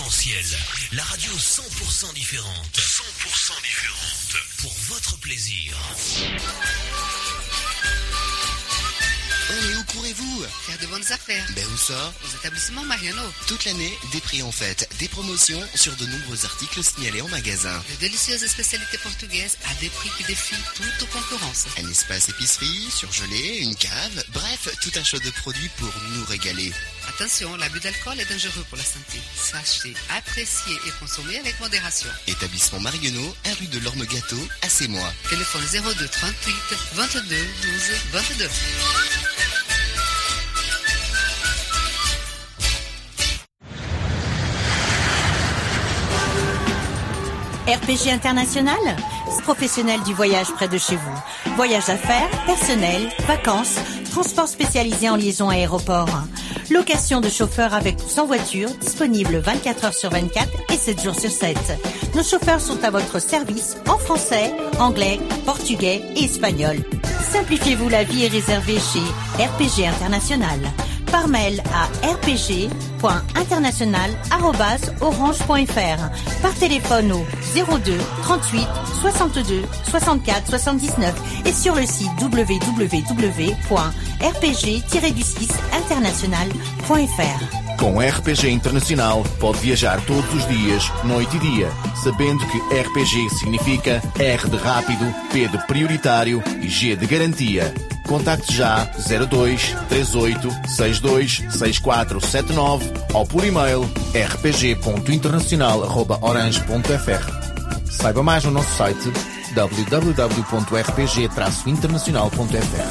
Arc-en-Ciel, la radio 100% différente. 100% différente. Pour votre plaisir. Et où courez-vous? Faire de bonnes affaires. Ben où ça? Aux établissements Mariano. Toute l'année, des prix en fête, des promotions sur de nombreux articles signalés en magasin. De délicieuses spécialités portugaises à des prix qui défient toute concurrence. Un espace épicerie, surgelé, une cave, bref, tout un choix de produits pour nous régaler. Attention, l'abus d'alcool est dangereux pour la santé. Sachez, apprécier et consommer avec modération. Établissement Marionneau, 1 rue de l'Orme-Gâteau, à Sémois. Téléphone 02 38 22 12 22. RPG International, professionnel du voyage près de chez vous. Voyage d'affaires, personnel, vacances, transport spécialisé en liaison aéroport. Location de chauffeurs avec ou sans voiture, disponible 24 heures sur 24 et 7 jours sur 7. Nos chauffeurs sont à votre service en français, anglais, portugais et espagnol. Simplifiez-vous la vie et réservez chez RPG International. Par mail à rpg.international@orange.fr. Par téléphone au 02 38 62 64 79 et sur le site www.rpg-international.fr. Com RPG Internacional pode viajar todos os dias, noite e dia, sabendo que RPG significa R de rápido, P de prioritário e G de garantia. Contacte já 02 38 62 6479 ou por e-mail rpg.internacional@orange.fr. Saiba mais no nosso site www.rpg-internacional.fr.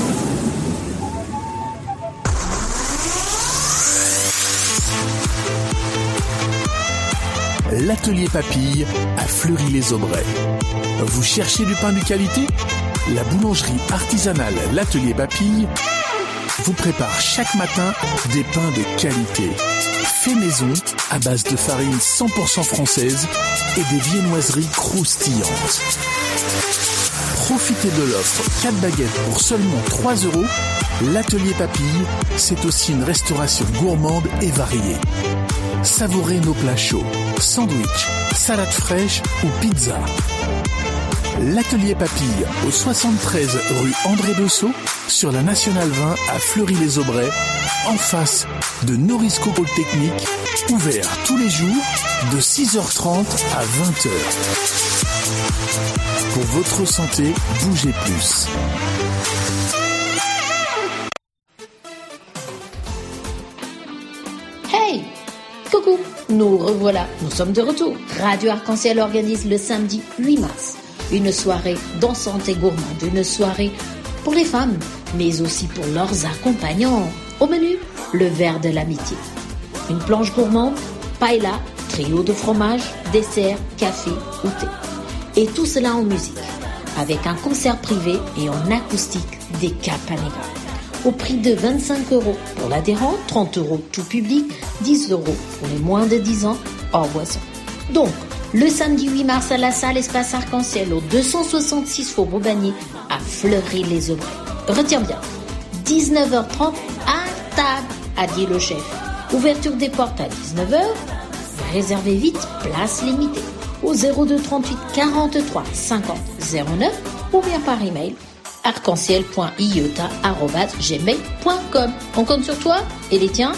L'atelier Papille à Fleury-les-Aubrais. Vous cherchez du pain de qualité? La boulangerie artisanale L'Atelier Papille vous prépare chaque matin des pains de qualité. Fait maison à base de farine 100% française et des viennoiseries croustillantes. Profitez de l'offre 4 baguettes pour seulement 3 €. L'Atelier Papille, c'est aussi une restauration gourmande et variée. Savourez nos plats chauds, sandwich, salade fraîche ou pizza. L'Atelier Papille au 73 rue André Bessot sur la Nationale 20 à Fleury-les-Aubrais, en face de Norisco Polytechnique, ouvert tous les jours de 6h30 à 20h. Pour votre santé, bougez plus. Hey! Coucou! Nous revoilà, nous sommes de retour. Radio Arc-en-Ciel organise le samedi 8 mars une soirée dansante et gourmande, une soirée pour les femmes, mais aussi pour leurs accompagnants. Au menu, le verre de l'amitié. Une planche gourmande, paella, trio de fromage, dessert, café ou thé. Et tout cela en musique, avec un concert privé et en acoustique des Capanega. Au prix de 25 € pour l'adhérent, 30 € tout public, 10 € pour les moins de 10 ans hors boisson. Donc, le samedi 8 mars à la salle Espace Arc-en-Ciel au 266 Faubourg Bagné à Fleury-les-Aubrais. Retiens bien, 19h30 à table, a dit le chef. Ouverture des portes à 19h. Réservez vite, place limitée. Au 02 38 43 50 09 ou bien par email arc-en-ciel.iota@gmail.com. On compte sur toi et les tiens.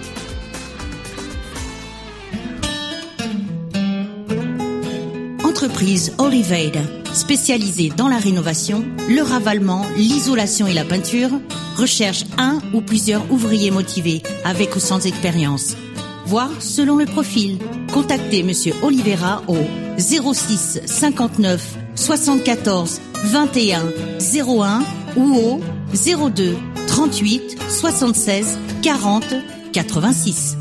Entreprise Olivade, spécialisée dans la rénovation, le ravalement, l'isolation et la peinture, recherche un ou plusieurs ouvriers motivés avec ou sans expérience. Voir selon le profil. Contactez Monsieur Oliveira au 06 59 74 21 01 ou au 02 38 76 40 86.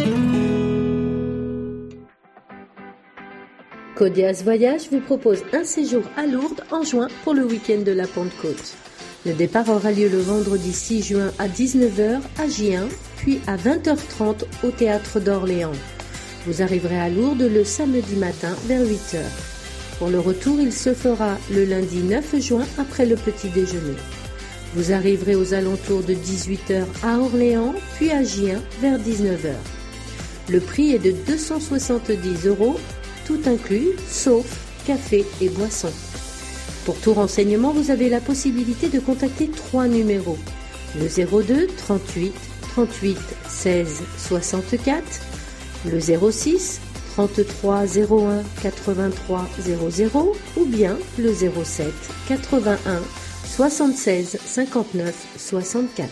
Codias Voyage vous propose un séjour à Lourdes en juin pour le week-end de la Pentecôte. Le départ aura lieu le vendredi 6 juin à 19h à Gien, puis à 20h30 au Théâtre d'Orléans. Vous arriverez à Lourdes le samedi matin vers 8h. Pour le retour, il se fera le lundi 9 juin après le petit déjeuner. Vous arriverez aux alentours de 18h à Orléans, puis à Gien vers 19h. Le prix est de 270 €, tout inclus, sauf café et boissons. Pour tout renseignement, vous avez la possibilité de contacter 3 numéros. Le 02 38 38 16 64, le 06 33 01 83 00 ou bien le 07 81 76 59 64.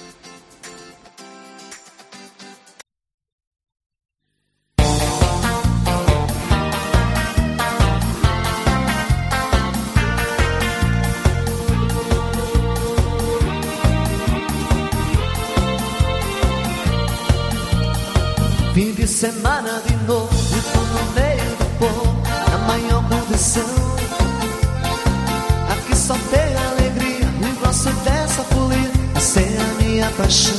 Fim de semana de novo, tô no meio do povo, na maior condição. Aqui só tem alegria, e gosto dessa folia, essa é a minha paixão.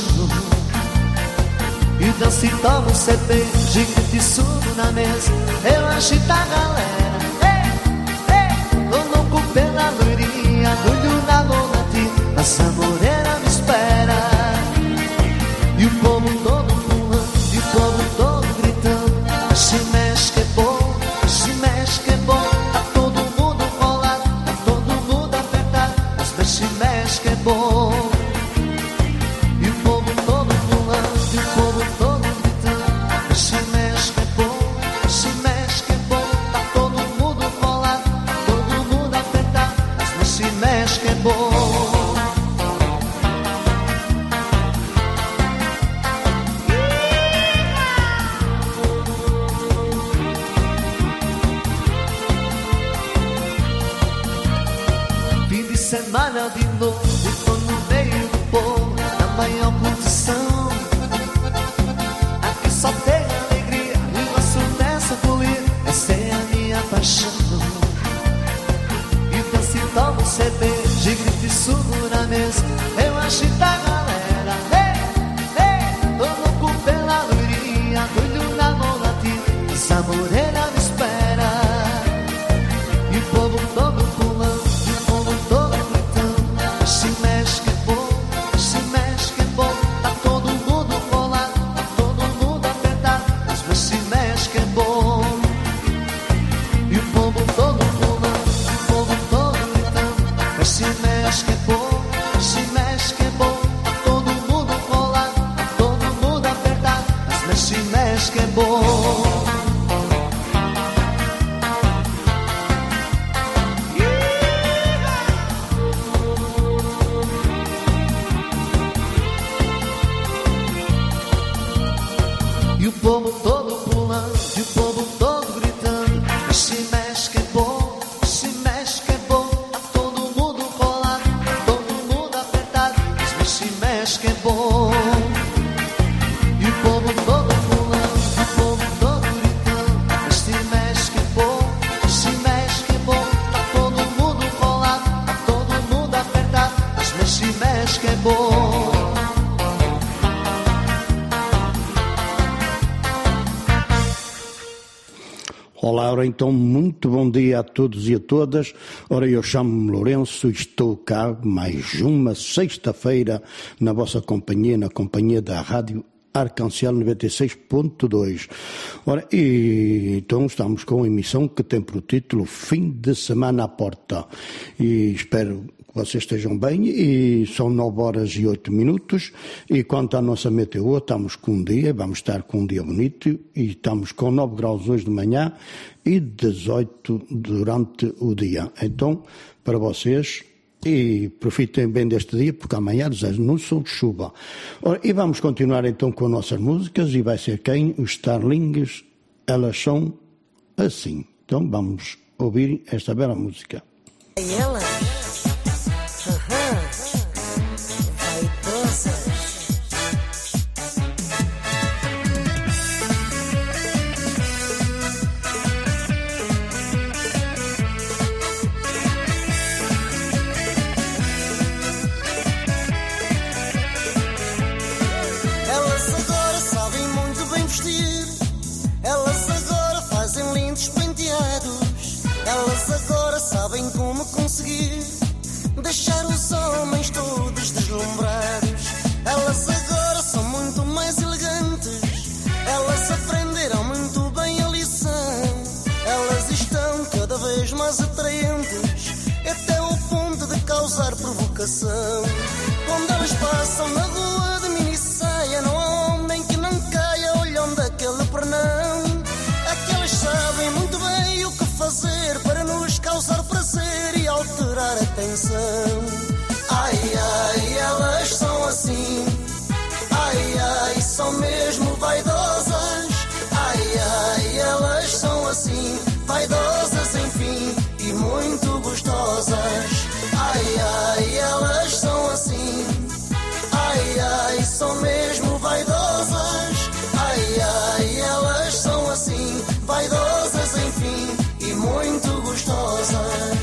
E danço e tomo cerveja, grito e subo na mesa, eu agito a galera. Ei, ei, tô louco pela loirinha, doido na volante, essa morena me espera. E o povo todo pulando, e o povo todo gritando, se mexe que é bom, se mexe que é bom. Tá todo mundo colado, tá todo mundo apertado, mas se mexe que é bom. E o povo todo pulando, e o povo todo gritando, se mexe que é bom, se mexe que é bom. Tá todo mundo colado, tá todo mundo apertado, mas se mexe que é bom. Semana de novo, tô no meio do povo, na maior condição. Aqui só tem alegria, e gosto dessa folia, essa é a minha paixão. E danço e tomo cerveja, grito e subo na mesa, eu agito a galera. Ei, ei, tô louco pela loirinha, doido na mulatinha, essa morena me espera. E o povo todo pulando, e o povo todo gritando, se mexe que é bom, se mexe que é bom. Tá todo mundo colado, tá todo mundo apertado, mas se mexe que é bom. E o povo todo pulando, e o povo todo gritando, mas se mexe que é bom, se mexe que é bom. Tá todo mundo colado, tá todo mundo apertado, mas se mexe que é bom. E o povo todo pulando, e o povo todo gritando, se mexe que é bom, se mexe que é bom. Tá todo mundo colado, tá todo mundo apertado, mas se mexe que é bom. E o povo todo pulando, e o povo todo gritando, se mexe que é bom, se mexe que é bom. Tá todo mundo colado, tá todo mundo apertado, mas se mexe que é bom. Olá, ora então, muito bom dia a todos e a todas. Ora, eu chamo-me Lourenço e estou cá mais uma sexta-feira na vossa companhia, na companhia da Rádio Arcanciel 96.2. Ora, e então estamos com a emissão que tem por título Fim de Semana à Porta. E espero que vocês estejam bem, e são 9h08. E quanto à nossa meteo, estamos com um dia, vamos estar com um dia bonito, e estamos com 9 graus hoje de manhã e 18 durante o dia. Então, para vocês, e profitem bem deste dia, porque amanhã não sou de chuva. Ora, e vamos continuar então com as nossas músicas, e vai ser quem? Os Starlings, elas são assim. Então vamos ouvir esta bela música. Ela? Elas agora sabem como conseguir atenção. Ai, ai, elas são assim. Ai, ai, são mesmo vaidosas. Ai, ai, elas são assim. Vaidosas, enfim, e muito gostosas. Ai, ai, elas são assim. Ai, ai, são mesmo vaidosas. Ai, ai, elas são assim. Vaidosas, enfim, e muito gostosas.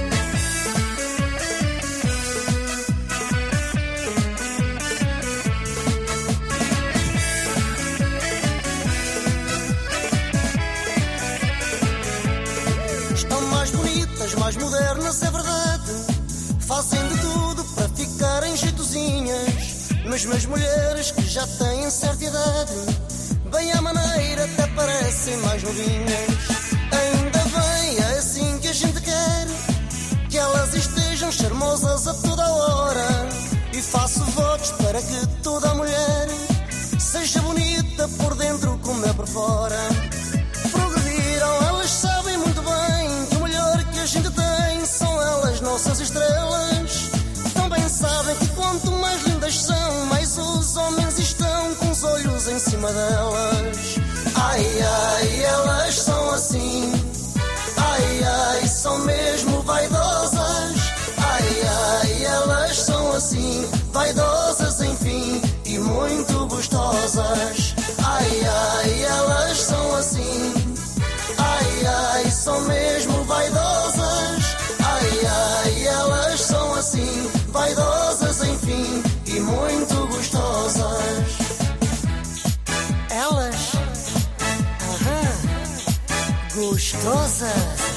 Mais modernas, é verdade. Fazem de tudo para ficarem jeitozinhas. Mesmo as mulheres que já têm certa idade, bem à maneira até parecem mais novinhas. Ainda bem, é assim que a gente quer, que elas estejam charmosas a toda hora. E faço votos para que toda a mulher seja bonita por dentro como é por fora. Progrediram, elas sabem muito bem que o melhor que a gente tem são elas, nossas estrelas. Também sabem que quanto mais lindas são, mais os homens estão com os olhos em cima delas. Ai, ai, elas são assim. Ai, ai, são mesmo vaidosas. Ai, ai, elas são assim. Vaidosas, enfim, e muito gostosas. Ai, ai, elas são assim. Ai, ai, são mesmo vaidosas. Ai, ai, elas são assim. Vaidosas, enfim, e muito gostosas. Elas, gostosas.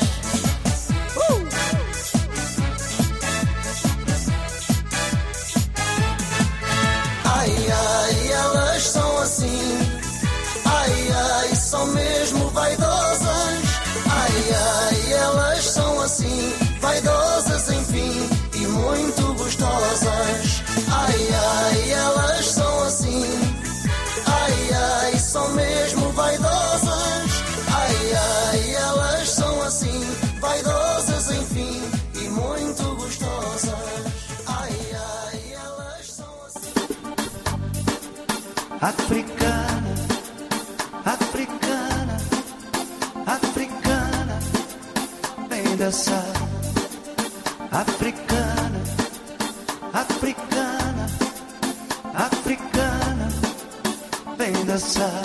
Ai, ai, elas são assim. Ai, ai, são mesmo vaidosas. Ai, ai, elas são assim. Vaidosas, enfim, e muito gostosas. Ai, ai, elas são assim. Ai, ai, são mesmo vaidosas. Ai, ai, elas são assim. Vaidosas, enfim, e muito gostosas. Ai, ai, elas são assim. Africana, africana, africana, vem dançar. Africana, africana, africana, vem dançar.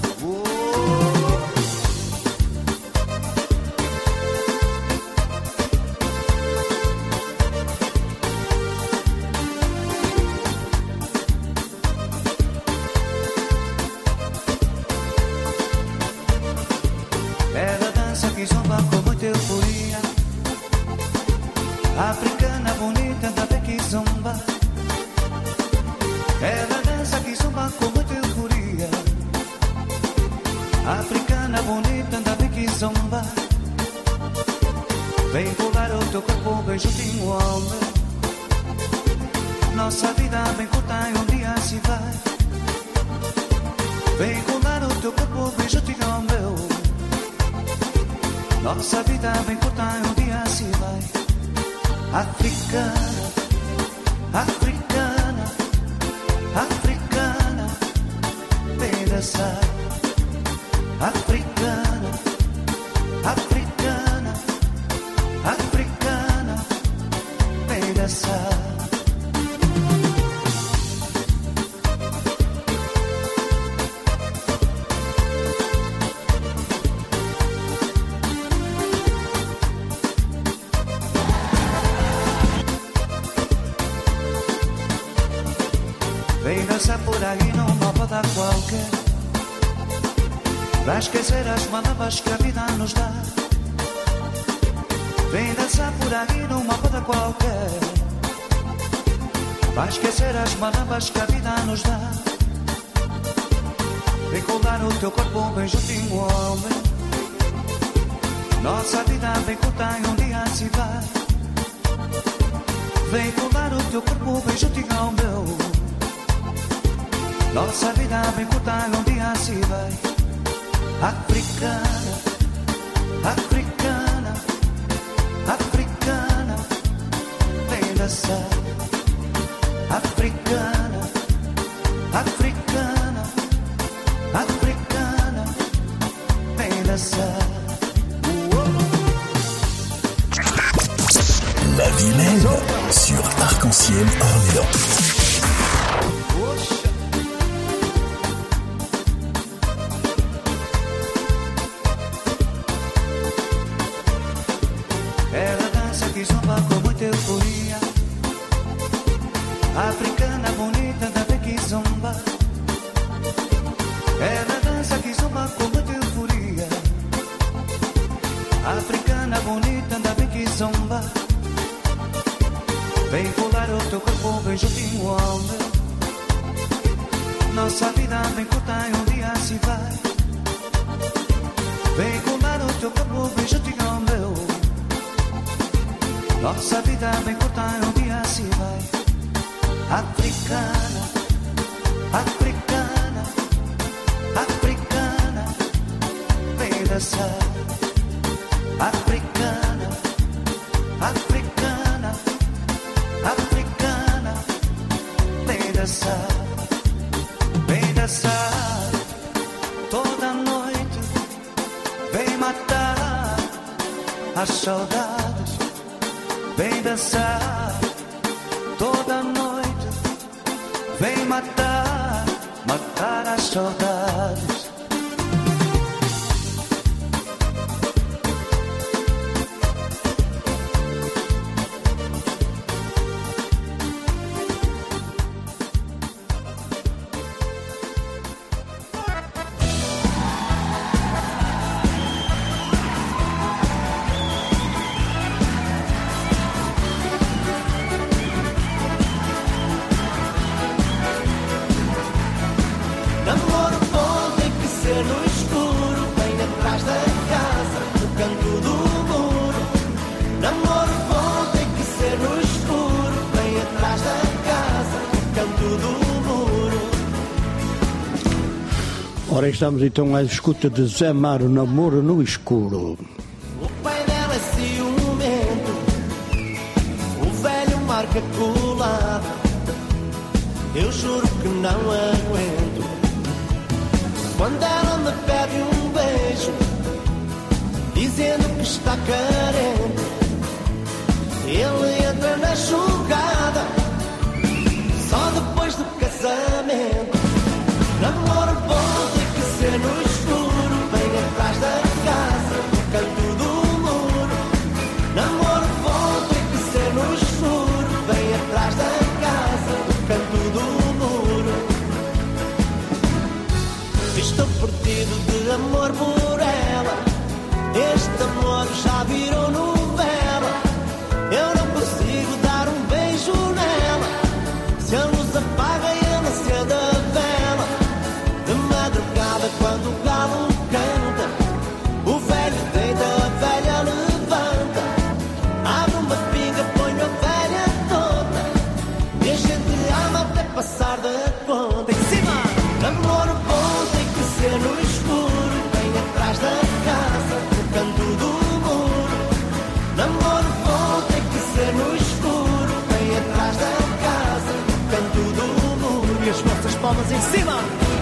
Ela dança que zomba com muita euforia. Africana bonita, ainda bem que zomba. Ela dança que zomba com muita euforia. Africana bonita, ainda bem que zomba. Vem pular o teu corpo, bem juntinho ao meu. Nossa vida bem curta e um dia se vai. Vem pular o teu corpo, bem juntinho ao meu. Nossa vida bem curta e um dia se vai. Africana, africana, africana, vem dançar. Africana, africana, africana, vem dançar. Vem dançar por aí numa roda qualquer, pra esquecer as manobras que a vida nos dá. Vem dançar por aí numa roda qualquer, pra esquecer as manobras que a vida nos dá. Vem colar o teu corpo bem juntinho ao meu. Nossa vida bem curta e um dia se vai. Vem colar o teu corpo bem juntinho ao meu. Nossa vida bem curta e um dia se vai. Africana, africana, africana, dançar. Africana, africana, africana, vem dançar. La Vilaine sur Arc-en-Ciel Orléans. Ela dança que zomba com muita euforia. Africana bonita, ainda bem que zomba. Ela dança que zomba com muita euforia. Africana bonita, ainda bem que zomba. Vem pular o teu corpo, um beijo de um homem. Nossa vida bem curta e um dia se vai. Vem pular o teu corpo, um beijo de um homem. Nossa vida bem curta e um dia se vai. Africana, africana, africana, vem dançar. Africana, africana, africana, vem dançar. Vem dançar toda noite. Vem matar as saudades. Vem dançar toda noite. Vem matar, matar as saudades. Namoro bom tem que ser no escuro, bem atrás da casa, no canto do muro. Namoro bom tem que ser no escuro, bem atrás da casa, no canto do muro. Ora, estamos então à escuta de Zé Mário, Namoro no Escuro. O pai dela é ciumento, o velho marca colada. Eu juro que não aguento quando ela me pede um beijo, dizendo que está carente. Ele entra na jogada só depois do casamento. Namoro bom tem que ser no escuro, bem atrás da casa, no canto do muro. Namoro bom tem que ser no escuro, bem atrás da casa, no canto do muro. Estou perdido de amor por ela. Este amor já virou novela. Eu não consigo dar um beijo nela. Se a luz apaga e ela acende a vela. De madrugada quando o galo canta, o velho deita, a velha levanta. Abre uma pinga, põe a velha toda, e a gente ama até passar da conta. Em cima! Namoro bom tem que ser no escuro, bem atrás da casa, no canto do muro. Namoro bom tem que ser no escuro, bem atrás da casa, no canto do muro. E as vossas palmas em cima!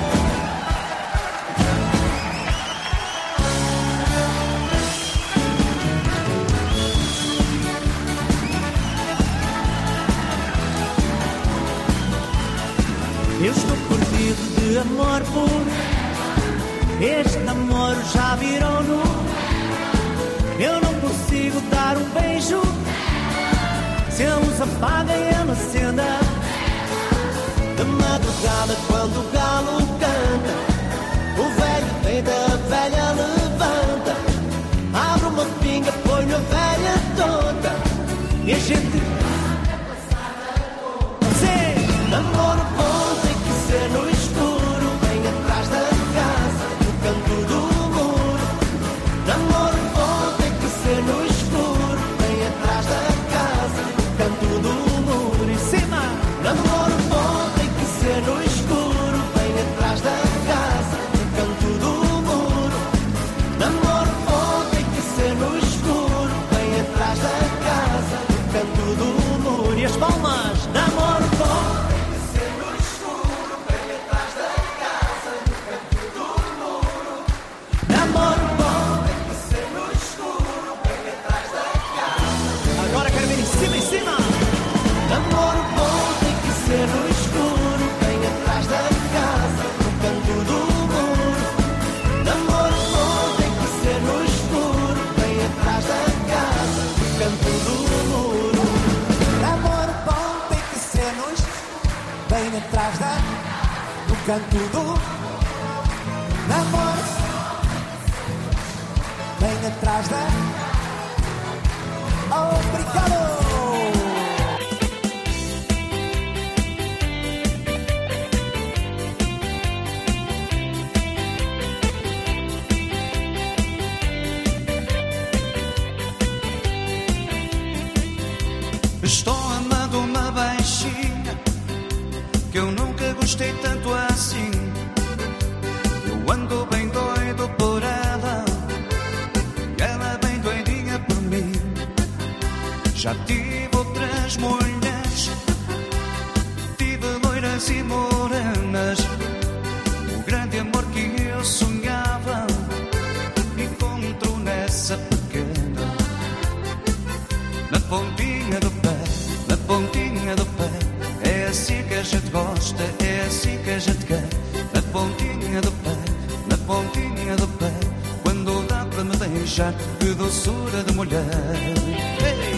Eu estou perdido de amor por este namoro já virou nu. Eu não consigo dar um beijo. Se a luz apaga e ela acenda. De madrugada quando o galo canta, o velho deita, a velha levanta. Abre uma pinga, põe a velha toda, e a gente sim, namoro bom tem que ser no escuro, bem atrás da casa, no canto do muro. Namoro bom tem que ser no escuro, bem atrás da casa, no canto do muro. Em cima, namoro bom tem que ser no escuro, bem Vem atrás no canto do namoro. Vem atrás obrigado. Estou amando uma baixinha que eu nunca gostei tanto assim. Eu ando bem doido por ela, ela bem doidinha por mim. Já tive outras mulheres, tive loiras e morenas. O grande amor que eu sonhava encontro nessa pequena. Na pontinha do pé, na pontinha do pé. É assim que a gente gosta, é assim que a gente quer. Na pontinha do pé, na pontinha do pé. Quando dá para me beijar, que doçura de mulher. Hey!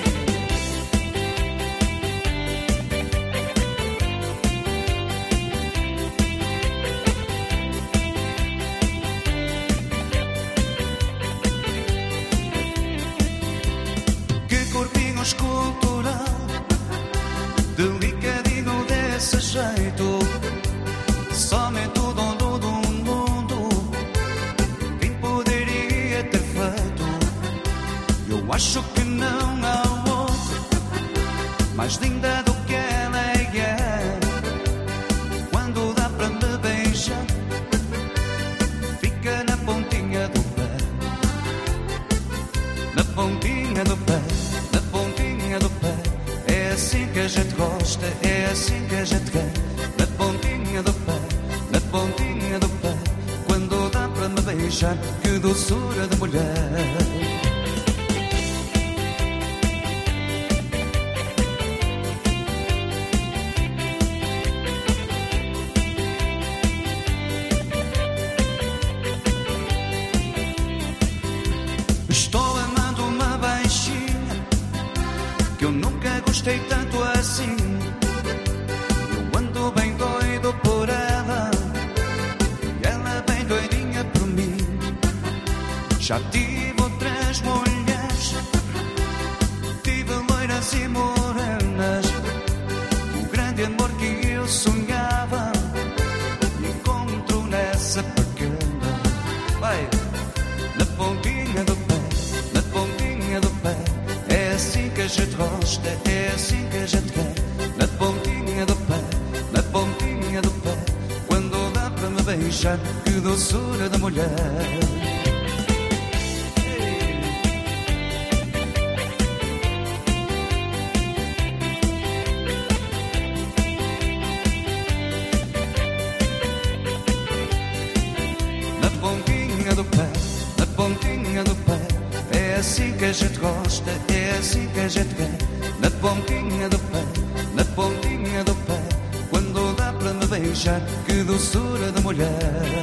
Que corpinho escultural, delicadinho desse jeito. Somente o dono do mundo quem poderia ter feito. Eu acho que não há outro mais linda do que ela é. Quando dá para me beijar, fica na pontinha do pé. Na pontinha do pé, na pontinha do pé. É assim que a gente gosta, é assim que a gente quer. Na pontinha do pé, na pontinha do pé. Quando dá para me beijar, que doçura de mulher. Estou amando uma baixinha que eu nunca gostei tanto assim. Eu ando bem doido por ela e ela bem doidinha por mim. Já tive outras mulheres, tive loiras e morenas. O grande amor que eu sonhava encontro nessa pequena. Vai, na pontinha do pé, na pontinha do pé. É assim que a gente gosta, é assim que a gente quer. Na pontinha do pé, na pontinha do pé. Quando dá para me beijar, que doçura da mulher. Na pontinha do pé, na pontinha do pé. É assim que a gente gosta, é assim que a gente quer. Na pontinha do pé, na pontinha do pé. Quando dá para me beijar, que doçura de mulher.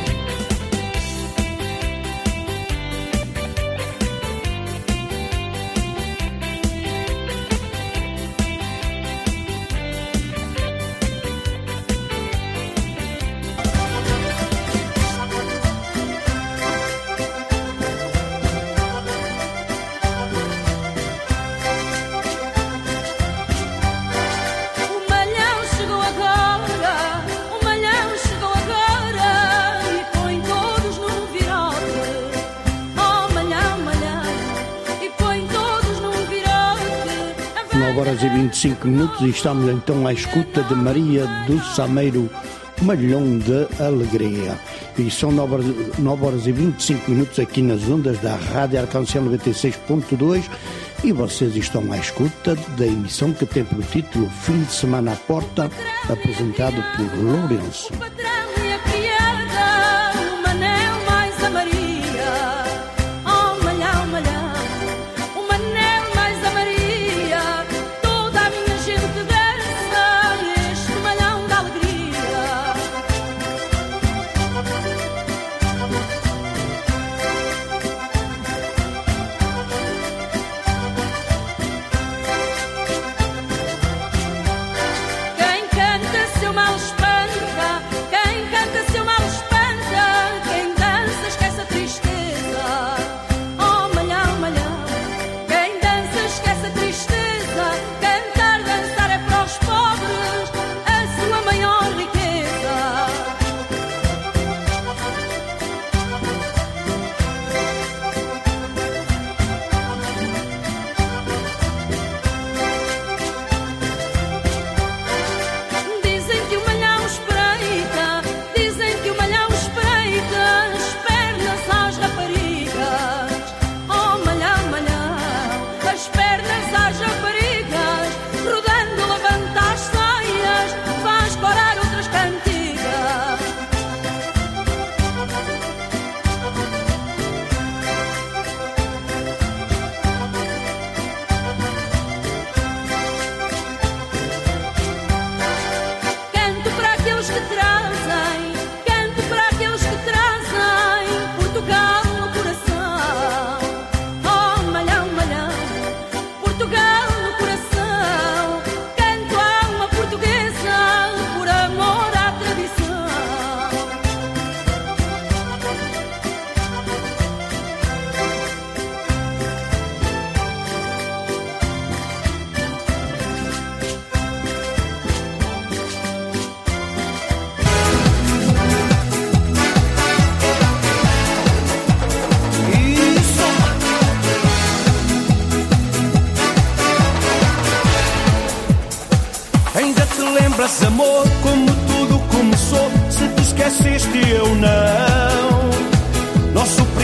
O malhão chegou agora e põe todos num virote. Oh, malhão, malhão, e põe todos num virote. 9 horas e 25 minutos e estamos então à escuta de Maria do Sameiro, Malhão de Alegria. E são 9 horas e 25 minutos aqui nas ondas da Rádio Arcancel 96.2 e vocês estão à escuta da emissão que tem por título Fim de Semana à Porta, apresentado por Lourenço. O patrão e a criada, o Manel mais a Maria. Oh, malhão, malhão, o Manel mais a Maria. Toda a minha gente dança este malhão da alegria. Quem canta seu mal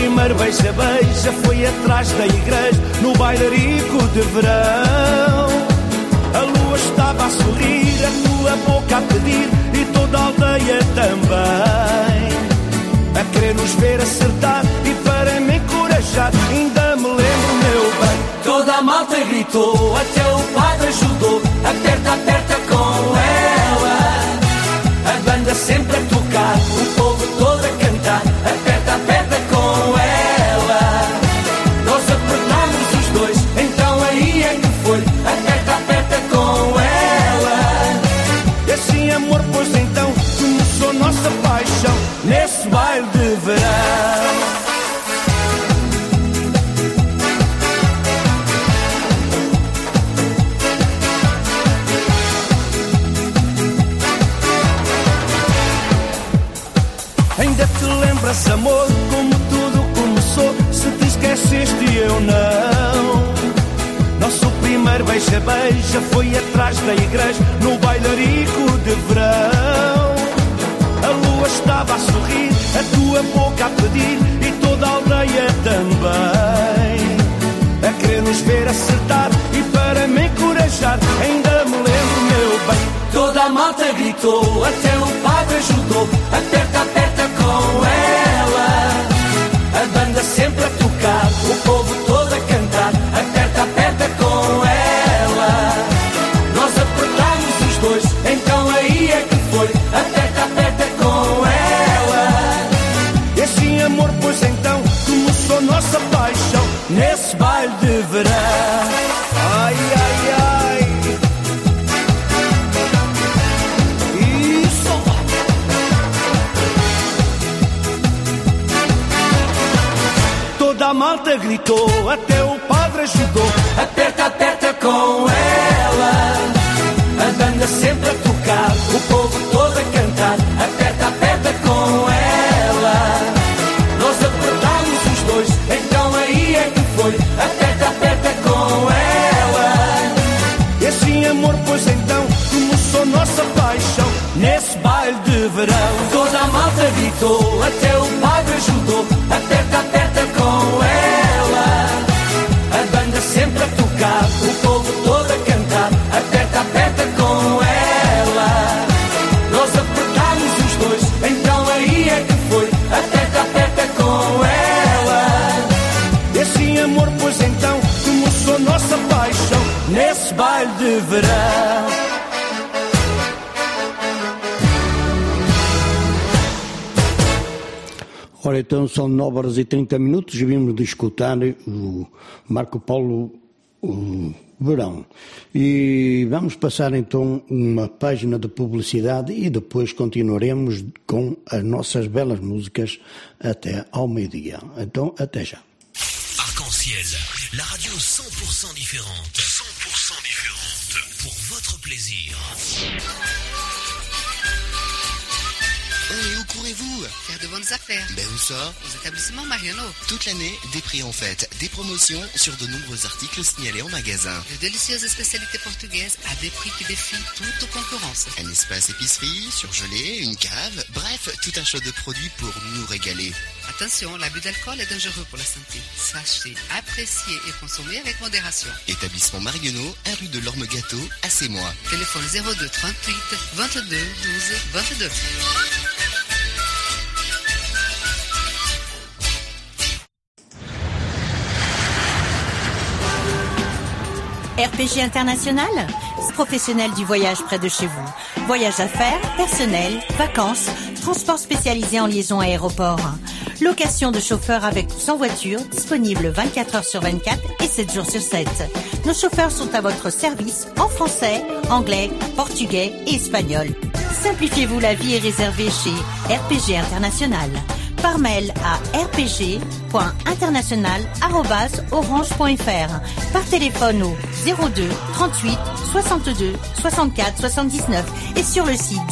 primeiro beija-beija foi atrás da igreja, no bailarico de verão. A lua estava a sorrir, a tua boca a pedir, e toda a aldeia também, a querer nos ver acertar e para me encorajar. Ainda me lembro, meu bem, toda a malta gritou, até o padre ajudou. Aperta, aperta com ela, a banda sempre a tocar, o povo todo a cantar. Aperta, aperta com ela, nós apertamos os dois, então aí é que foi. Aperta, aperta com ela, e assim amor, pois então começou nossa paixão nesse baile de verão. Ainda te lembras, amor, como tudo começou? Se te esqueceste eu não. Nosso primeiro beija-beija foi atrás da igreja, no bailarico de verão. A lua estava a sorrir, a tua boca a pedir, e toda a aldeia também, a querer nos ver acertar e para me encorajar. Ainda me lembro, meu bem, toda a malta gritou, até o padre ajudou. Aperta, aperta com ela, a banda sempre a tocar, o povo todo a cantar. Aperta, aperta com ela, nós apertamos os dois, então aí é que foi. Aperta, aperta com ela, e assim amor, pois então começou nossa paixão nesse baile de verão. Ai, ai, ai, isso. Toda a malta gritou, até o padre ajudou. Aperta, aperta com ela, a banda sempre a tocar, o povo todo a cantar. Aperta, aperta com ela, nós apertamos os dois, então aí é que foi. Aperta, aperta com ela, e assim amor, pois então começou nossa paixão nesse baile de verão. Toda a malta gritou, até o padre ajudou. Aperta, aperta com ela, a banda sempre a tocar, o povo todo a cantar. Aperta, aperta com ela, nós apertamos os dois, então aí é que foi. Aperta, aperta com ela, e assim amor, pois então começou nossa paixão nesse baile de verão. Ora, então são 9h30 e vimos de escutar o Marco Polo Verão. E vamos passar então uma página de publicidade e depois continuaremos com as nossas belas músicas até ao meio-dia. Então, até já. Arc-en-ciel, la radio 100% différente. 100% différente. Pour votre plaisir. Et où courez-vous? Faire de bonnes affaires. Ben où ça? Aux établissements Mariano. Toute l'année, des prix en fête, des promotions sur de nombreux articles signalés en magasin. De délicieuses spécialités portugaises à des prix qui défient toute concurrence. Un espace épicerie, surgelé, une cave, bref, tout un choix de produits pour nous régaler. Attention, l'abus d'alcool est dangereux pour la santé. Sachez apprécier et consommer avec modération. Établissement Marionneau, 1 rue de l'Orme Gâteau, à Sémois. Téléphone 02 38 22 12 22. RPG International, professionnel du voyage près de chez vous. Voyage affaires, personnel, vacances, transport spécialisé en liaison aéroport. Location de chauffeurs avec ou sans voiture, disponible 24 heures sur 24 et 7 jours sur 7. Nos chauffeurs sont à votre service en français, anglais, portugais et espagnol. Simplifiez-vous la vie et réservez chez RPG International. Par mail à rpg.international@orange.fr. Par téléphone au 02 38 62 64 79 et sur le site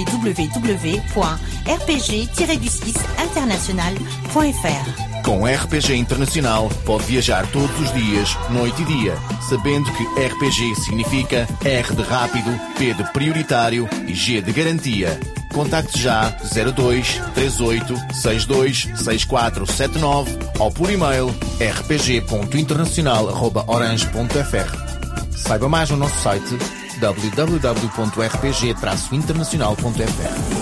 www.rpg-international.fr. Com RPG Internacional pode viajar todos os dias, noite e dia, sabendo que RPG significa R de rápido, P de prioritário e G de garantia. Contacte já 02 38 62 64 79 ou por e-mail rpg.internacional@orange.fr. Saiba mais no nosso site www.rpg-internacional.fr.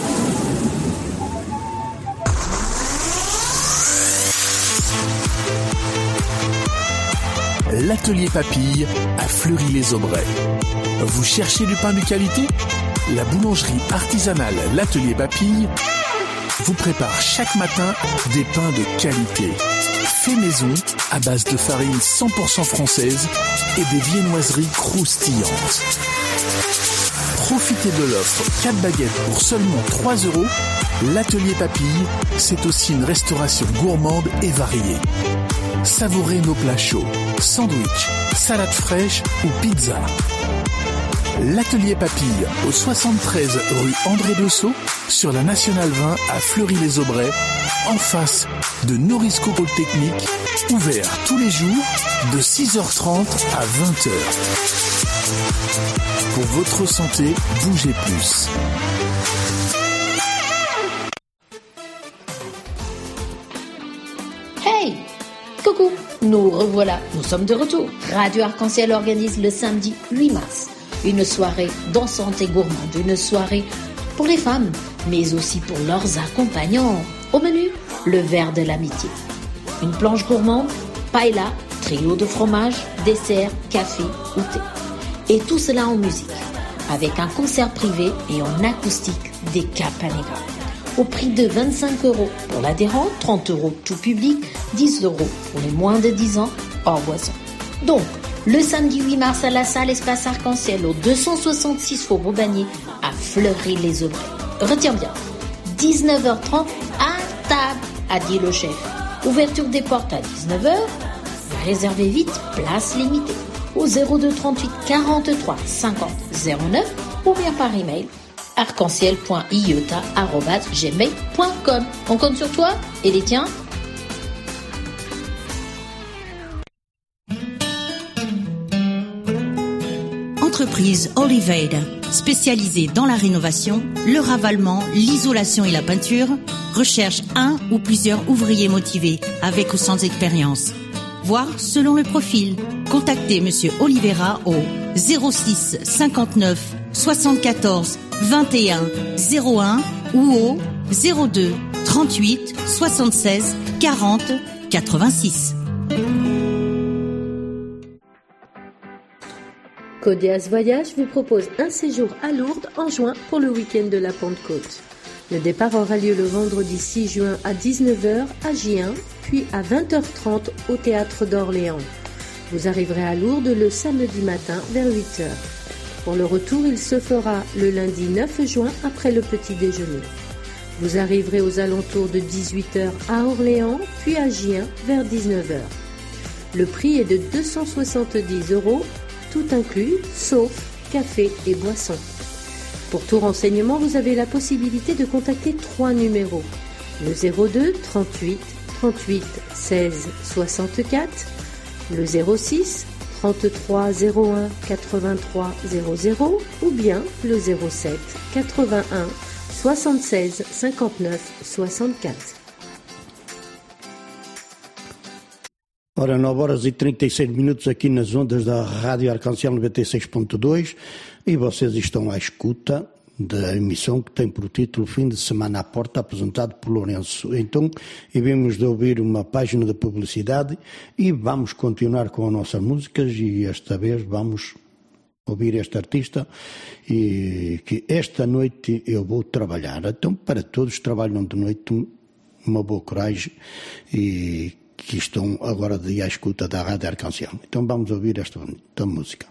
L'atelier Papille à Fleury-les-Aubrais. Vous cherchez du pain de qualité? La boulangerie artisanale L'Atelier Papille vous prépare chaque matin des pains de qualité. Fait maison à base de farine 100% française et des viennoiseries croustillantes. Profitez de l'offre 4 baguettes pour seulement 3 €. L'Atelier Papille, c'est aussi une restauration gourmande et variée. Savourez nos plats chauds, sandwich, salade fraîche ou pizza. L'Atelier Papille, au 73 rue André Dessau, sur la Nationale 20 à Fleury-les-Aubrais, en face de Norisco Polytechnique, ouvert tous les jours de 6h30 à 20h. Pour votre santé, bougez plus. Hey! Coucou! Nous revoilà, nous sommes de retour. Radio Arc-en-Ciel organise le samedi 8 mars une soirée dansante et gourmande, une soirée pour les femmes, mais aussi pour leurs accompagnants. Au menu, le verre de l'amitié. Une planche gourmande, paella, trio de fromage, dessert, café ou thé. Et tout cela en musique, avec un concert privé et en acoustique des Capanegra. Au prix de 25 € pour l'adhérent, 30 € tout public, 10 € pour les moins de 10 ans, hors boisson. Donc, le samedi 8 mars à la salle Espace Arc-en-Ciel au 266 Faubourg Bagné à Fleury-les-Aubrais. Retiens bien, 19h30 à table, a dit le chef. Ouverture des portes à 19h. Réservez vite, place limitée. Au 02 38 43 50 09 ou bien par email arc-en-ciel.iota@gmail.com. On compte sur toi et les tiens. Entreprise Oliveda, spécialisée dans la rénovation, le ravalement, l'isolation et la peinture, recherche un ou plusieurs ouvriers motivés avec ou sans expérience. Voir selon le profil. Contactez Monsieur Oliveira au 06 59 74 21 01 ou au 02 38 76 40 86. Codias Voyage vous propose un séjour à Lourdes en juin pour le week-end de la Pentecôte. Le départ aura lieu le vendredi 6 juin à 19h à Gien, puis à 20h30 au Théâtre d'Orléans. Vous arriverez à Lourdes le samedi matin vers 8h. Pour le retour, il se fera le lundi 9 juin après le petit déjeuner. Vous arriverez aux alentours de 18h à Orléans, puis à Gien vers 19h. Le prix est de 270 €, tout inclus, sauf café et boissons. Pour tout renseignement, vous avez la possibilité de contacter 3 numéros. Le 02 38 38 16 64, le 06 33 01 83 00 ou bien le 07 81 76 59 64. Ora, 9h36 aqui nas ondas da Rádio Arc-en-Ciel 96.2 e vocês estão à escuta da emissão que tem por título Fim de Semana à Porta, apresentado por Lourenço. Então, vimos de ouvir uma página de publicidade e vamos continuar com as nossas músicas e esta vez vamos ouvir este artista e que esta noite eu vou trabalhar. Então, para todos que trabalham de noite, uma boa coragem e que estão agora de à escuta da Rádio Arc-en-Ciel. Então vamos ouvir esta música.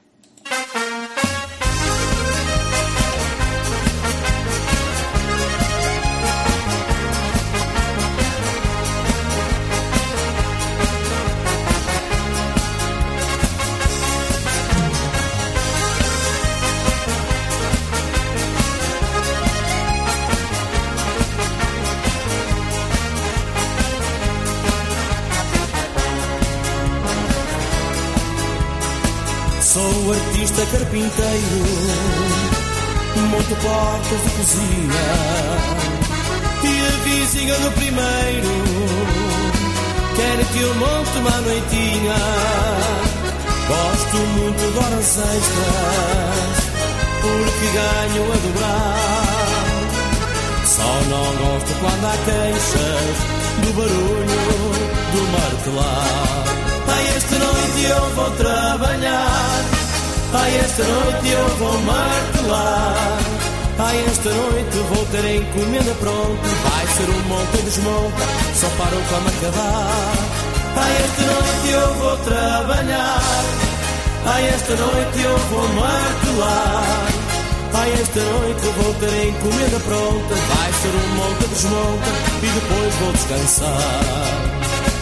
Sou artista carpinteiro, monto portas de cozinha e a vizinha do primeiro quero que eu monte uma noitinha. Gosto muito de horas extras, porque ganho a dobrar. Só não gosto quando há queixas do barulho do martelar. Ai, esta noite eu vou trabalhar. Ai, esta noite eu vou martelar. Ai, esta noite vou ter a encomenda pronta. Vai ser um monte e desmonta, só para o pão acabar. Ai, esta noite eu vou trabalhar. Ai, esta noite eu vou martelar. Ai, esta noite vou ter a encomenda pronta. Vai ser um monte e desmonta e depois vou descansar.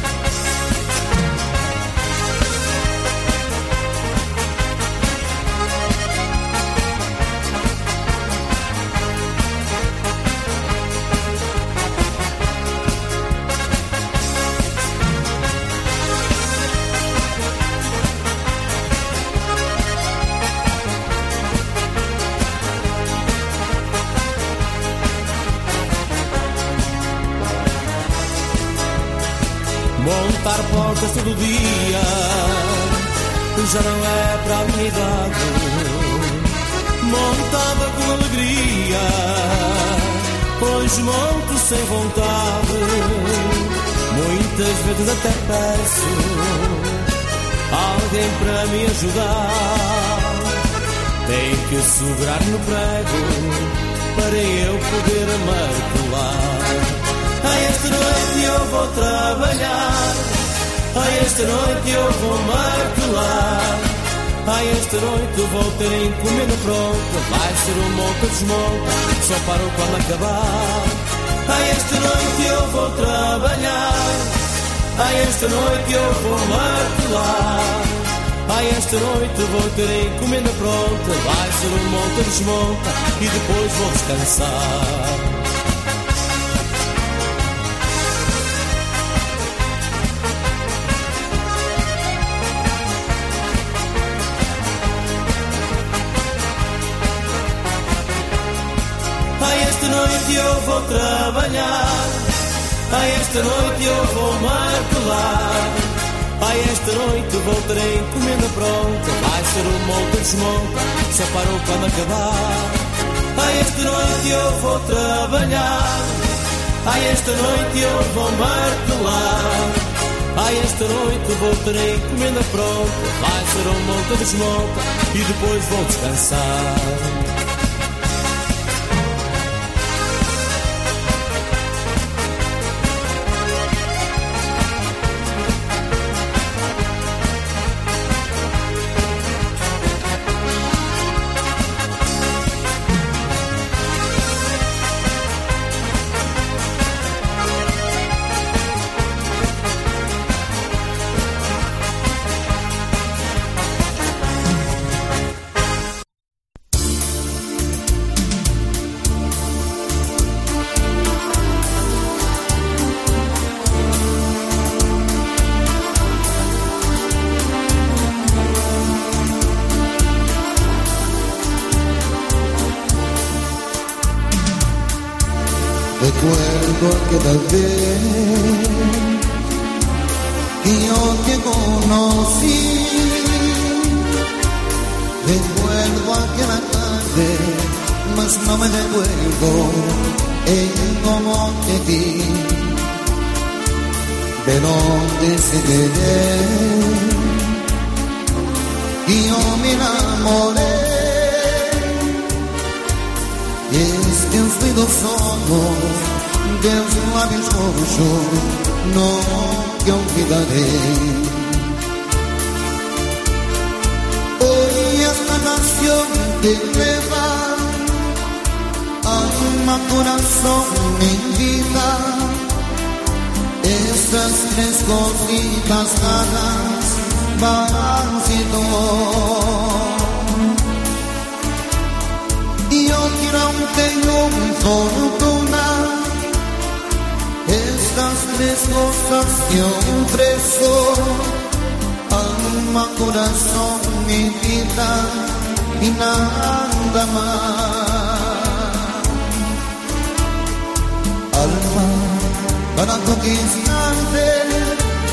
Montar portas todo dia já não é para a minha idade. Montava com alegria, hoje monto sem vontade. Muitas vezes até peço alguém para me ajudar. Tem que segurar no prego para eu poder martelar. Ai, esta noite eu vou trabalhar. Ai, esta noite eu vou martelar. Ai, esta noite vou ter a encomenda pronta. Vai ser um monte de desmonta, só para o quando acabar. Ai, esta noite eu vou trabalhar. Ai, esta noite eu vou martelar. Ai, esta noite vou ter a encomenda pronta. Vai ser um monte de desmonta e depois vou descansar. Esta noite eu vou trabalhar. Ai, esta noite eu vou martelar. Ai, esta noite vou ter a encomenda pronta. Vai ser um monte de desmonta, só para o quando acabar. Ai, esta noite eu vou trabalhar. Ai, esta noite eu vou martelar. Ai, esta noite vou ter a encomenda pronta. Vai ser um monte de desmonta e depois vou descansar. Recuerdo aquella vez que yo te conocí. Recuerdo aquella tarde, mas no me recuerdo en cómo te vi. De donde se quedé y yo me enamoré. Y es que fui dos ojos de sus labios rojos, no te olvidaré. Hoy esta canción te lleva alma, corazón, mi vida. Estas tres cositas raras van siendo. Yo quiero aunque no mi fortuna, estas tres cosas yo ofrezco: alma, corazón, mi vida y nada más. Alma, para conquistarte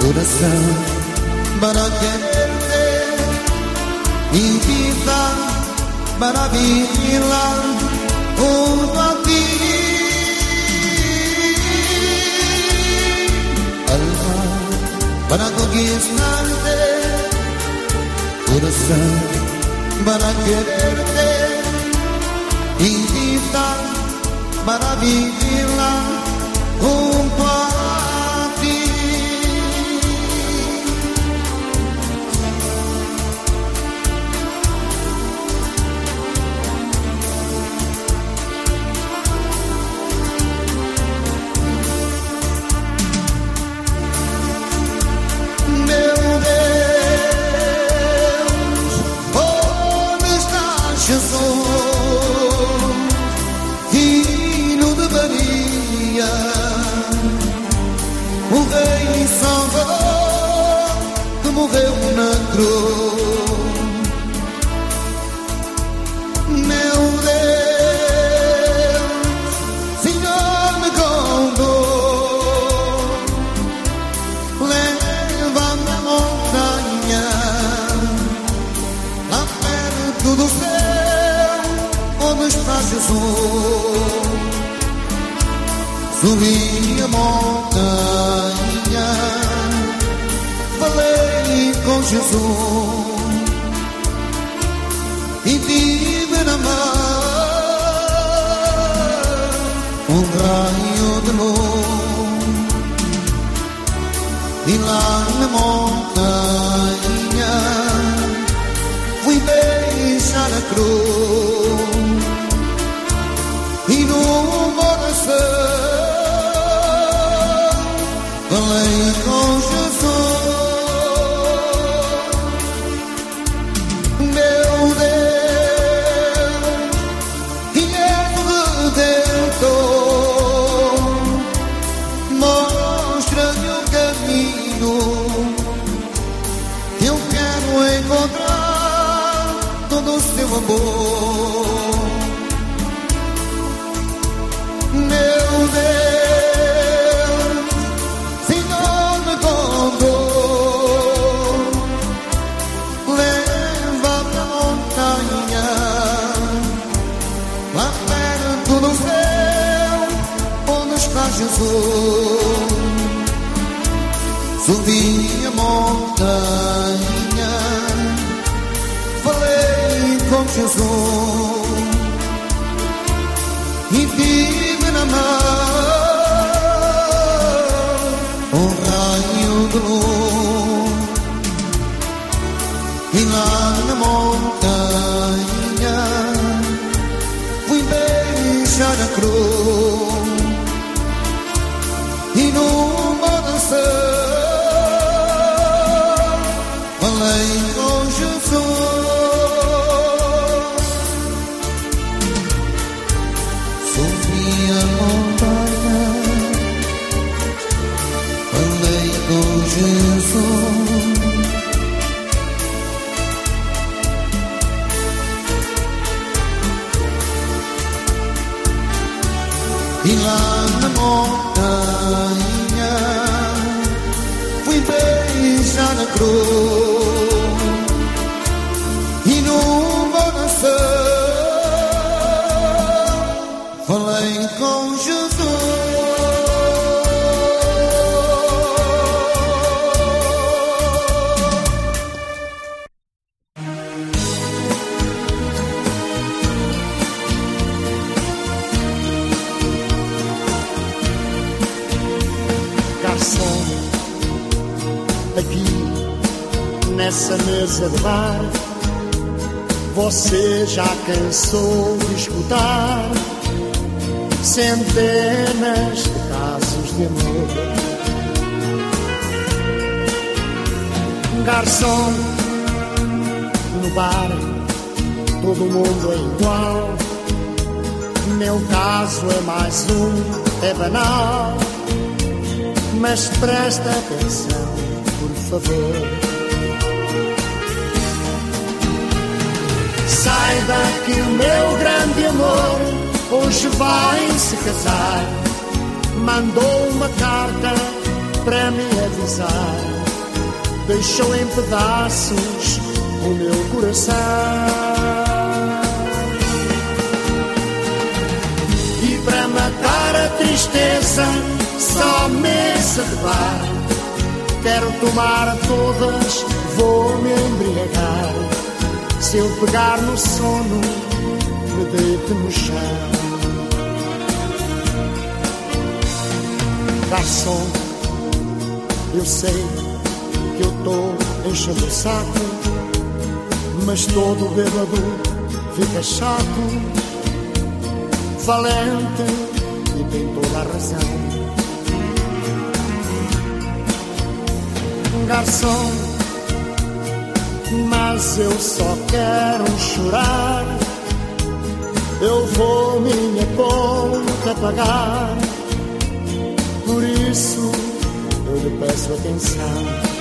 coração para quererte y vida para vivirla junto a ti. Alma para conquistarte, coração para quererte y vida para vivirla junto a ti. Meu Deus, onde está Jesus, Filho de Maria, o Rei Salvador que morreu na cruz? Meu Deus, Senhor me condou, leva-me à montanha, lá perto do céu, onde está Jesus. Subi a montanha, falei com Jesus e tive na mão raio de luz. E lá na montanha fui beijar a cruz e no coração falei com Jesus. Meu Deus, e és o Redentor, mostra-me o caminho que eu quero encontrar todo o seu amor. Meu Deus, Senhor me condou, leva-me à montanha, lá perto do céu, onde está Jesus. Subi a montanha, falei com Jesus e tive na mão raio de luz. E lá na montanha fui beijar a cruz e numa oração falei com Jesus. Subi a montanha, falei com Jesus. E lá na montanha fui beijar a cruz e numa oração falei com Jesus. Aqui nessa mesa de bar, você já cansou de escutar centenas de casos de amor. Garçom, no bar todo mundo é igual, meu caso é mais é banal, mas presta atenção, por favor. Saiba que o meu grande amor hoje vai se casar. Mandou uma carta para me avisar. Deixou em pedaços o meu coração. E para matar a tristeza, só mesa de bar. Quero tomar todas, vou me embriagar. Se eu pegar no sono, me deito no chão. Garçom, eu sei que eu tô enchendo o saco, mas todo bêbado fica chato. Valente e tem toda a razão. Garçom, mas eu só quero chorar. Eu vou minha conta pagar. Por isso eu lhe peço atenção.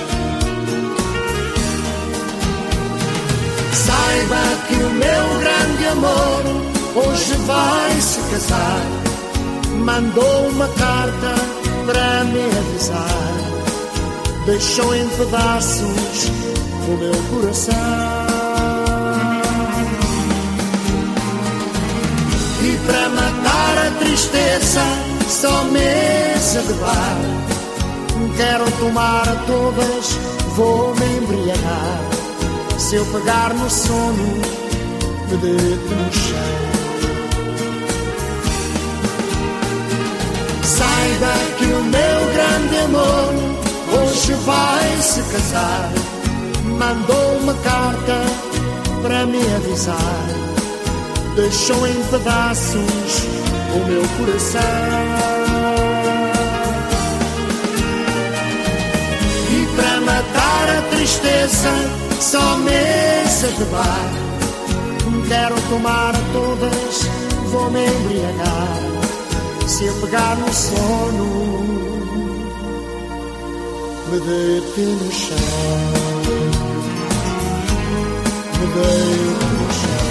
Saiba que o meu grande amor hoje vai se casar. Mandou uma carta para me avisar. Deixou em pedaços o meu coração. E para matar a tristeza, só mesa de bar. Quero tomar todas, vou me embriagar. Se eu pegar no sono, me deito no chão. Saiba que o meu grande amor hoje vai se casar. Mandou uma carta para me avisar. Deixou em pedaços o meu coração. E para matar a tristeza, só mesa de bar. Quero tomar todas, vou me embriagar. Se eu pegar no sono, me deito no chão. Me deito no chão.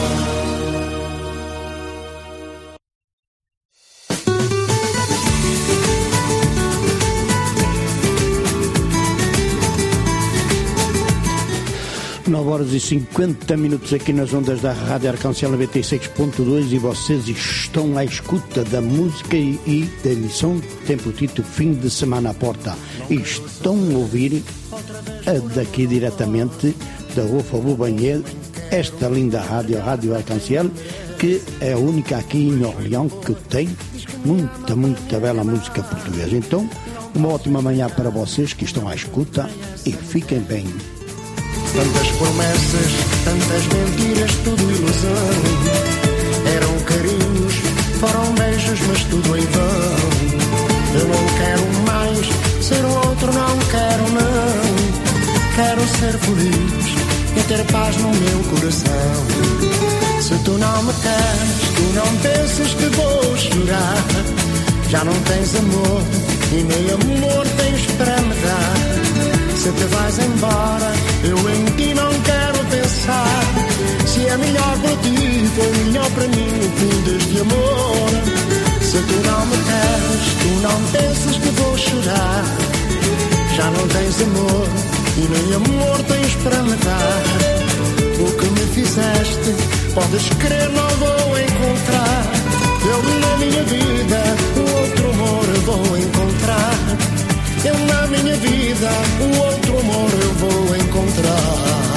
9 horas e 50 minutos aqui nas ondas da Rádio Arcâncel 96.2 e vocês estão à escuta da música e da emissão tem por título Fim de Semana à Porta. E estão a ouvir daqui diretamente da Rua Fabio Banheiro esta linda rádio, a Rádio Arcâncel, que é a única aqui em Orleans que tem muita bela música portuguesa. Então, uma ótima manhã para vocês que estão à escuta e fiquem bem. Tantas promessas, tantas mentiras, tudo ilusão. Eram carinhos, foram beijos, mas tudo em vão. Eu não quero mais ser o outro, não quero não. Quero ser feliz e ter paz no meu coração. Se tu não me queres, tu não penses que vou chorar. Já não tens amor e nem amor tens para me dar. Se te vais embora, eu em ti não quero pensar. Se é melhor para ti, foi melhor para mim o fim deste amor. Se tu não me queres, tu não penses que vou chorar. Já não tens amor e nem amor tens para me dar. O que me fizeste, podes crer, não vou encontrar. Eu na minha vida, o outro amor eu vou encontrar. Eu na minha vida, o outro amor eu vou encontrar.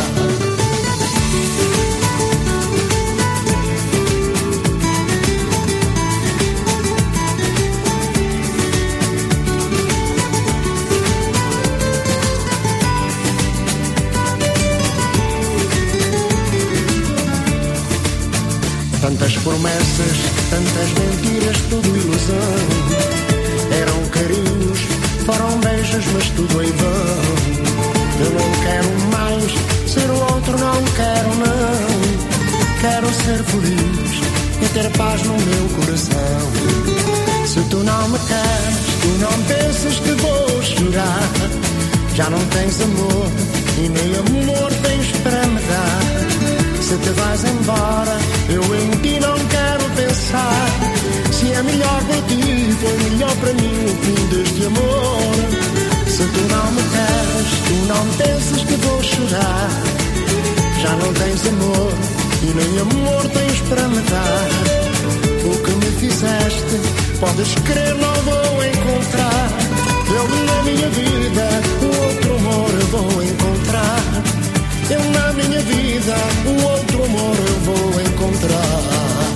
Tantas promessas, tantas mentiras, tudo ilusão. Eram carinhos, foram beijos, mas tudo em vão. Eu não quero mais ser o outro, não quero não. Quero ser feliz e ter paz no meu coração. Se tu não me queres, tu não penses que vou chorar. Já não tens amor e nem amor tens para me dar. Se te vais embora, eu em ti não quero pensar. Se é melhor para ti, foi melhor para mim o fim deste amor. Se tu não me queres, tu não penses que vou chorar. Já não tens amor e nem amor tens para me dar. O que me fizeste, podes crer, não vou encontrar. Eu na minha vida, o outro amor eu vou encontrar. Eu na minha vida, o outro amor eu vou encontrar.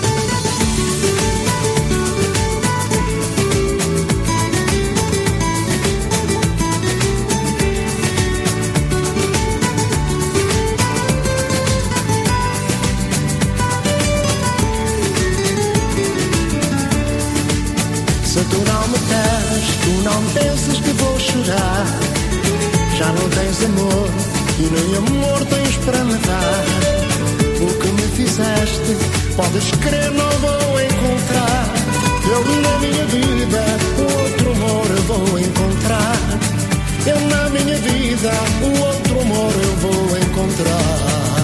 Se tu não me queres, tu não penses que vou chorar. Já não tens amor e nem amor tens para me dar. O que me fizeste, podes crer, não vou encontrar. Eu na minha vida, o outro amor eu vou encontrar. Eu na minha vida, o outro amor eu vou encontrar.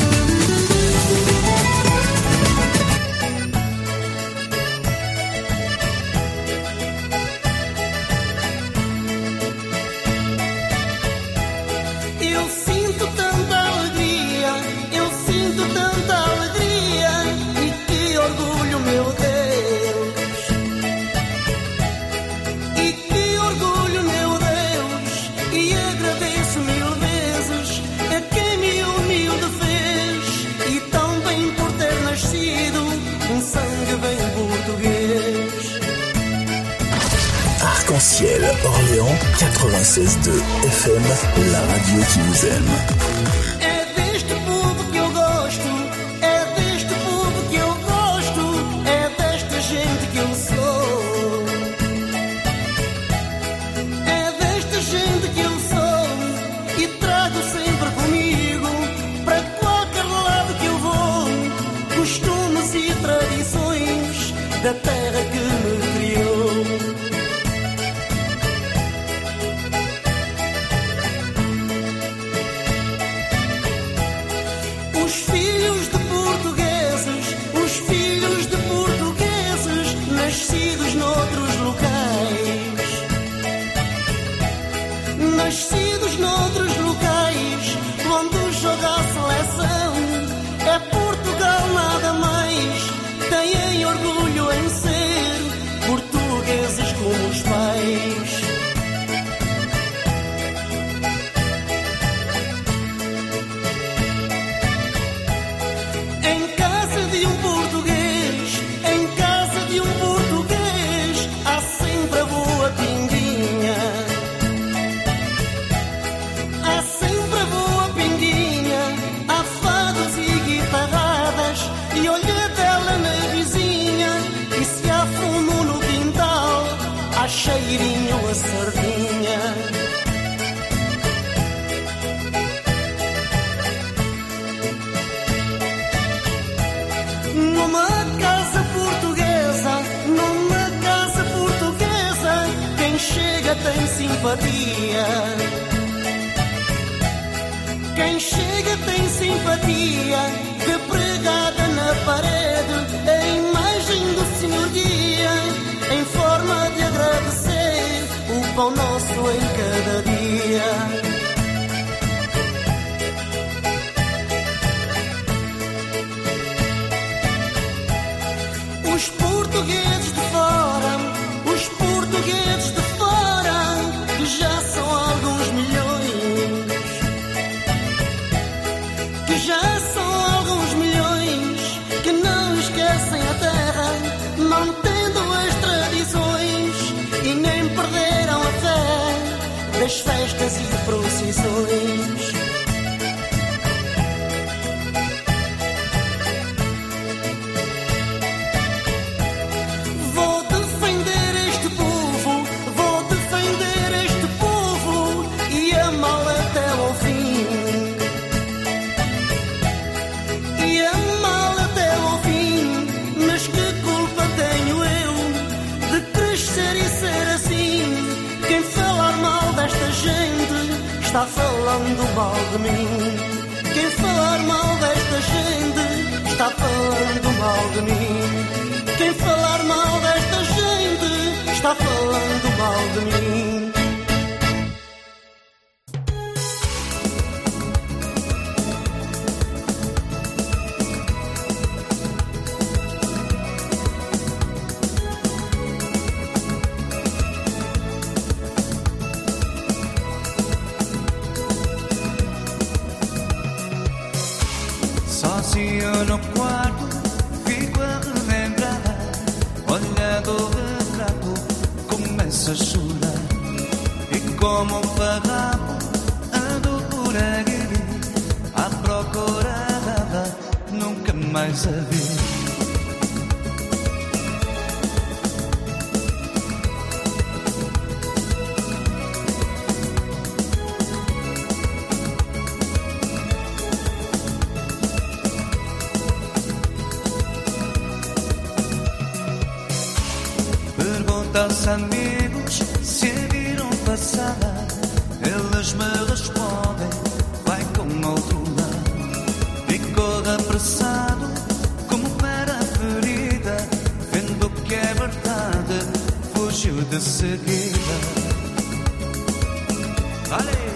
Arc-en-ciel, Orléans, 96.2 FM, la radio qui vous aime. É deste povo que eu gosto, é deste povo que eu gosto, é desta gente que eu sou. É desta gente que eu sou e trago sempre comigo, para qualquer lado que eu vou, costumes e tradições da terra que me criou. Nascidos noutros locais, quando joga a seleção, é Portugal nada mais. Têm orgulho em ser portugueses como os pais. Em casa de um português, em casa de um português, há sempre a boa pinguinha. E olha dela na vizinha, e se há fumo no quintal, há cheirinho a sardinha. Numa casa portuguesa, quem chega tem simpatia. Quem chega tem simpatia, que pregada na parede é a imagem do Senhor Guia, em forma de agradecer o pão nosso em cada dia. Os portugueses de fora, que já são alguns milhões, que já são alguns milhões, que não esquecem a terra, mantendo as tradições e nem perderam a fé das festas e procissões. Vou defender este povo e amá-lo até ao fim. Mas que culpa tenho eu de crescer e ser assim? Quem falar mal desta gente está falando mal de mim. Quem falar mal desta gente está falando mal de mim. Quem falar mal desta gente está falando mal de mim. sozinho no quarto, fico a relembrar. Olhando o retrato, começo a chorar. E como um farrapo, ando por aí, à procura dela, nunca mais a vi. Aos amigos se viram passar, eles me respondem, vai com outro lado. Ficou apressado como para a ferida, vendo que é verdade, fugiu de seguida. Vale!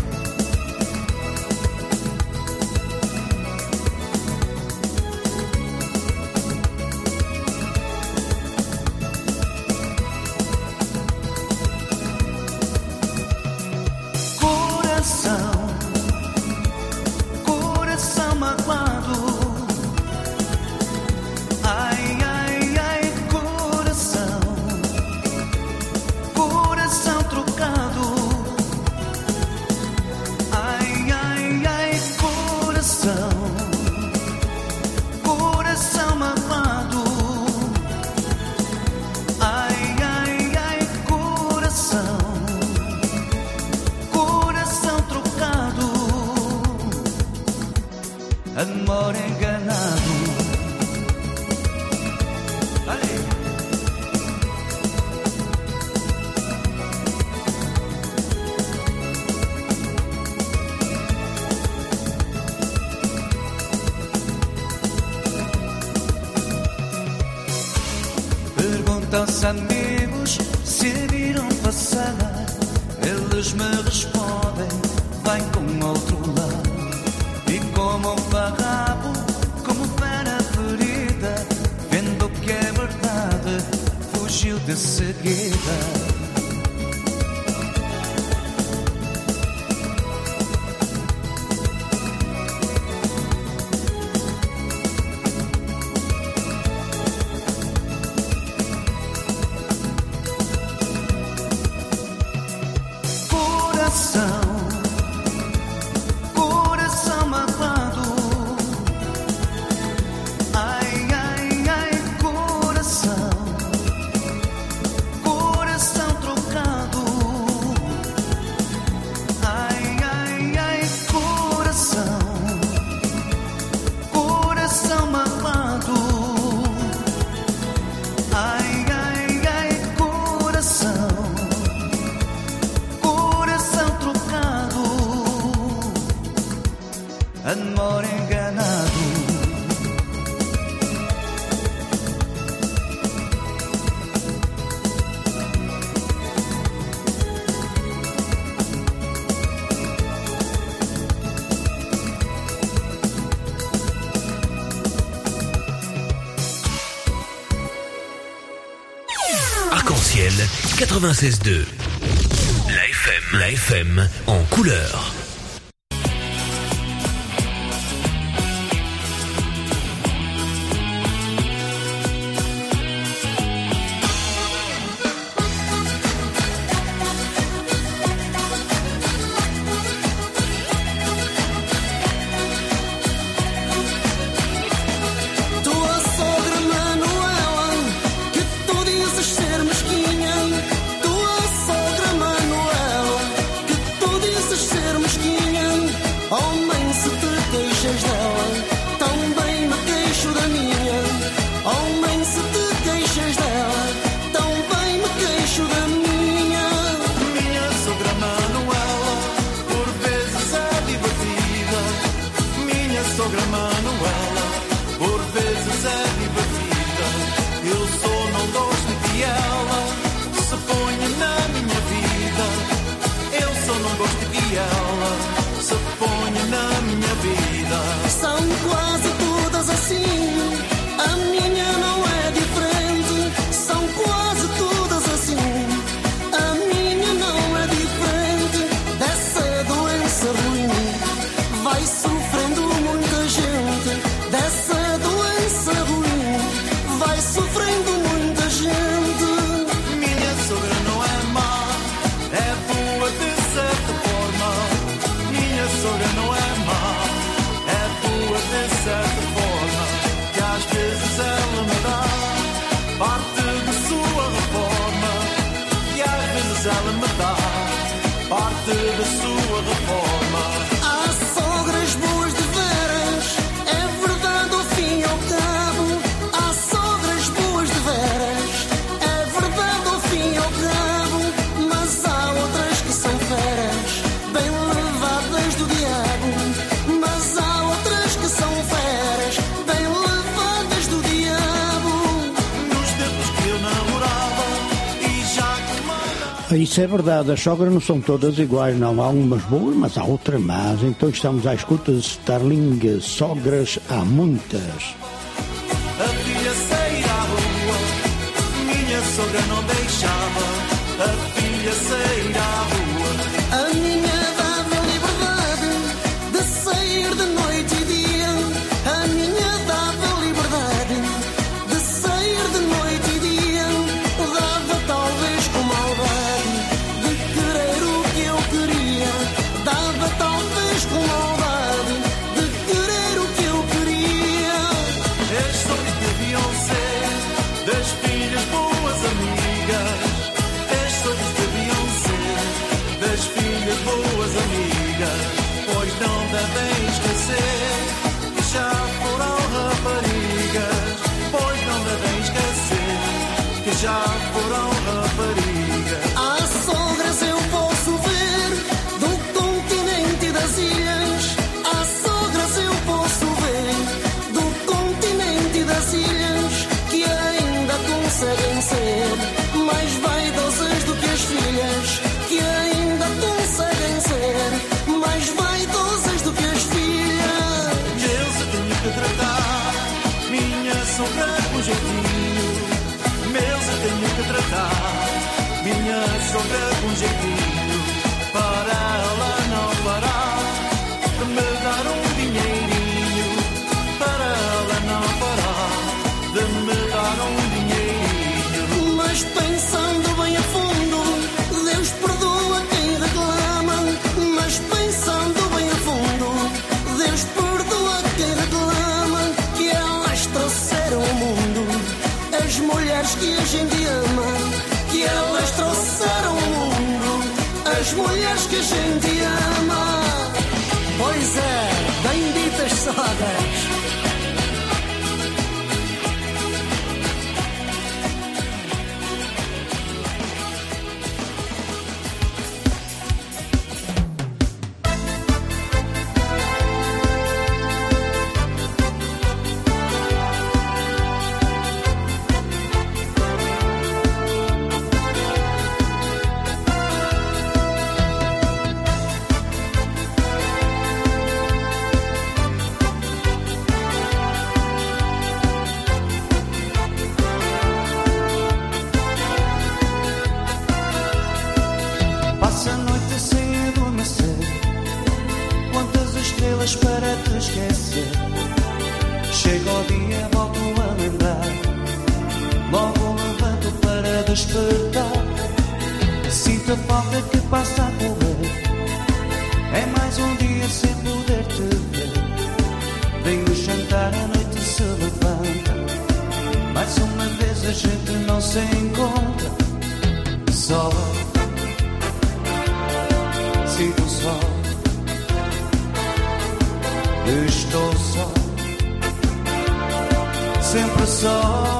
Amor enganado. Pergunta aos amigos se viram passar, eles me respondem, vai com outro lado. E como um farrapo, como para a ferida, vendo que é verdade, fugiu de seguida. Amor enganado. Arc-en-ciel 96.2. La FM en couleur. Vai sofrendo muita gente. da sua reforma. Há sogras boas de veras, é verdade ao fim e ao cabo. Há sogras boas de veras, é verdade ao fim e ao cabo. Mas há outras que são feras, bem levadas do diabo. Mas há outras que são feras, bem levadas do diabo. Nos tempos que eu namorava e já comandava. Isso é verdade, as sogras não são todas iguais, não. Há umas boas, mas há outras más. Então estamos à escuta de Starling, sogras há muitas. A filha sair à rua, minha sogra não deixava. A filha sair à rua. A minha dava liberdade de sair de noite e dia. A minha dava liberdade de sair de noite e dia. Dava talvez com maldade de querer o que eu queria. Dava talvez com maldade de querer o que eu queria. As sonhos deviam ser das filhas boas amigas. As sonhos deviam ser das filhas boas amigas. Pois não devem esquecer que já foram raparigas. Pois não devem esquecer que já foram raparigas. Há sogras eu posso ver do continente e das ilhas. Há sogras eu posso ver do continente e das ilhas que ainda conseguem ser mais vaidosas do que as filhas. Que ainda conseguem ser mais vaidosas do que as filhas. Eu tenho que tratar minha sogra com jeitinho. Eu tenho que tratar minha sogra com jeitinho. Para ela não parar de me dar um dinheirinho. Para ela não parar de me dar um dinheirinho. Mas pensando bem a fundo, Deus perdoa quem reclama. Mas pensando bem a fundo, Deus perdoa quem reclama. Que elas trouxeram ao mundo as mulheres que a gente ama. Que elas trouxeram ao mundo as mulheres que a gente ama. Pois é, benditas sogras. Passa a noite sem adormecer. Quantas estrelas para te esquecer. Chega o dia, volto a lembrar. Logo levanto para despertar. Sinto a falta que passa a correr. É mais um dia sem poder te ver. Venho jantar, a noite se levanta. Mais uma vez a gente não se encontra. Só sinto só, estou só, sempre só.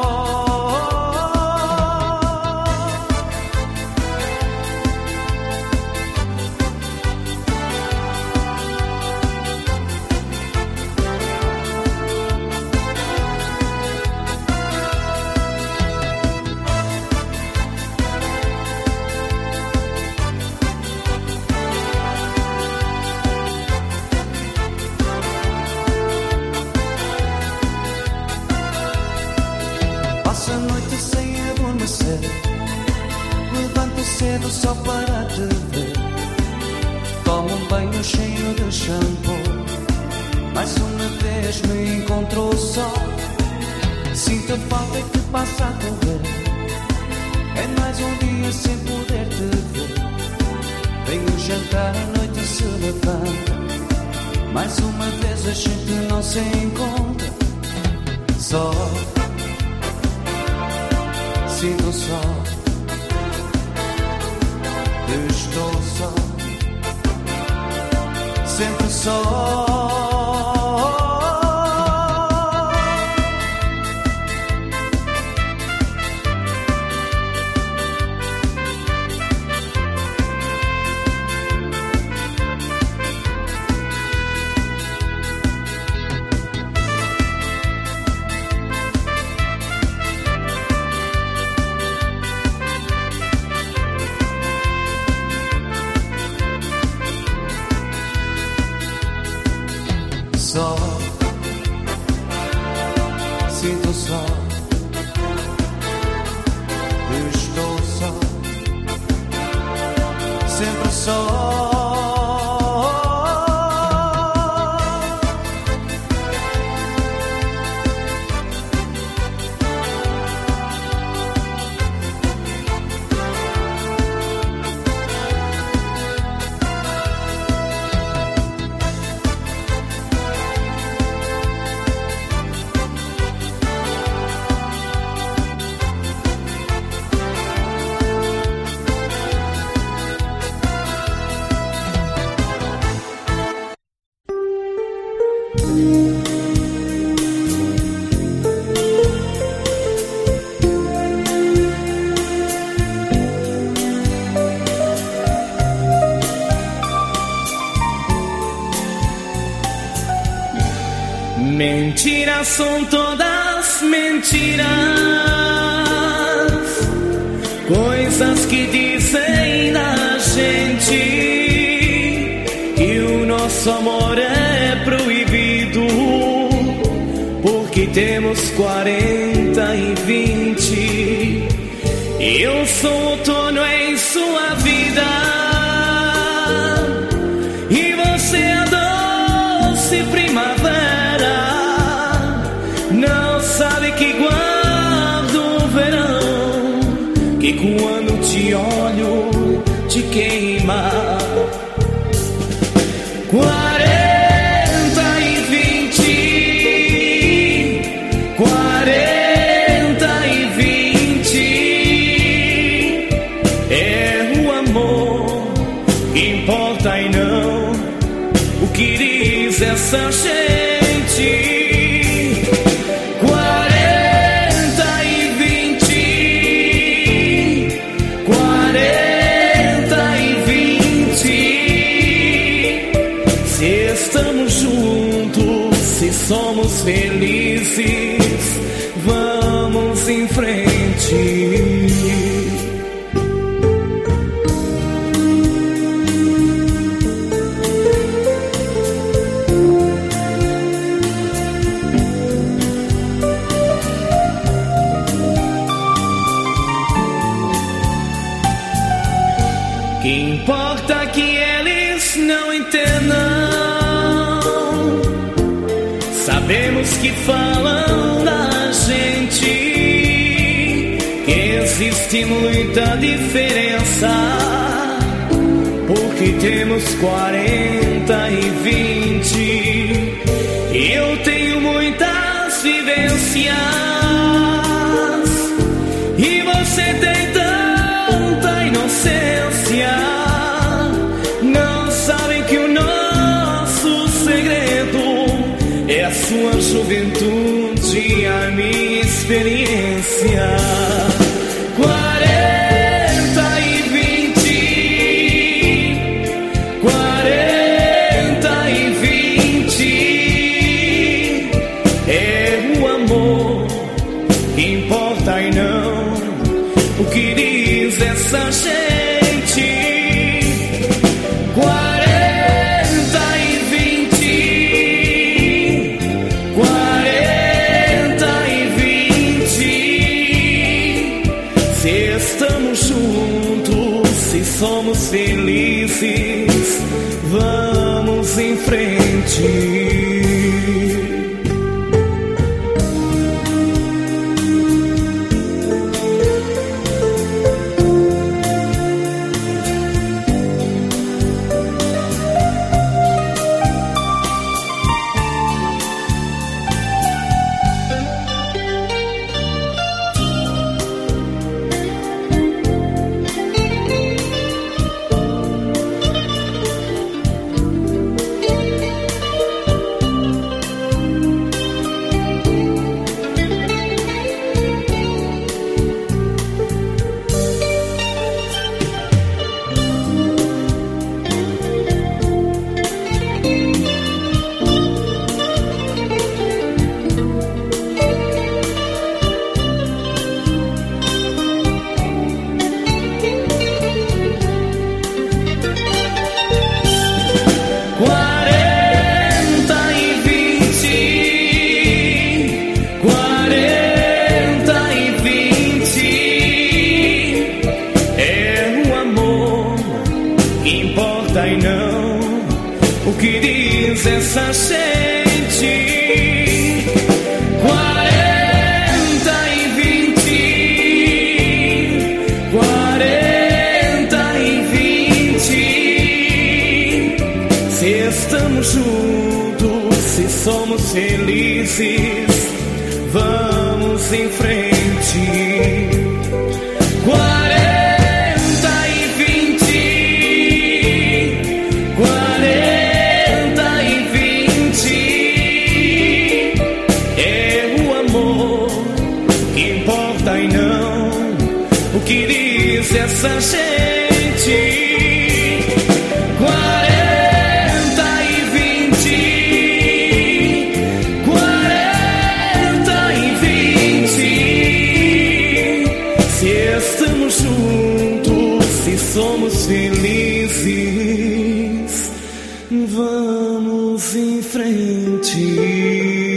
Passa a noite sem adormecer. Levanto cedo só para te ver. Tomo um banho cheio de shampoo. Mais uma vez me encontro só. Sinto a falta que passa a correr. É mais um dia sem poder te ver. Venho jantar, a noite se levanta. Mais uma vez a gente não se encontra. Só sinto só, estou só, sempre só. Só, sinto só, estou só, sempre só. Mentiras são todas mentiras, coisas que dizem da gente que o nosso amor é proibido, porque temos 40 e 20. Eu sou outono em sua vida e você é doce primavera. Não sabe que guardo o verão, que quando te olho te queima. 40 e 20, 40 e 20. É o amor que importa e não o que diz essa gente. Somos felizes, vamos em frente. Que importa que eles não entendam. Sabemos que falam da gente, que existe muita diferença, porque temos 40 e 20. Eu tenho muitas vivências e você tem tanta inocência. Não sabem que o nosso segredo é a sua juventude e a minha experiência. 40 e 20, 40 e 20. É o amor que importa e não o que diz essa gente. 40 e 20, 40 e 20. Se estamos juntos, se somos felizes, vamos em frente. importa e não o que diz essa gente. 40 e 20, 40 e 20. Se estamos juntos, se somos felizes, vamos em frente. 40 e 20, 40 e 20. É o amor que importa e não o que diz essa gente. 40 e 20, 40 e 20. Se estamos juntos, se somos felizes, vamos em frente.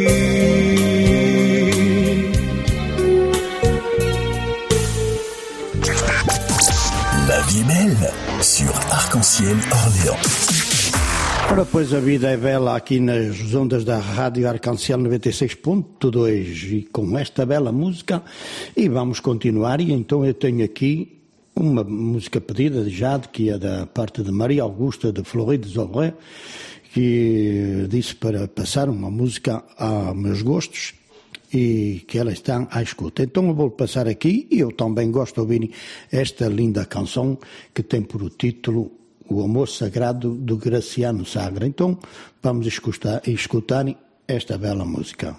La vie est belle sur Arc-en-Ciel Orléans. Ora, pois a vida é bela aqui nas ondas da Rádio Arc-en-Ciel 96.2 e com esta bela música, e vamos continuar. E então eu tenho aqui uma música pedida já, que é da parte de Maria Augusta de Fleury-les-Aubrais, que disse para passar uma música a meus gostos e que ela está à escuta. Então eu vou passar aqui, e eu também gosto de ouvir esta linda canção que tem por título O Amor Sagrado, do Graciano Sagra. Então vamos escutar esta bela música.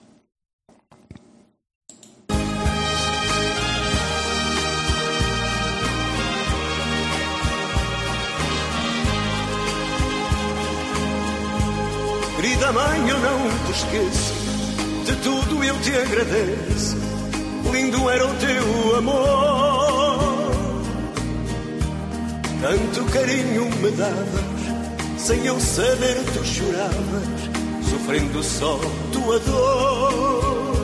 Querida mãe, eu não te esqueço, de tudo eu te agradeço. Lindo era o teu amor, tanto carinho me davas, sem eu saber tu choravas, sofrendo só tua dor.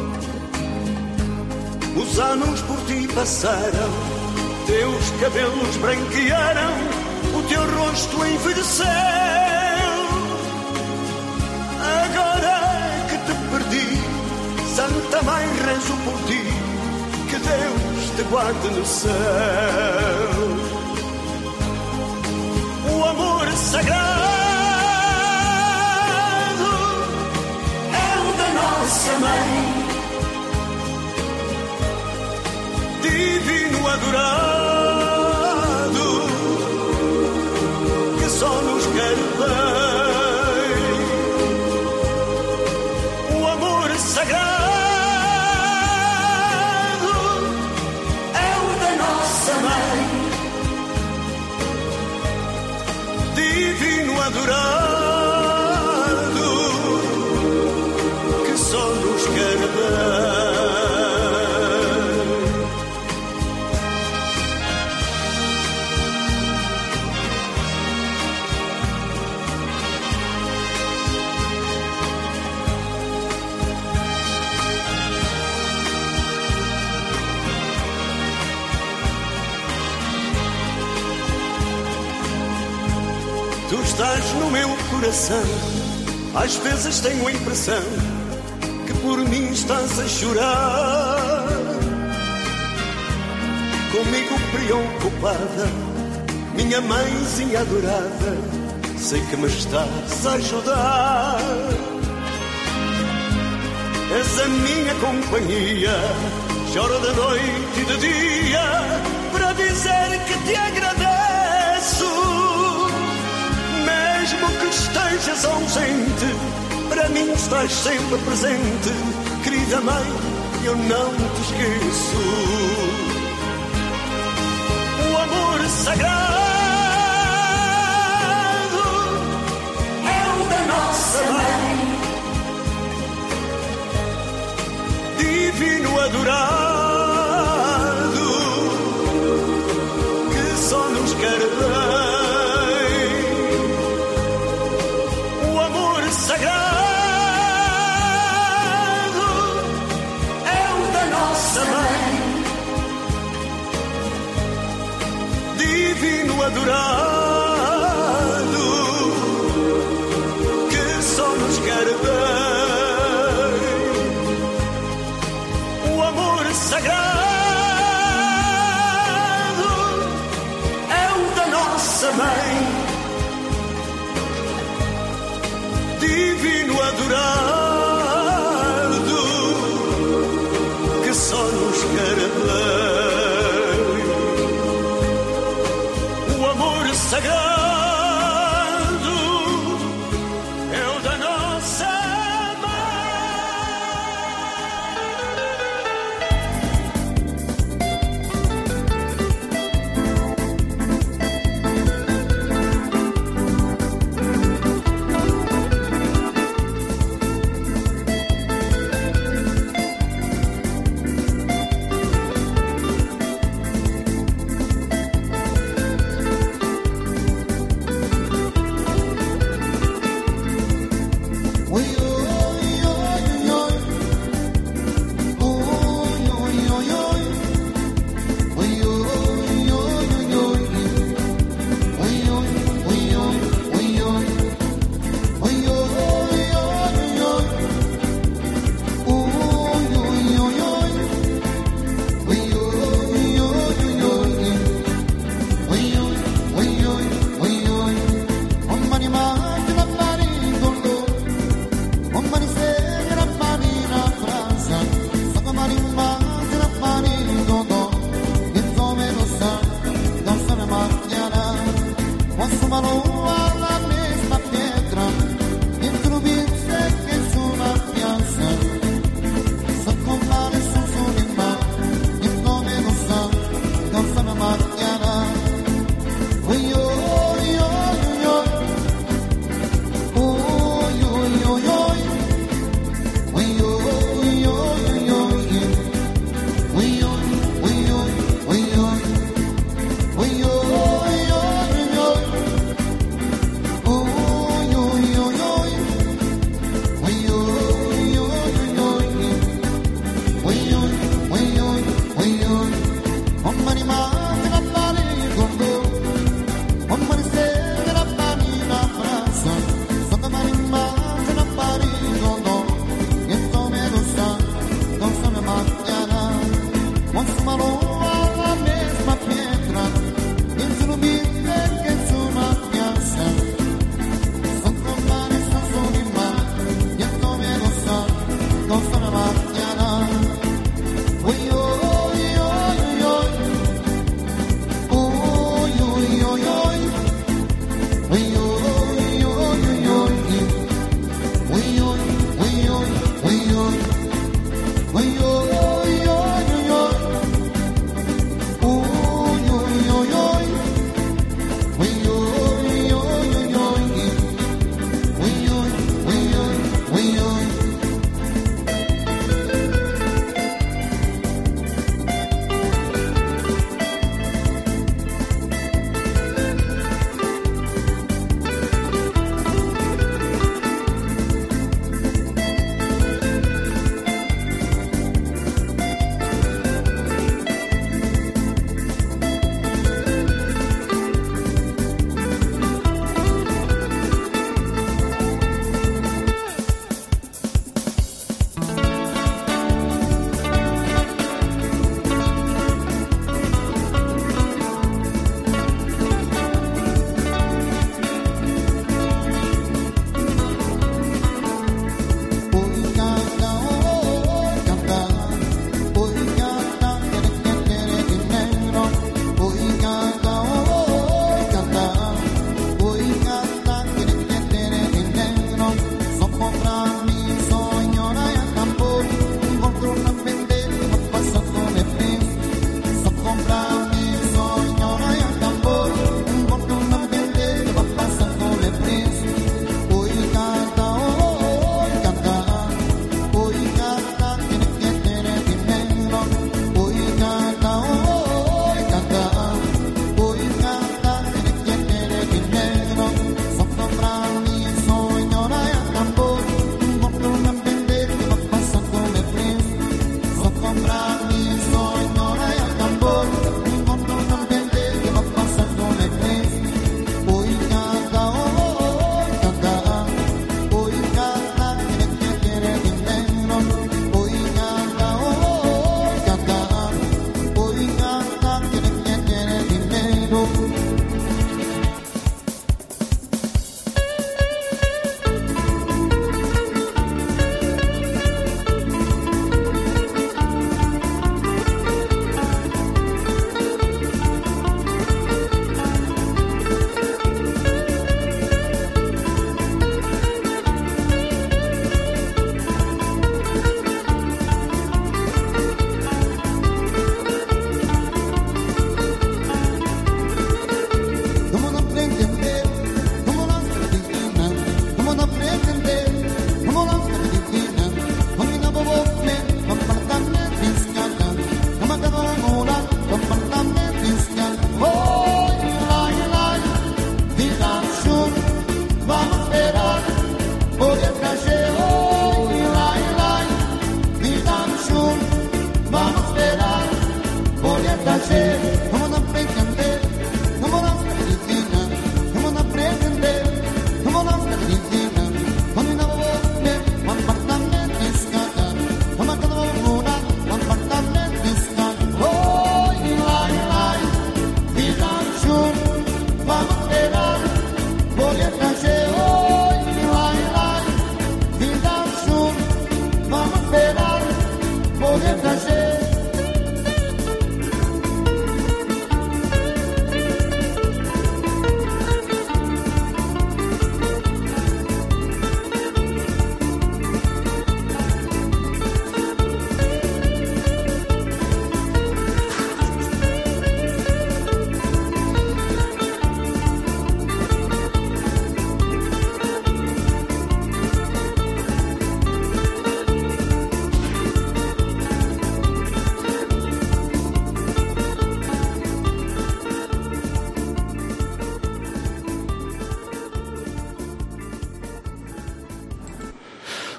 Os anos por ti passaram, teus cabelos branquearam, o teu rosto envelheceu. Agora que te perdi, Santa Mãe, rezo por ti, que Deus te guarde no céu. O amor sagrado é o da nossa mãe, divino adorado, que só nos quer bem. O amor sagrado é o da nossa mãe, divino adorado, que só nos quer bem. Tu estás no meu coração, às vezes tenho a impressão que por mim estás a chorar. Comigo preocupada, minha mãezinha adorada, sei que me estás a ajudar. És a minha companhia, choro de noite e de dia, para dizer que te agradeço. Mesmo que estejas ausente, para mim estás sempre presente. Querida mãe, eu não te esqueço. O amor sagrado é o da nossa mãe, divino adorado, que só nos quer bem. adorado que só nos quer bem. O amor sagrado é o da nossa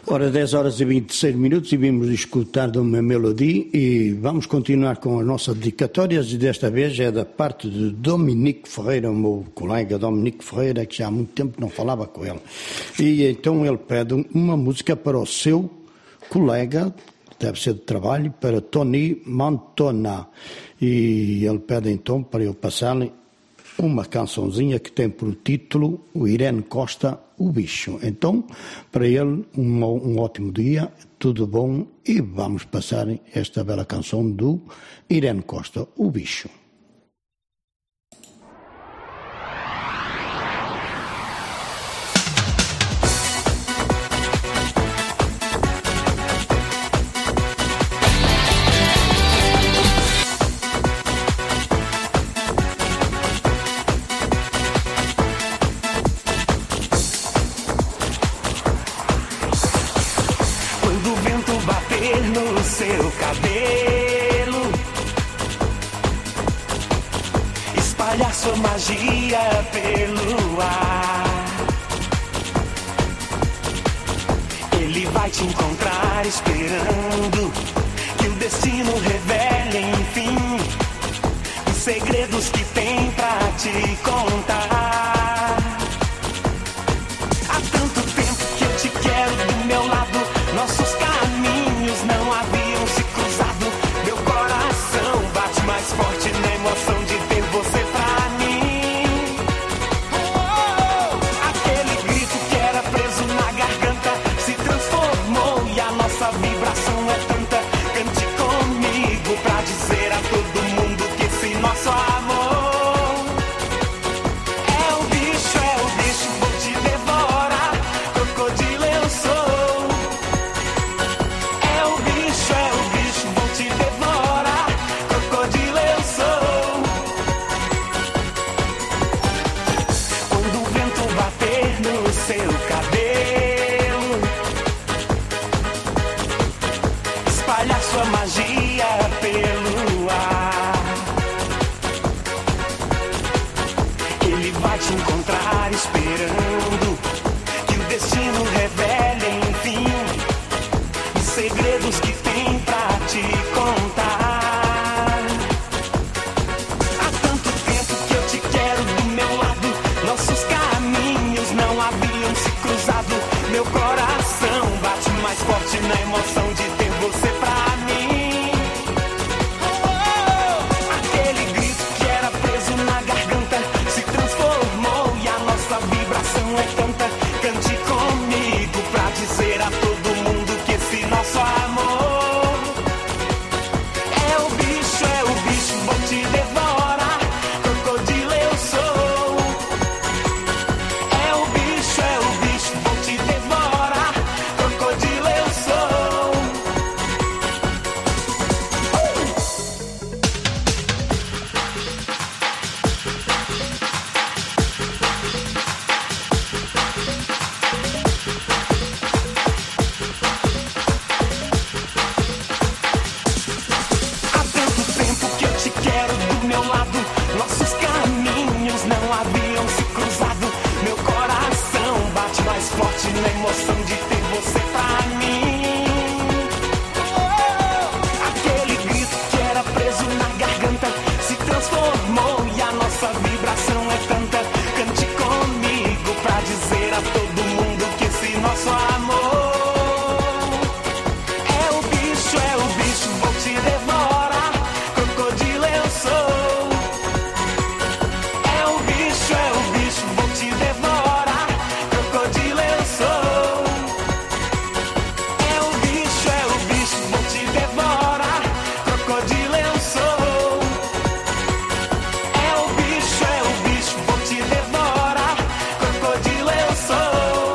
Ora, 10 horas e 26 minutos e vimos escutar de uma melodia e vamos continuar com as nossas dedicatórias e desta vez é da parte de Dominique Ferreira, o meu colega Dominique Ferreira, que já há muito tempo não falava com ele. E então ele pede uma música para o seu colega, deve ser de trabalho, para Tony Mantona. E ele pede então para eu passar-lhe uma cançãozinha que tem por título o Irene Costa, O Bicho. Então, para ele, um ótimo dia, tudo bom, e vamos passar esta bela canção do Irene Costa, O Bicho. No seu cabelo, espalhar sua magia pelo ar. Ele vai te encontrar esperando que o destino revele, enfim, os segredos que tem pra te contar. Há tanto tempo que eu te quero do meu lado, nossos caminhos não haviam se cruzado. Meu coração bate mais forte na emoção de ter você pra mim. Aquele grito que era preso na garganta se transformou e a nossa vibração é tanta. Cante comigo pra dizer a todo mundo que esse nosso amor é o bicho, vou te devorar. Crocodilo eu sou. Seu cabelo, espalhar sua magia pelo ar. Ele vai te encontrar esperando que o destino revele, enfim, os segredos que tem pra te contar. Há tanto tempo que eu te quero do meu lado, nossos caminhos não haviam se cruzado. Meu coração bate mais forte na emoção de ter você pra mim. Aquele grito que era preso na garganta se transformou e a nossa vibração é tanta. Cante comigo pra dizer a todo mundo que esse nosso amor é o bicho, vou te devorar. Crocodilo eu sou. É o bicho, vou te devorar. Crocodilo eu sou. Há tanto tempo que eu te quero do meu lado, nossos caminhos não haviam se cruzado. Meu coração bate mais forte na emoção de ter você pra mim. Aquele grito que era preso na garganta se transformou e a nossa vibração é tanta. Cante comigo pra dizer a todo mundo que esse nosso amor é o bicho, vou te devorar. Crocodilo eu sou. É o bicho, vou te devorar. Crocodilo eu sou. É o bicho, vou te devorar. Crocodilo eu sou. É o bicho, vou te devorar. Crocodilo eu sou.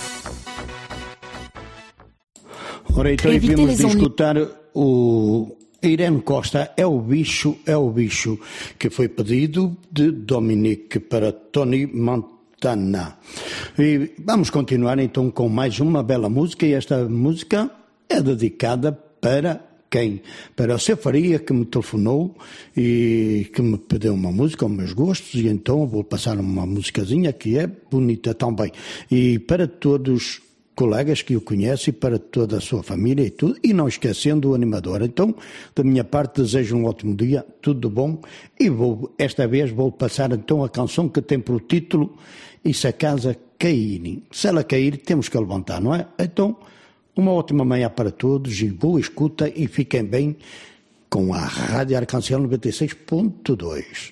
Ora, então Eviter vimos les de ennuis. escutar o Irene Costa é o bicho, que foi pedido de Dominique para Tony Montana. E vamos continuar então com mais uma bela música, e esta música é dedicada para quem? Para o seu Faria, que me telefonou e que me pediu uma música aos meus gostos, e então eu vou passar uma musicazinha que é bonita também. E para todos colegas que o conhecem, para toda a sua família e tudo, e não esquecendo o animador. Então, da minha parte, desejo um ótimo dia, tudo bom, e esta vez vou passar então a canção que tem por título E se a Casa Cair. Se ela cair, temos que levantar, não é? Então, uma ótima manhã para todos e boa escuta, e fiquem bem com a Rádio Arcancel 96.2.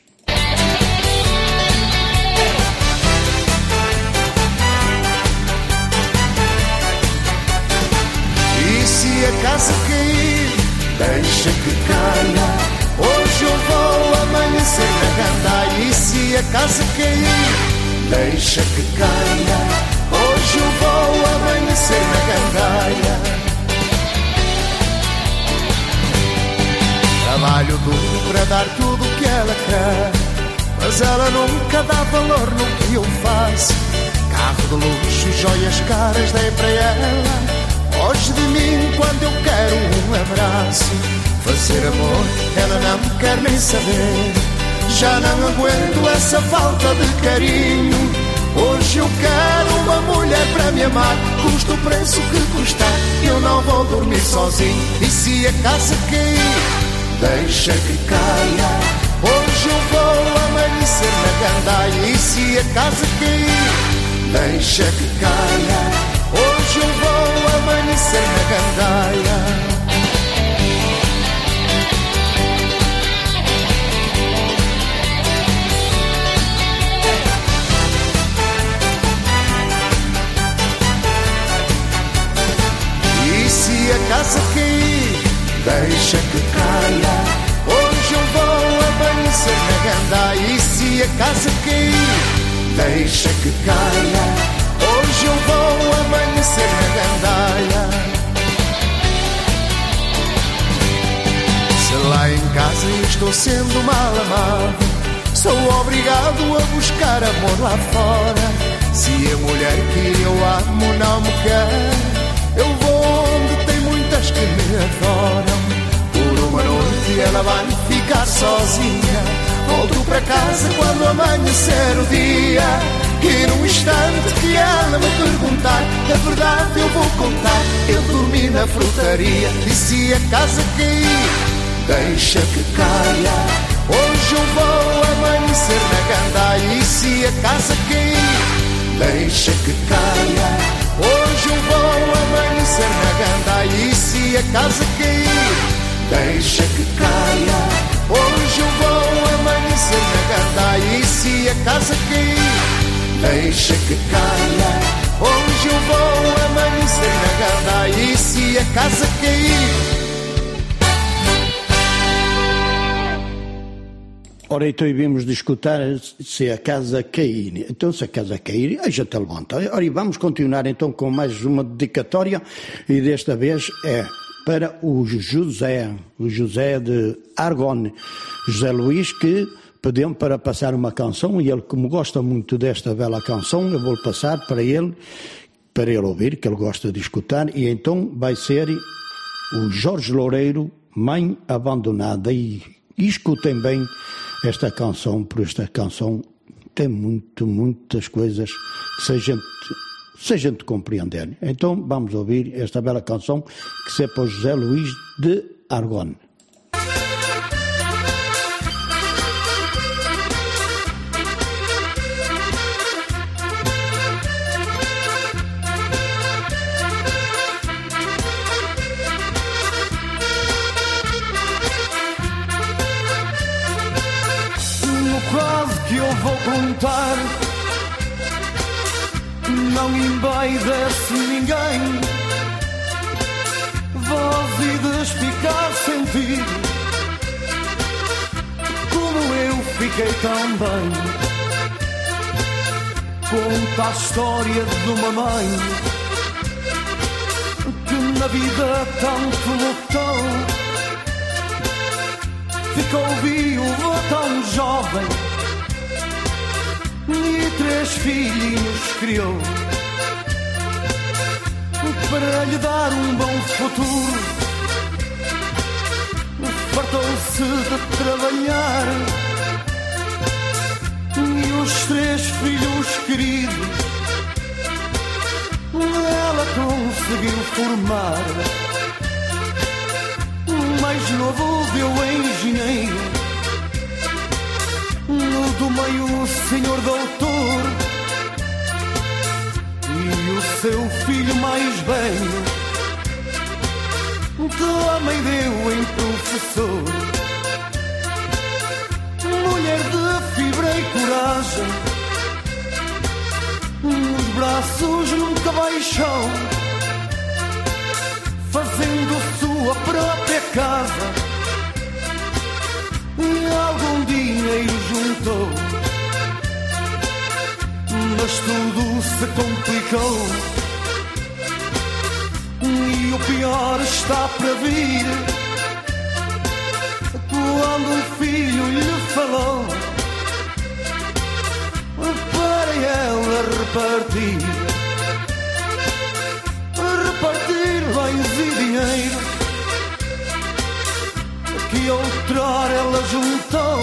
E se a casa cair, deixa que caia. Hoje eu vou amanhecer na gandaia. E se a casa cair, deixa que caia. Hoje eu vou amanhecer na gandaia. Trabalho duro para dar tudo o que ela quer, mas ela nunca dá valor no que eu faço. Carro de luxo, joias caras dei para ela. Hoje de mim quando eu quero um abraço. Fazer amor, ela não quer nem saber. Já não aguento essa falta de carinho. Hoje eu quero uma mulher para me amar. Custa o preço que custar, eu não vou dormir sozinho. E se a casa cair, deixa que caia. Hoje eu vou amanhecer na gandaia. E se a casa cair, deixa que caia. Hoje eu vou amanhecer na gandaia. E se a casa cair, deixa que caia. Hoje eu vou amanhecer na gandaia. E se a casa cair, deixa que caia. Hoje eu vou amanhecer na gandaia. Se lá em casa eu estou sendo mal amado, sou obrigado a buscar amor lá fora. Se a mulher que eu amo não me quer, eu vou onde tem muitas que me adoram. Por uma noite ela vai ficar sozinha. Volto para casa quando amanhecer o dia. E num instante que ela me perguntar, a verdade eu vou contar. Eu dormi na frutaria. E se a casa cair, deixa que caia. Hoje eu vou amanhecer na gandaia. E se a casa cair, deixa que caia. Hoje eu vou amanhecer na gandaia. E se a casa cair, deixa que caia. Hoje eu vou amanhecer na gandaia. E se a casa cair, deixa que caia. Hoje eu vou amanhecer na gandaia. E se a casa cair. Ora, então vimos de escutar Se a Casa Cair. Então, se a casa cair, a gente levanta. Ora, e vamos continuar então com mais uma dedicatória, e desta vez é para o José de Argonne, José Luís, que pediu para passar uma canção, e ele, como gosta muito desta bela canção, eu vou passar para ele ouvir, que ele gosta de escutar, e então vai ser o Jorge Loureiro, Mãe Abandonada. E escutem bem esta canção, por esta canção tem muitas coisas que se a gente compreender. Então vamos ouvir esta bela canção, que é para o José Luís de Argonne. Que eu vou contar, não embeidece ninguém. Voz e despicar sentir, como eu fiquei tão bem. Conta a história de uma mãe que na vida tanto lutou, ficou viúva tão jovem e 3 filhinhos criou. Para lhe dar um bom futuro, fartou-se de trabalhar e os 3 filhos queridos ela conseguiu formar. O mais novo deu engenheiro, no do meio o senhor doutor, e o seu filho mais velho também deu em professor. Mulher de fibra e coragem, os braços nunca baixou, fazendo sua própria casa e algum dinheiro juntou. Mas tudo se complicou e o pior está para vir. Quando um filho lhe falou para ela repartir bens e dinheiro que outrora ela juntou.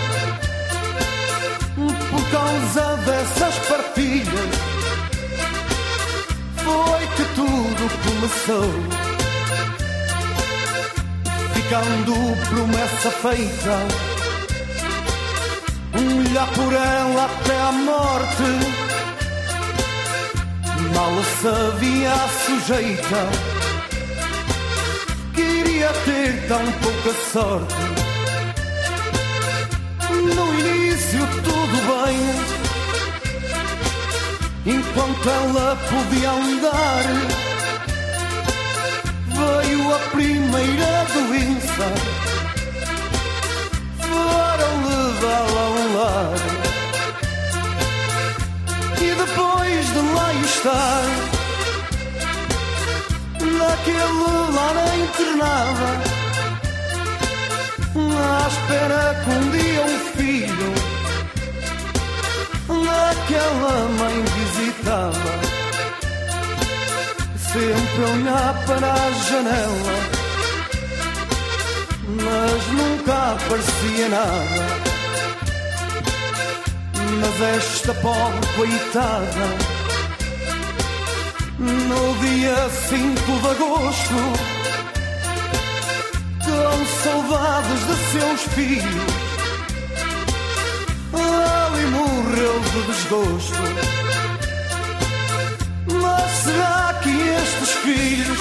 Por causa dessas partilhas foi que tudo começou. Ficando promessa feita, olhar por ela até à morte, mal sabia a sujeita que iria ter tão pouca sorte. No início tudo bem, enquanto ela podia andar, veio a primeira doença para levá-la a um lar. E depois de lá estar, naquele lar internava, à espera que um dia um filho naquela mãe visitava, sempre a olhar para a janela, mas nunca aparecia nada. Mas esta pobre coitada, no dia 5 de agosto, com saudades de seus filhos, ali morreu de desgosto. Mas será que estes filhos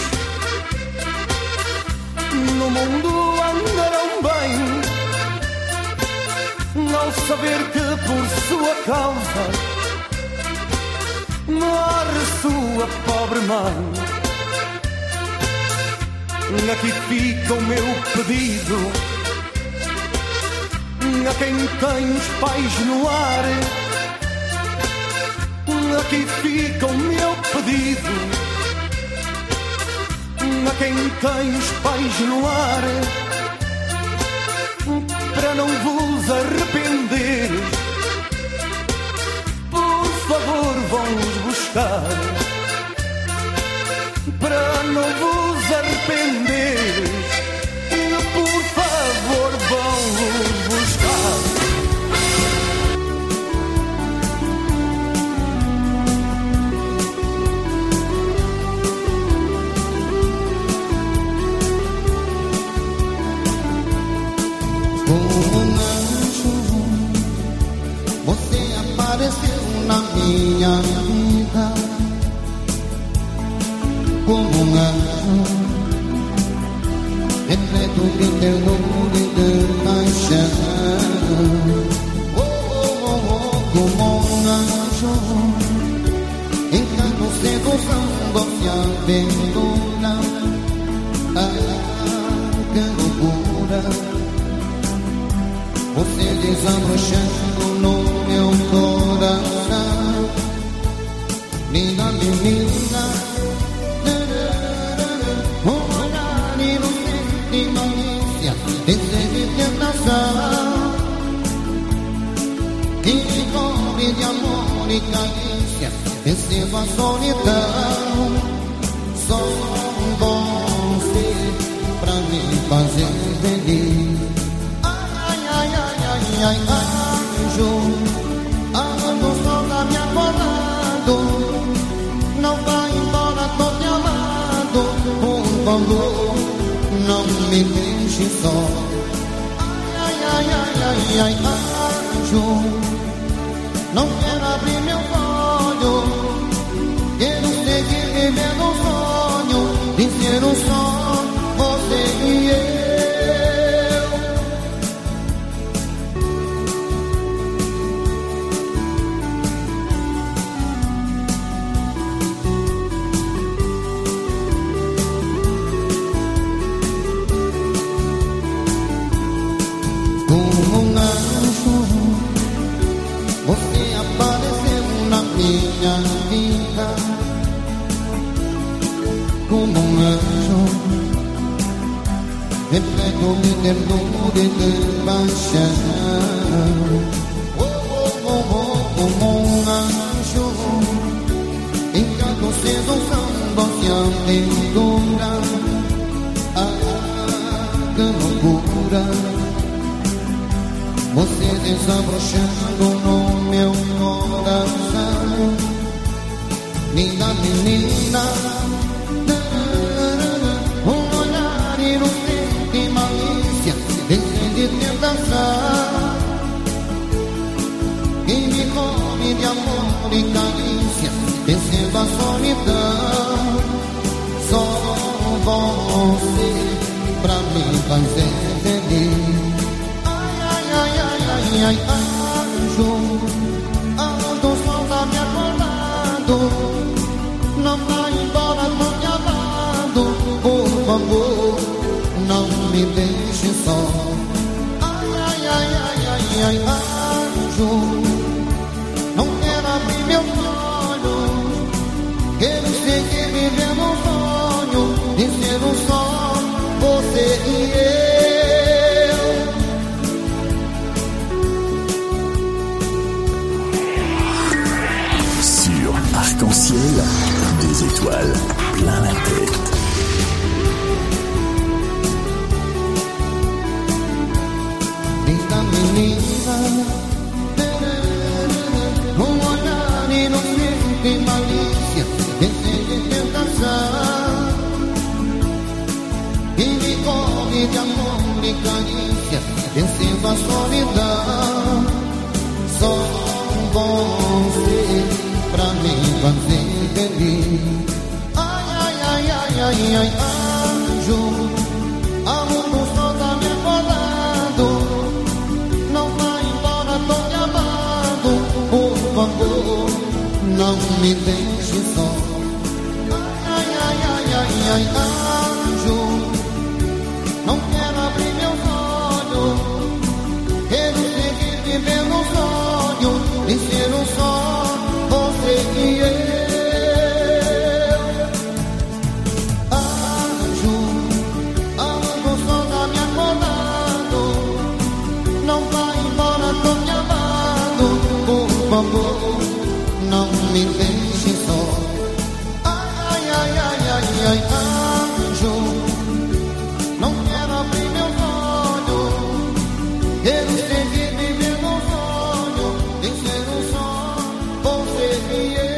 no mundo andarão bem, ao saber que por sua causa morre sua pobre mãe? Aqui fica o meu pedido a quem tem os pais no lar. Aqui fica o meu pedido a quem tem os pais no lar, para não vos arrepender, por favor vão-os buscar. Para não vos arrepender, por favor vão-os buscar. Como um anjo, você apareceu na minha vida. Como um anjo, refleto de ternura e de paixão. Como um anjo, encanto, sedução, doce aventura. Ah, que loucura! Você desabrochando no meu coração. Linda menina, um olhar inocente e malícia, desejo de tentação. e carícia, vencendo a solidão. Só você pra me fazer feliz. Ai, ai, ai, ai, ai, anjo, ando só tá me acordando. Não vai embora, tô te amando. Por favor, não me deixe só. Ai, ai, ai, ai, ai, anjo, não quero abrir meu olho. Quero seguir vivendo um sonho de ser um só você e eu. Como um anjo, você apareceu na minha vida. Como um anjo, repleto de ternura e de paixão. Oh, oh, oh, oh, como um anjo, encanto, sedução, doce aventura. Ah, que loucura, você desabrochando no meu coração. Linda menina, um olhar inocente e malícia, de tentação, e me come de amor e carícia, vencendo a solidão. Só você pra me fazer feliz. Ai, ai, ai, ai, anjo, ando só tá me acordando. Não vai embora, tô te amando. Por favor, não me deixe só. Ai, ai, ai, ai, ai, ai, anjo, não quero abrir meus olhos. Quero seguir vivendo um sonho de ser um só você e eu. Arc-en-ciel, des étoiles plein la tête. Linda menina, um olhar inocente e malícia, desejo e tentação, e me come de amor e carícia, vencendo a solidão. Só você pra me fazer feliz. Ai, ai, ai, ai, ai, ai, anjo, a mundo só tá me acordando. Não vai embora, tô te amando. Por favor, não me deixe só. Ai, ai, ai, ai, ai, anjo, não quero abrir meus olhos. Quero seguir vivendo um sonho de ser um só você e eu. Anjo, ando só tá me acordando. Não vai embora, tô te amando. Por favor, não me deixe só. Ai, ai, ai, ai, ai, ai, anjo, não quero abrir meus olhos. Quero seguir vivendo um sonho de ser um só você e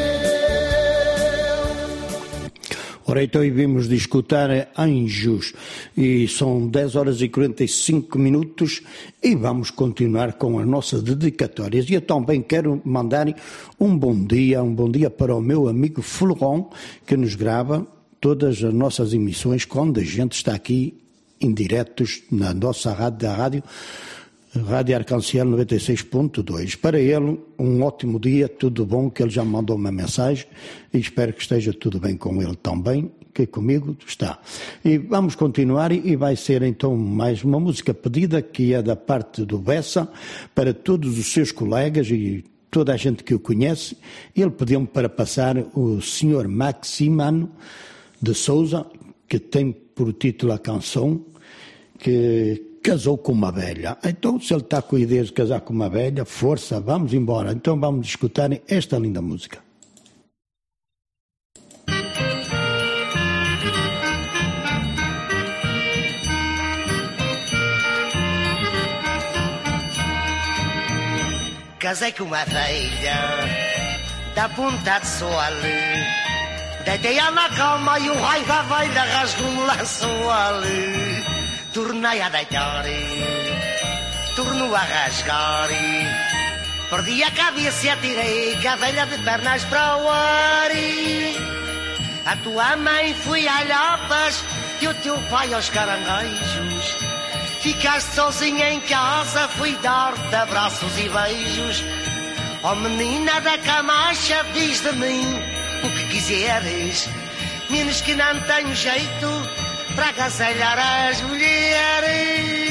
eu. Ora, então vimos de escutar Anjos e são 10 horas e 45 minutos e vamos continuar com as nossas dedicatórias. E eu também quero mandar um bom dia para o meu amigo Florão, que nos grava todas as nossas emissões quando a gente está aqui em diretos na nossa rádio Arc-en-ciel 96.2. Para ele, um ótimo dia, tudo bom, que ele já mandou uma mensagem e espero que esteja tudo bem com ele também, que comigo está. E vamos continuar e vai ser então mais uma música pedida que é da parte do Bessa para todos os seus colegas e toda a gente que o conhece. Ele pediu-me para passar o Sr. Maximano de Souza, que tem por título a canção que casou com uma velha. Então, se ele está com ideias de casar com uma velha, força, vamos embora. Então vamos escutarem esta linda música. Casei com uma velha da Ponta de Sol. Deitei-a na cama e o raio da velha rasgou-me o lençol. Tornei a deitar, tornou a rasgar. Perdi a cabeça e atirei com a velha de pernas para o ar. A tua mãe foi a Lhopas e o teu pai aos caranguejos. Ficaste sozinha em casa, fui dar-te abraços e beijos. Oh menina da Camacha, diz de mim o que quiseres, menos que não tenho jeito para agasalhar as mulheres.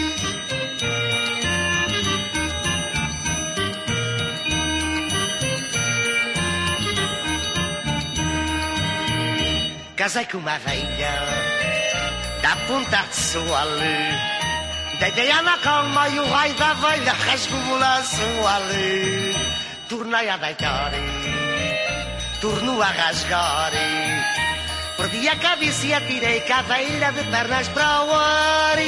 Casei com uma velha da Ponta de Sol. Deitei-a na cama e o raio da velha rasgou-me o lençol. Tornei a deitar, tornou a rasgar. Perdi a cabeça e atirei com a velha de pernas para o ar.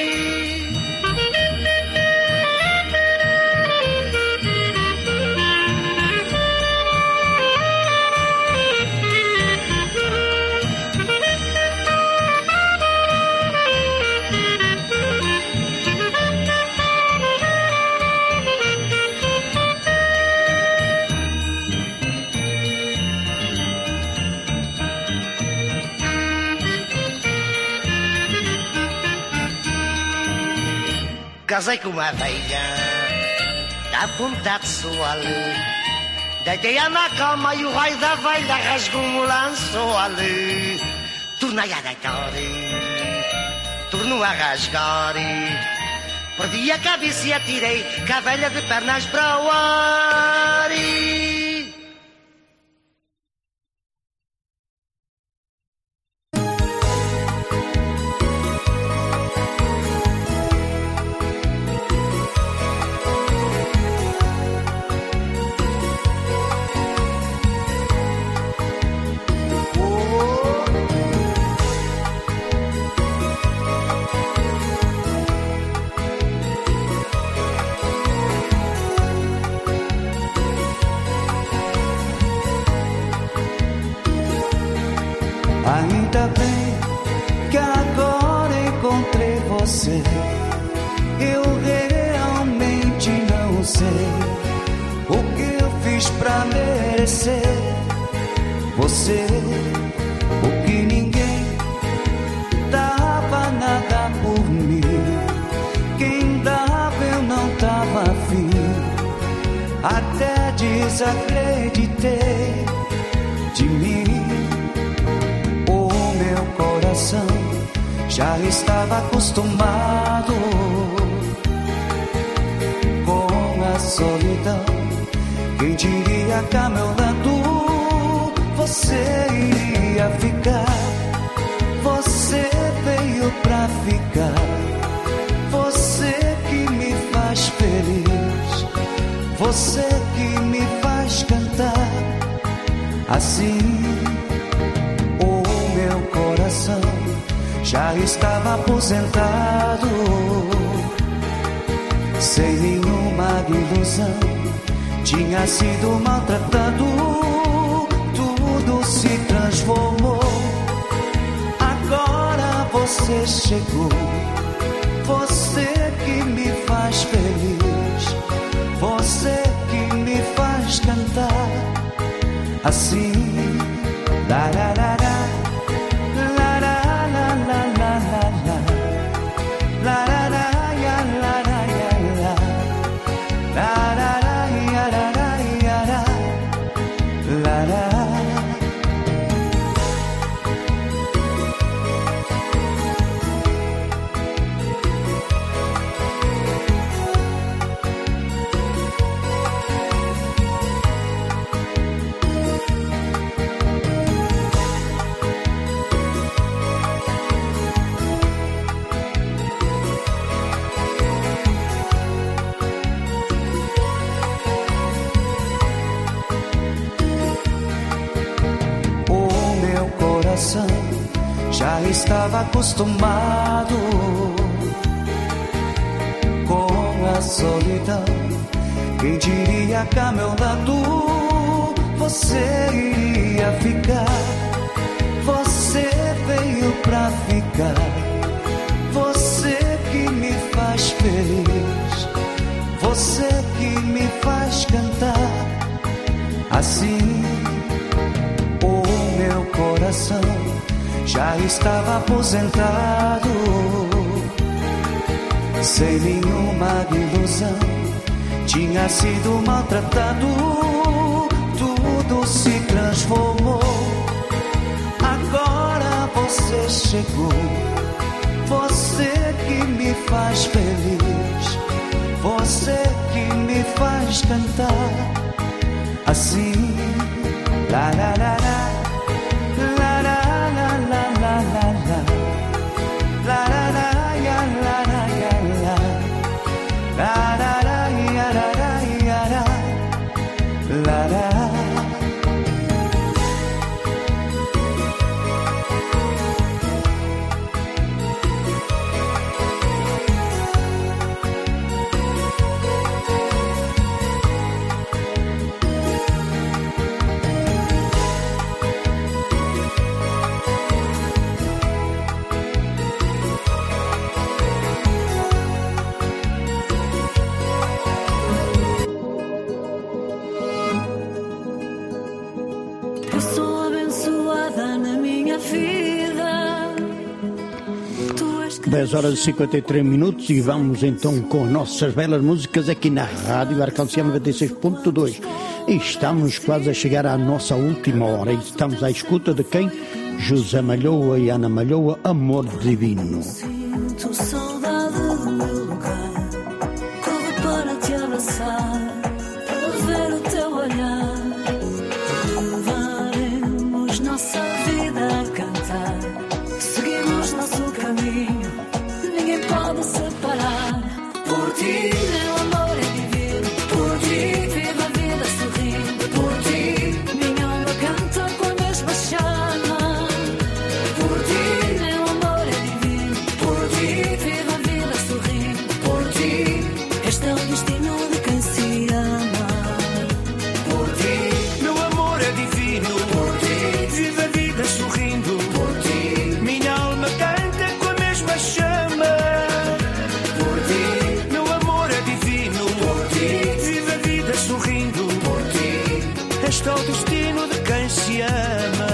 Casei com uma velha da Ponta de Sol. Deitei-a na cama e o raio da velha rasgou-me o lençol. Tornei a deitar, tornou a rasgar. Perdi a cabeça e atirei com a velha de pernas para o ar. Ainda bem que agora encontrei você. Eu realmente não sei o que eu fiz pra merecer você. O que ninguém dava nada por mim. Quem dava eu não tava afim. Até desacreditei de mim. Meu coração já estava acostumado com a solidão. Quem diria que a meu lado você iria ficar? Você veio pra ficar. Você que me faz feliz. Você que me faz cantar assim. Meu coração já estava aposentado, sem nenhuma ilusão, tinha sido maltratado. Tudo se transformou. Agora você chegou, você que me faz feliz, você que me faz cantar assim. Lararara. já estava acostumado com a solidão. Quem diria que a meu lado você iria ficar? Você veio pra ficar. Você que me faz feliz, você que me faz cantar. Assim o meu coração já estava aposentado, sem nenhuma ilusão, tinha sido maltratado. Tudo se transformou. Agora você chegou, você que me faz feliz, você que me faz cantar. Assim, la la la la, la la la la la la la, la la la ya la la ya la, la la la ya la la ya la, la la. Eu sou abençoada na minha vida. 10 horas e 53 minutos e vamos então com nossas belas músicas aqui na Rádio Arcância 96.2. E estamos quase a chegar à nossa última hora e estamos à escuta de quem? José Malhoa e Ana Malhoa, Amor Divino. Sinto saudade do meu lugar. Corro para te abraçar, para ver o teu olhar. Levaremos nossa vida a cantar. Seguimos nosso caminho, ninguém pode separar. Por ti, meu amor é divino. Por ti, viva a vida sorrindo. Por ti, minha alma canta com a mesma chama. Por ti, meu amor é divino. Por ti, viva a vida sorrindo. Por ti, este é o destino de quem se ama. Por ti, meu amor é divino. Por ti, viva a vida sorrindo. Por ti, minha alma canta com a mesma chama. Por ti, meu amor é divino. Por ti, viva a vida sorrindo. Por ti, este é o destino de quem se ama.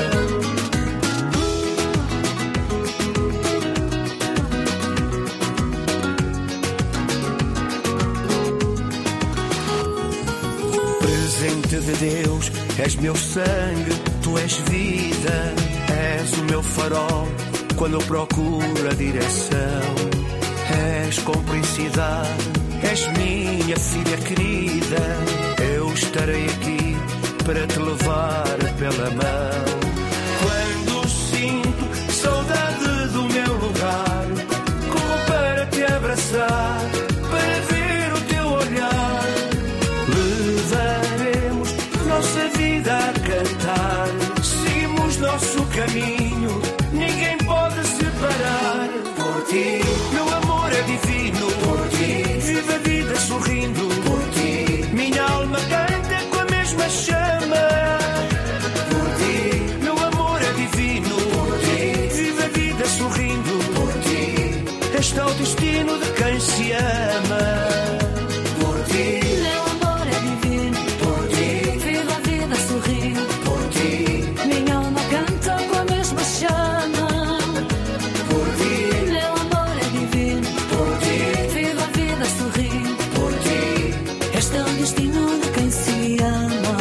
Presente de Deus, és meu sangue, tu és vida, és o meu farol quando eu procuro a direção. És cumplicidade, és minha filha querida, eu estarei aqui para te levar pela mão. Quando sinto saudade do meu lugar, corro para te abraçar, para ver o teu olhar. Levaremos nossa vida a cantar, seguimos nosso caminho, ninguém pode separar. Por ti, meu amor é divino. Por ti, viva a vida sorrindo. Por ti, minha alma canta com a mesma chama. Por ti, meu amor é divino. Por ti, viva a vida sorrindo. Por ti, este é o destino de quem se ama. Por ti, Meu amor é divino. Por ti, viva a vida sorrindo. por ti, Minha alma canta com a mesma chama. por ti, Meu amor é divino. por ti, Viva a vida sorrindo. por ti. Este é o destino de quem se ama.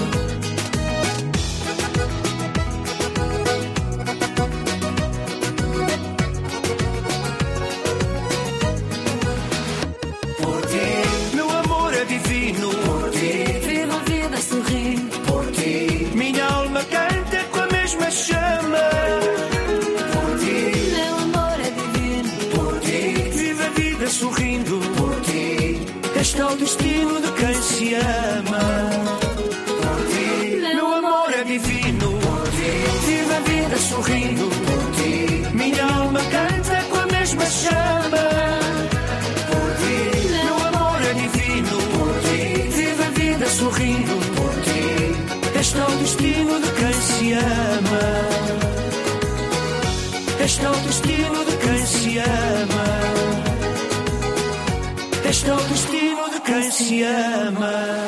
Por ti, meu amor é divino. Por ti, Viva a vida sorrindo. por ti, minha alma canta com a mesma chama. Por ti, Meu amor é divino. por ti, viva a vida sorrindo. Por ti, este é o destino de quem se ama. Por ti, meu amor é divino. Por ti, viva a vida sorrindo. Por ti, se ama. Este é o destino de quem se ama.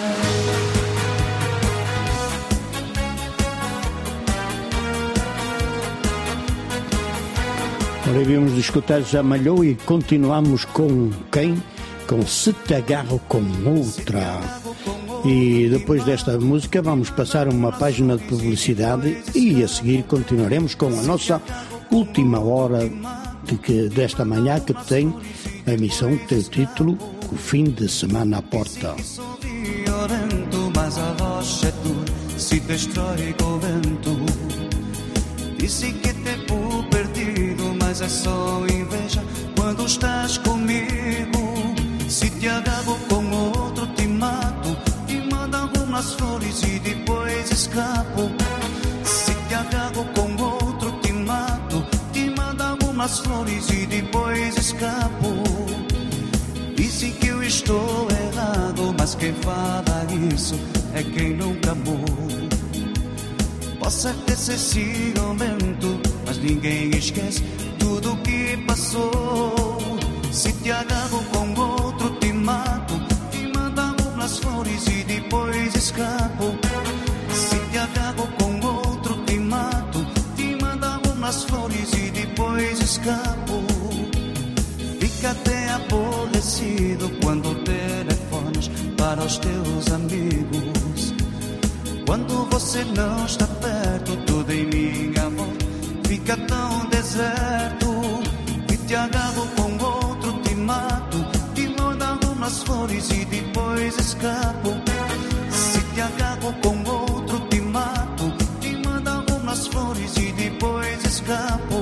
Ora, vimos escutar Já Malhou e continuamos com quem? Com Se Te Agarro Com Outra. E depois desta música vamos passar uma página de publicidade e a seguir continuaremos com a nossa última hora desta manhã, que tem a emissão que tem o título O Fim de Semana à Porta. Mas a rocha se destrói com o vento. Disse que tempo perdido, mas é só inveja quando estás comigo. Se te agarro com outro, te mato, te mando algumas flores e depois escapo. Se te agarro com outro, te mato, te mando algumas flores e depois escapo. Dizem que eu estou errado, mas quem fala isso é quem nunca amou. Posso até ser ciumento, mas ninguém esquece tudo que passou. Se te agarro com outro, te mato, te mando algumas flores e depois escapo. Se te agarro com outro, te mato, te mando algumas flores e depois escapo. Fica até aborrecido quando telefonas para os teus amigos. Quando você não está perto, tudo em minha volta fica tão deserto. E te agarro com outro, te mato, te mando algumas flores e depois escapo. Se te agarro com outro, te mato, te mando algumas flores e depois escapo.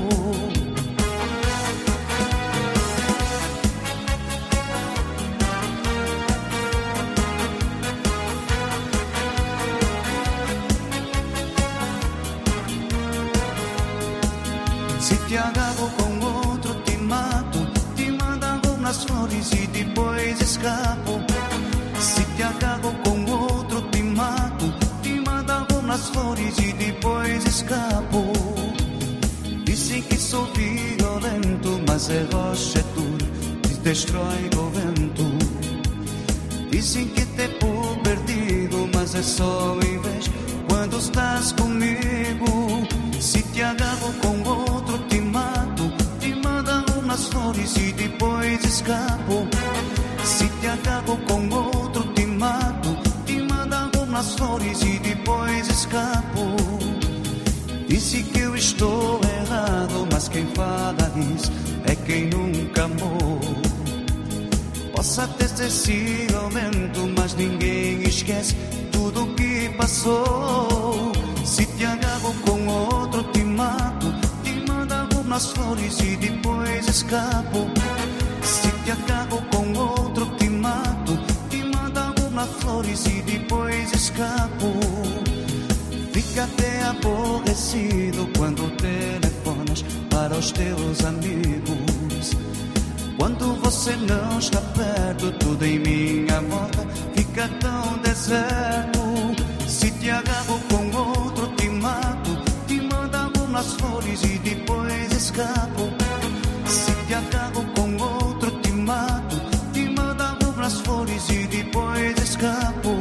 Se te agarro com outro, te mato, te mando algumas flores e depois escapo. Se te agarro com outro, te mato, te mando algumas flores e depois escapo. Dizem que sou violento, mas é rocha dura, te destrói com o vento. Dizem que tempo perdido, mas é só inveja quando estás comigo. Se te agarro com outro, te mato, te mando algumas flores e depois escapo. Se te agarro com outro, te mato, te mando algumas flores e depois escapo. Disse que eu estou errado, mas quem fala isso é quem nunca amou. Posso até ser ciumento, mas ninguém esquece tudo que passou. Se te agarro com outro, te mato, te mando algumas flores e depois escapo. Se te agarro com outro, te mato, te mando algumas flores e depois escapo. Fica até aborrecido quando telefonas para os teus amigos. Quando você não está perto, tudo em minha volta fica tão deserto. Se te agarro com outro, te mato, te mando algumas flores e depois escapo. Se te agarro com outro, te mato, te mando algumas flores e depois escapo.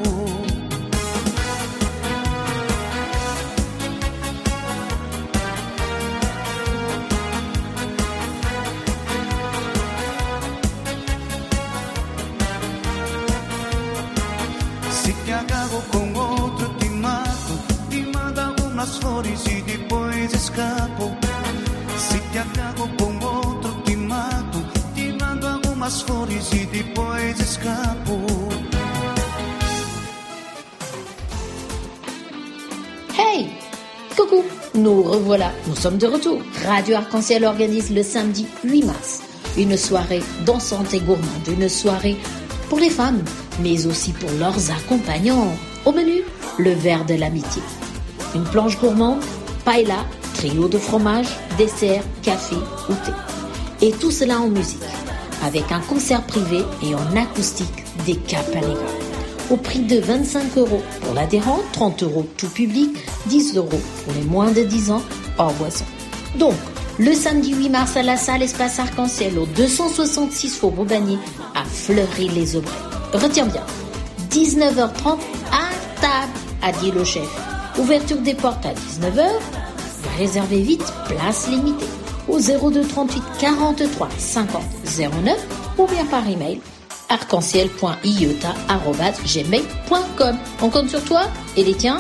Se te agarro com outro, te mato, te mando algumas flores e depois escapo. Se te agarro com outro, te mato, te mando algumas flores e depois escapo. Hey! Coucou! Nous revoilà, nous sommes de retour. Radio Arc-en-Ciel organise le samedi 8 mars une soirée dansante et gourmande, une soirée pour les femmes, mais aussi pour leurs accompagnants. Au menu, le verre de l'amitié. Une planche gourmande, paella, trio de fromage, dessert, café ou thé. Et tout cela en musique, avec un concert privé et en acoustique des Capalega. Au prix de 25 € pour l'adhérent, 30 € tout public, 10 € pour les moins de 10 ans hors boisson. Donc, le samedi 8 mars à la salle Espace Arc-en-Ciel au 266 Faubourg Montagnier à Fleury-les-Aubrais. Retiens bien, 19h30 à table, a dit le chef. Ouverture des portes à 19h. Réservez vite, place limitée. Au 02 38 43 50 09 ou bien par email arc-en-ciel.iota@gmail.com. On compte sur toi et les tiens.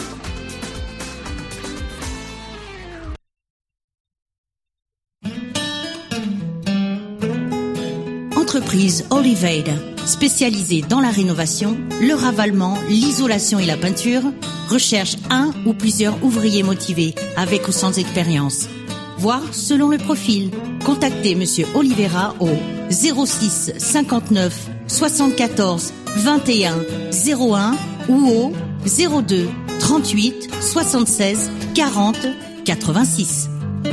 Entreprise Olivade, spécialisée dans la rénovation, le ravalement, l'isolation et la peinture, recherche un ou plusieurs ouvriers motivés avec ou sans expérience. Voir selon le profil. Contactez Monsieur Oliveira au 06 59 74 21 01 ou au 02 38 76 40 86.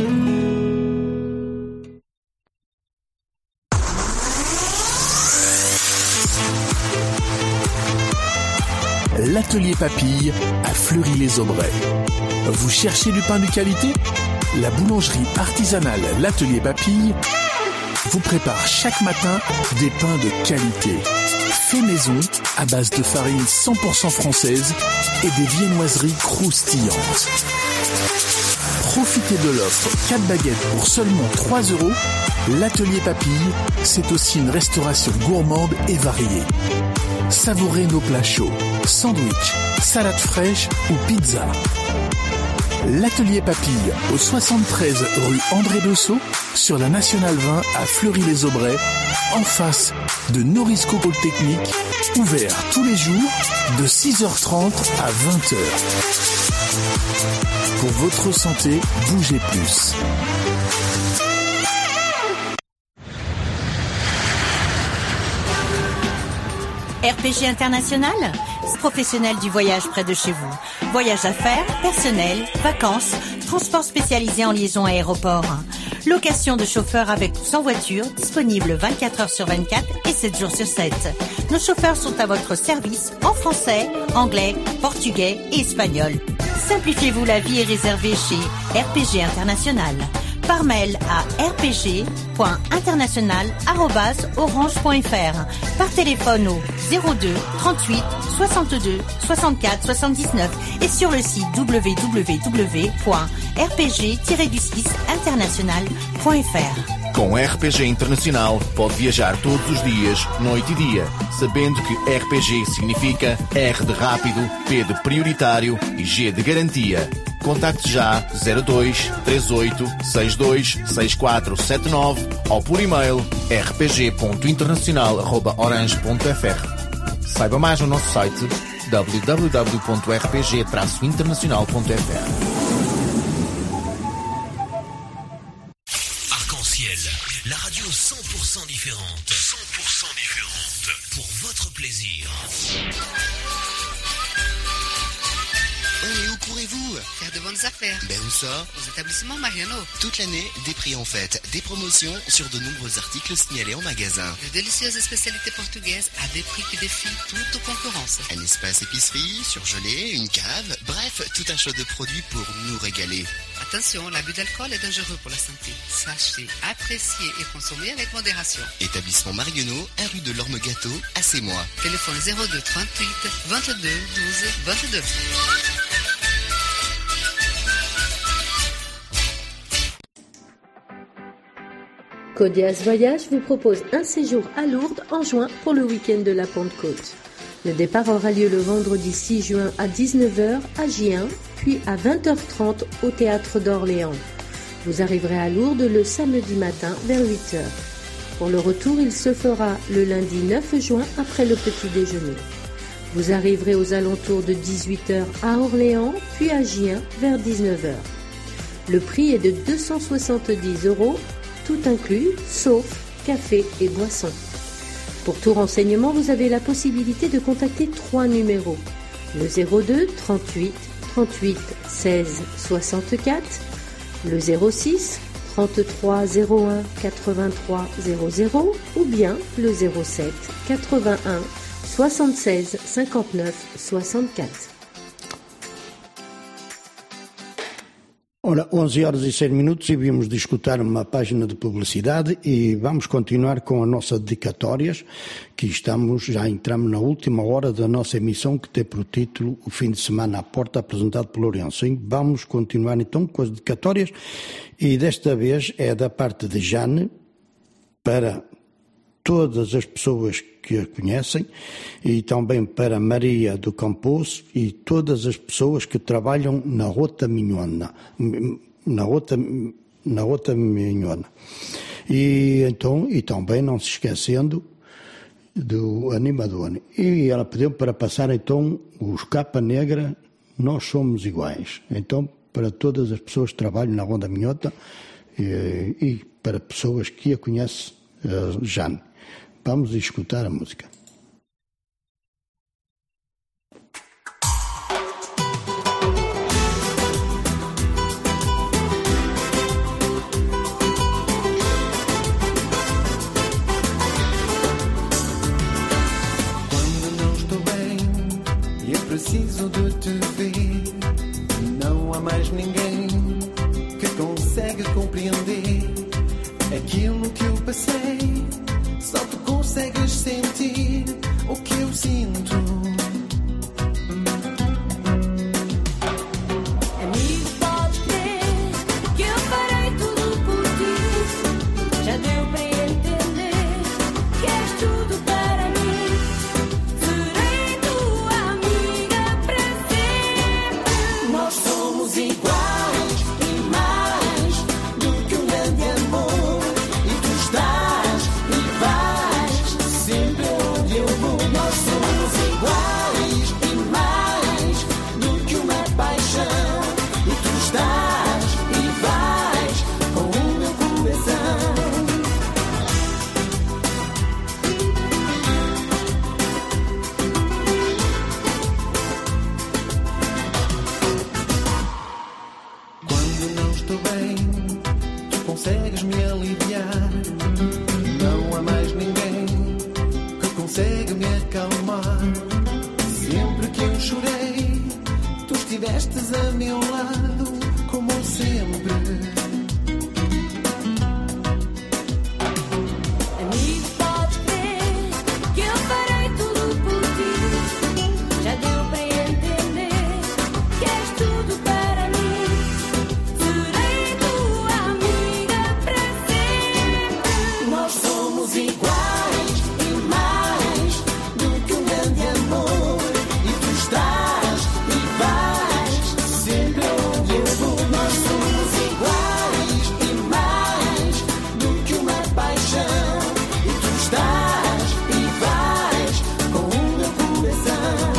L'atelier Papille à Fleury-les-Aubrais. Vous cherchez du pain de qualité ? La boulangerie artisanale L'Atelier Papille vous prépare chaque matin des pains de qualité. Fait maison à base de farine 100% française et des viennoiseries croustillantes. Profitez de l'offre 4 baguettes pour seulement 3 €. L'Atelier Papille, c'est aussi une restauration gourmande et variée. Savourez nos plats chauds, sandwich, salade fraîche ou pizza. L'Atelier Papille au 73 rue André Dessau sur la Nationale 20 à Fleury-les-Aubrais, en face de Norisco Polytechnique, ouvert tous les jours de 6h30 à 20h. Pour votre santé, bougez plus. RPG International, professionnel du voyage près de chez vous. Voyage affaires, personnel, vacances, transport spécialisé en liaison aéroport. Location de chauffeurs avec ou sans voiture, disponible 24 heures sur 24 et 7 jours sur 7. Nos chauffeurs sont à votre service en français, anglais, portugais et espagnol. Simplifiez-vous la vie et réservez chez RPG International. Par mail à rpg.international@orange.fr. Par téléphone au 02 38 62 64 79 et sur le site www.rpg-international.fr. Com RPG Internacional pode viajar todos os dias, noite e dia, sabendo que RPG significa R de rápido, P de prioritário e G de garantia. Contacte já 02 38 62 6479 ou por e-mail rpg.internacional@orange.fr. Saiba mais no nosso site www.rpg-internacional.fr. Arc-en-Ciel, la radio 100% différente. 100% différente. Pour votre plaisir. Et où courez-vous? Faire de bonnes affaires. Ben où ça? Aux établissements Mariano. Toute l'année, des prix en fête, des promotions sur de nombreux articles signalés en magasin. De délicieuses spécialités portugaises à des prix qui défient toute concurrence. Un espace épicerie, surgelé, une cave, bref, tout un choix de produits pour nous régaler. Attention, l'abus d'alcool est dangereux pour la santé. Sachez apprécier et consommer avec modération. Établissement Mariano, 1 rue de l'Orme-Gâteau, à Sémois. Téléphone 02 38 22 12 22. Codias Voyage vous propose un séjour à Lourdes en juin pour le week-end de la Pentecôte. Le départ aura lieu le vendredi 6 juin à 19h à Gien, puis à 20h30 au Théâtre d'Orléans. Vous arriverez à Lourdes le samedi matin vers 8h. Pour le retour, il se fera le lundi 9 juin après le petit déjeuner. Vous arriverez aux alentours de 18h à Orléans, puis à Gien vers 19h. Le prix est de 270 €, tout inclus, sauf café et boissons. Pour tout renseignement, vous avez la possibilité de contacter 3 numéros. Le 02 38 38 16 64, le 06 33 01 83 00 ou bien le 07 81 76 59 64. Ora, 11 horas e 6 minutos e vimos de escutar uma página de publicidade e vamos continuar com as nossas dedicatórias, que já entramos na última hora da nossa emissão, que tem por título O Fim de Semana à Porta, apresentado por Lourenço. Vamos continuar então com as dedicatórias e desta vez é da parte de Jane para todas as pessoas que a conhecem e também para Maria do Camposo e todas as pessoas que trabalham na Rota Minhona. E também não se esquecendo do animador. E ela pediu para passar então os Capa Negra, Nós Somos Iguais. Então, para todas as pessoas que trabalham na Ronda Minhota e para pessoas que a conhecem, Jane. Vamos escutar a música. Quando não estou bem e é preciso de te ver, não há mais ninguém que consegue compreender aquilo que eu passei. Só tu consegues sentir o que eu sinto. Amigo, podes crer que eu farei tudo por ti. Já deu para entender que és tudo para mim. Serei tua amiga para sempre. Nós somos iguais e mais do que um grande amor. E tu estás e vais sempre onde eu vou. Nós somos iguais e mais do que uma paixão. E tu estás e vais com o meu coração. Quando não estou bem, tu consegues me aliviar. Não há mais ninguém que consegue me acalmar. Sempre que eu chorei, tu estivestes a meu lado, como sempre. Amigo, podes crer que eu farei tudo por ti. Já deu para entender que és tudo para mim. Serei tua amiga para sempre. Nós somos iguais e mais do que um grande amor. E tu estás e vais sempre onde eu vou. Nós somos iguais e mais do que uma paixão. E tu estás e vais com o meu coração.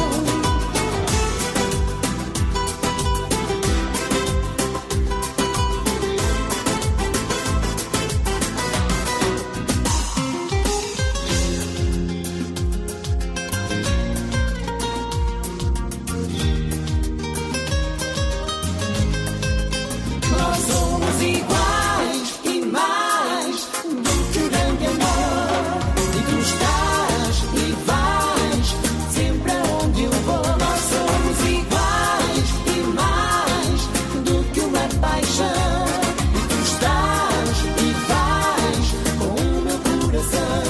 Nós somos iguais e mais do que um grande amor. E tu estás e vais sempre aonde eu vou. Nós somos iguais e mais do que uma paixão. E tu estás e vais com o meu coração.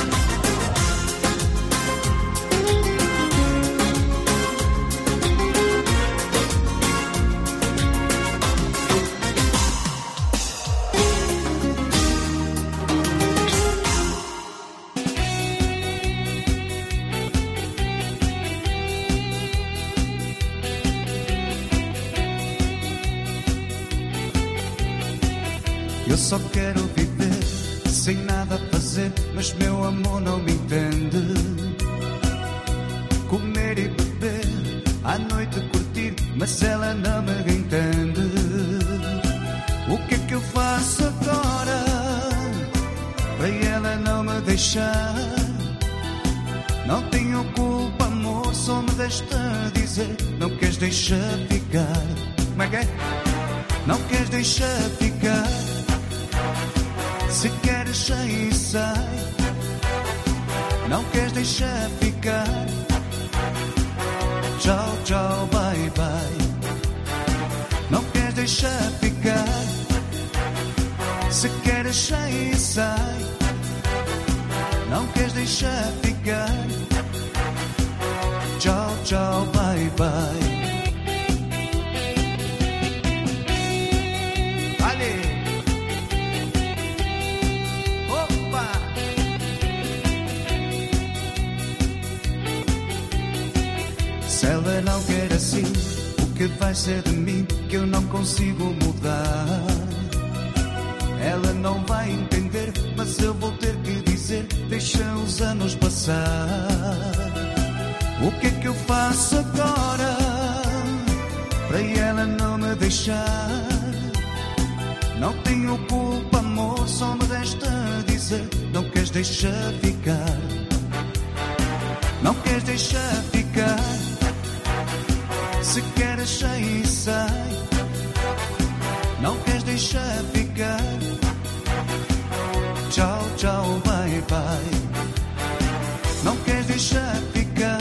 Eu só quero viver sem nada fazer, mas meu amor não me entende. Comer e beber, à noite curtir, mas ela não me entende. O que é que eu faço agora para ela não me deixar? Não tenho culpa, amor, só me resta dizer: não queres deixar ficar. Como é que é? Não queres deixar ficar. Se queres sair, sai. Não queres deixar ficar. Tchau, tchau, bye, bye. Não queres deixar ficar. Se queres sair, sai. Não queres deixar ficar. Tchau, tchau, bye, bye. Se ela não quer assim, o que vai ser de mim que eu não consigo mudar? Ela não vai entender, mas eu vou ter que dizer, deixa os anos passar. O que é que eu faço agora para ela não me deixar? Não tenho culpa, amor, só me resta dizer, não queres deixar ficar. Não queres deixar ficar. Se queres sair, sai. Não queres deixar ficar. Tchau, tchau, bye, bye. Não queres deixar ficar.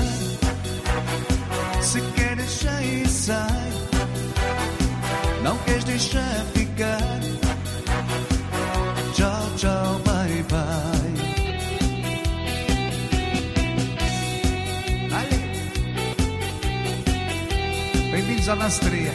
Se queres sair, sai. Não queres deixar ficar. Tchau, tchau, bye, bye. Bem-vindos à Lanceria.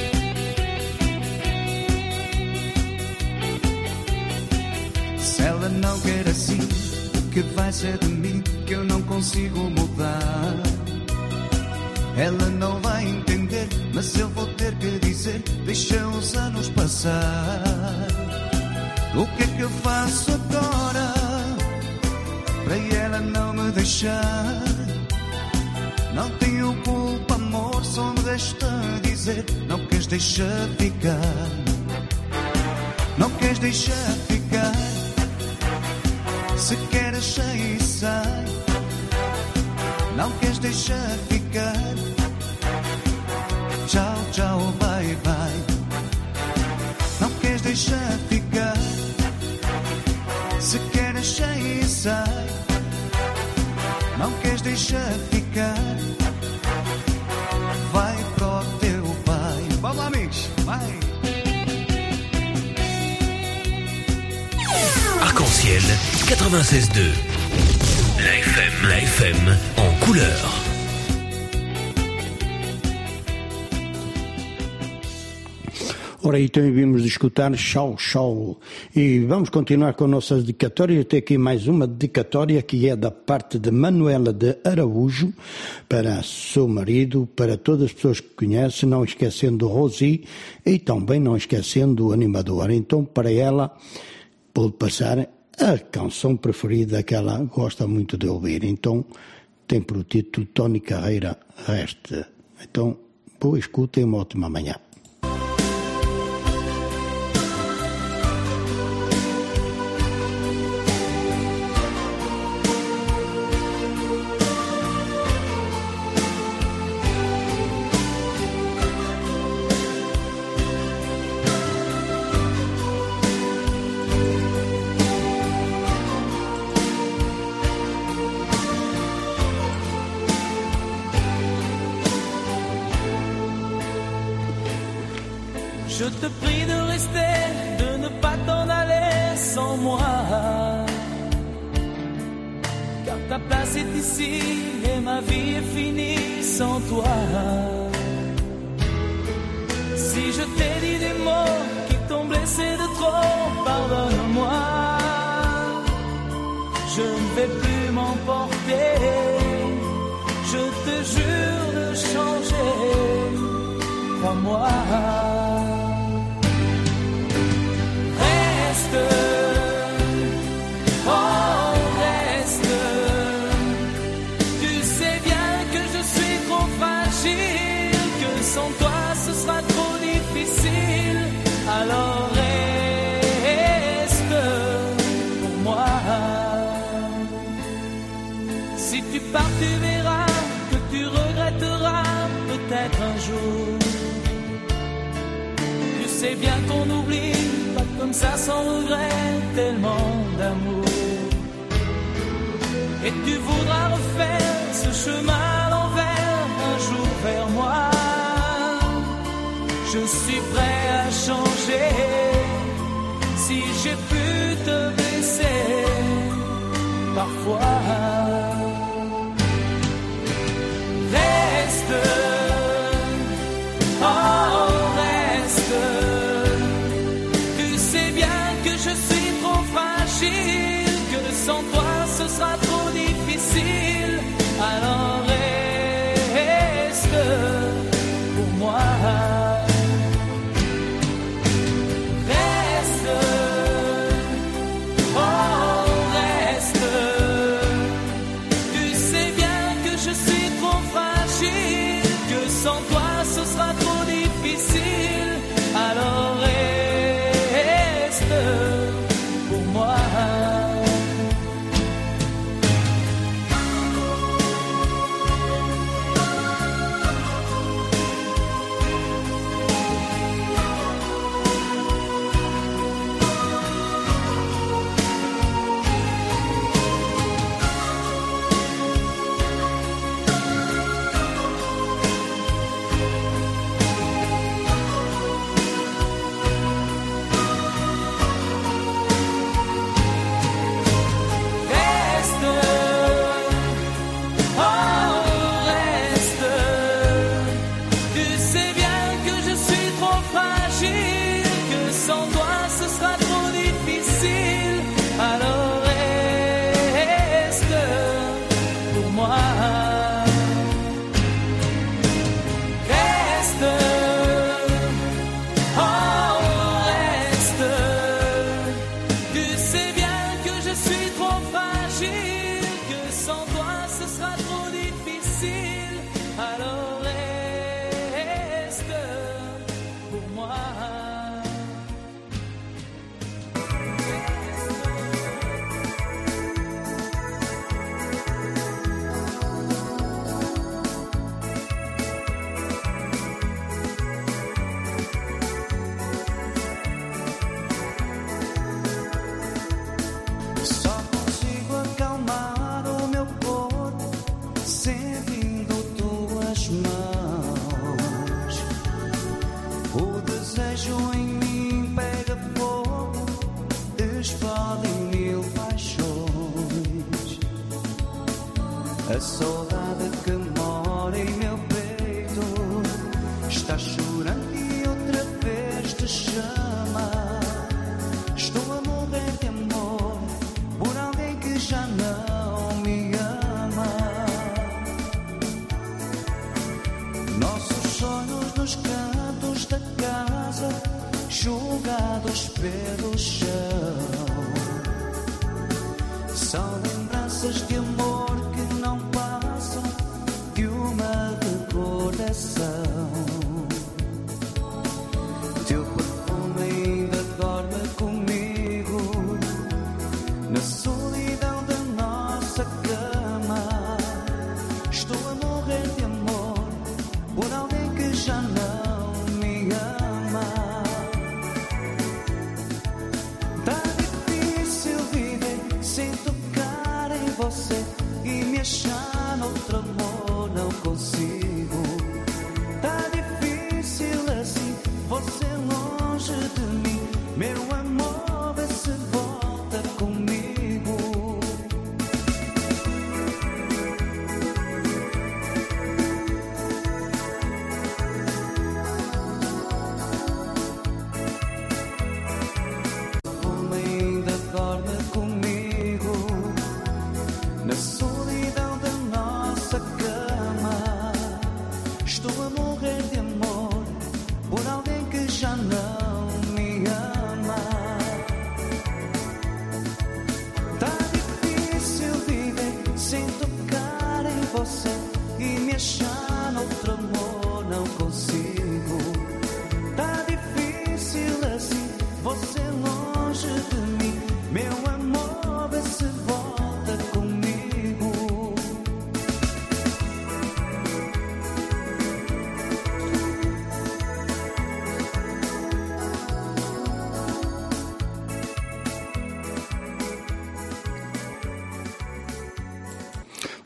Se ela não quer assim, o que vai ser de mim que eu não consigo mudar? Ela não vai entender, mas eu vou ter que dizer, deixa os anos passar. O que é que eu faço agora para ela não me deixar? Não tenho culpa, amor, só me resta dizer, não queres deixar ficar. Não queres deixar ficar. Se queres sair, sai. Não queres deixar ficar. Tchau, tchau, bye, bye. Não queres deixar ficar. Se queres sair, sai. Não queres deixar ficar. Vai pro teu pai. Vamos lá, amigos, vai. Arc-en-ciel 96.2. La FM en couleur. Ora, então vimos escutar Tchau, Tchau. E vamos continuar com nossas dedicatórias. Tem aqui mais uma dedicatória que é da parte de Manuela de Araújo para seu marido, para todas as pessoas que conhecem, não esquecendo Rosi e também não esquecendo o animador. Então, para ela, vou passar a canção preferida que ela gosta muito de ouvir. Então, tem por título Tony Carreira Reste. Então, boa escuta e uma ótima manhã. Je te prie de rester, de ne pas t'en aller sans moi. Car ta place est ici et ma vie est finie sans toi. Si je t'ai dit des mots qui t'ont blessé de trop, pardonne-moi. Je ne vais plus m'emporter. Je te jure de changer, crois-moi. Reste, oh reste. Tu sais bien que je suis trop fragile, que sans toi ce sera trop difficile. Alors reste pour moi. Si tu pars, tu verras que tu regretteras peut-être un jour. Tu sais bien qu'on oublie pas comme ça sans regret, tellement d'amour. Et tu voudras refaire ce chemin à l'envers un jour vers moi. je suis prêt à changer. Si j'ai pu te blesser parfois, reste, oh reste. Tu sais bien que je suis trop fragile, que sans toi ce sera trop difficile. Alors reste pour moi. Sans toi, ce sera trop difficile. Alors reste pour moi. A saudade que mora em meu peito está chorando e outra vez te chama. Estou a morrer de amor por alguém que já não me ama. Nossos sonhos nos cantos da casa jogados pelo chão são lembranças de amor que não passam de uma recordação. Teu perfume ainda dorme comigo na solidão da nossa cama. Estou a morrer de amor por alguém que já não me ama. Tá difícil viver sem tocar em você e me achar noutro amor, não consigo. Tá difícil assim, você longe de mim. Meu amor, vê se volta comigo. Ainda dorme comigo na solidão da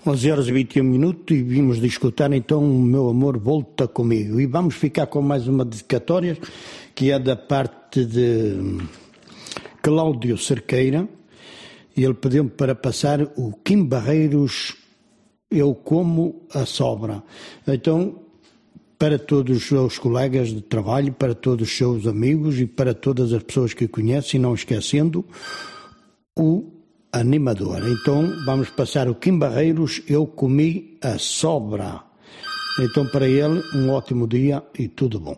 11h21 e vimos discutir então o Meu Amor Volta Comigo. E vamos ficar com mais uma dedicatória que é da parte de Cláudio Cerqueira. E ele pediu-me para passar o Kim Barreiros, Eu Como a Sobra. Então, para todos os seus colegas de trabalho, para todos os seus amigos e para todas as pessoas que conhecem, não esquecendo o animador. Então vamos passar o Kim Barreiros, Eu Comi a Sobra. Então para ele um ótimo dia e tudo bom.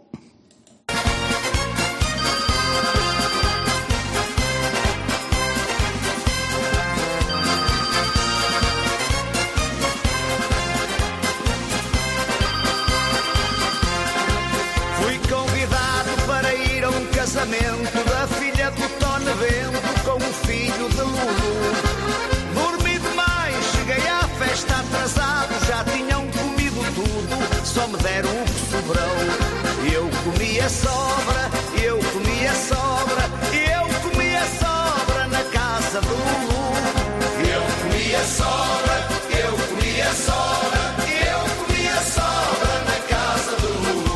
Fui convidado para ir a um casamento da filha do Tony Bento com o filho de Lulu. Dormi demais, cheguei à festa atrasado, já tinham comido tudo, só me deram o que sobrou. Eu comi a sobra, eu comi a sobra, eu comi a sobra na casa do Lulu. Eu comi a sobra, eu comi a sobra, eu comi a sobra na casa do Lulu.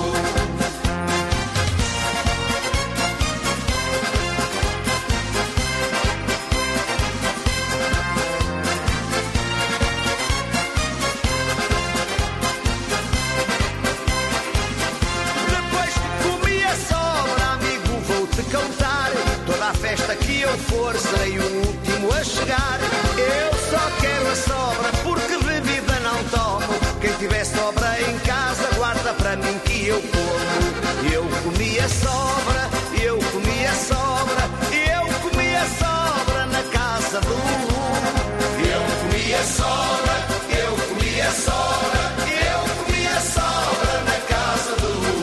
Contar toda a festa que eu for, serei o último a chegar. Eu só quero a sobra porque bebida não tomo. Quem tiver sobra em casa guarda para mim que eu como. Eu comi a sobra, eu comi a sobra, eu comi a sobra na casa do Lulu. Eu comi a sobra, eu comi a sobra, eu comi a sobra na casa do Lulu.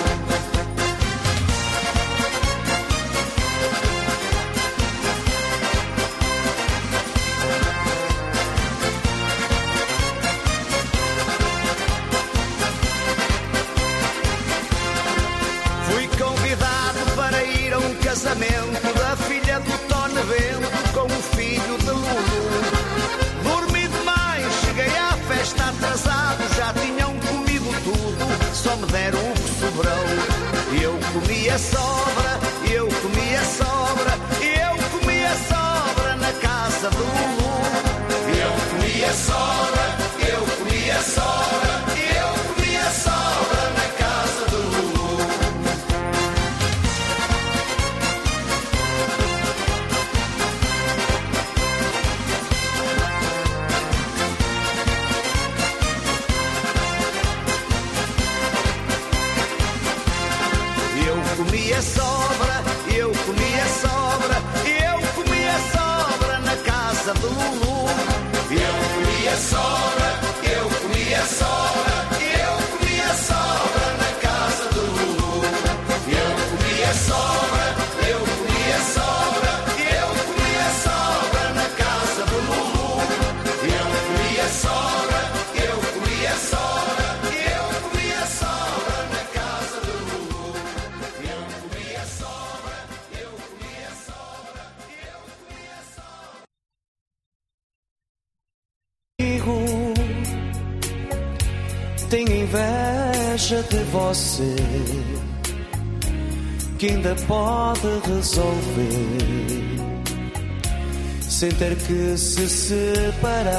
Casamento da filha do Tony Bento com o filho de Lulu. Dormi demais, cheguei à festa atrasado, já tinham comido tudo, só me deram o que sobrou. Eu comi a sobra, eu comi a sobra, eu comi a sobra na casa do Lulu. Eu comi a sobra, eu comi a sobra, eu comi a sobra na casa do Lulu. Comi a sobra, eu comi a sobra, eu comi a sobra na casa do Lulu. Eu comi a sobra, eu comi a sobra, eu comi a sobra na casa do Lulu. Eu comi a sobra, eu comi a sobra, eu comi a sobra na casa do Lulu. Eu comi a sobra, eu comi a sobra, eu comi a sobra na casa do Lulu. Tenho inveja de você, que ainda pode resolver sem ter que se separar.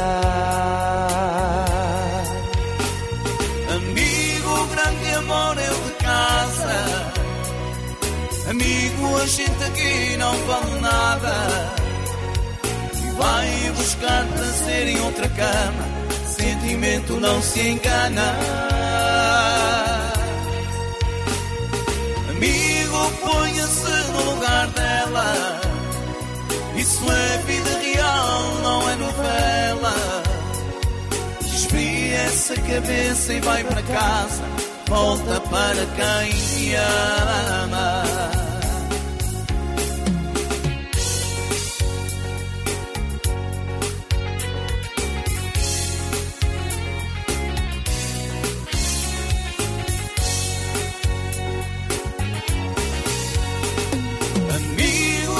Amigo, grande amor, eu de casa. Amigo, a gente aqui não vale nada. E vai buscar prazer em outra cama. Sentimento não se engana. Amigo, ponha-se no lugar dela. Isso é vida real, não é novela. Desvia essa cabeça e vai para casa. Volta para quem te ama.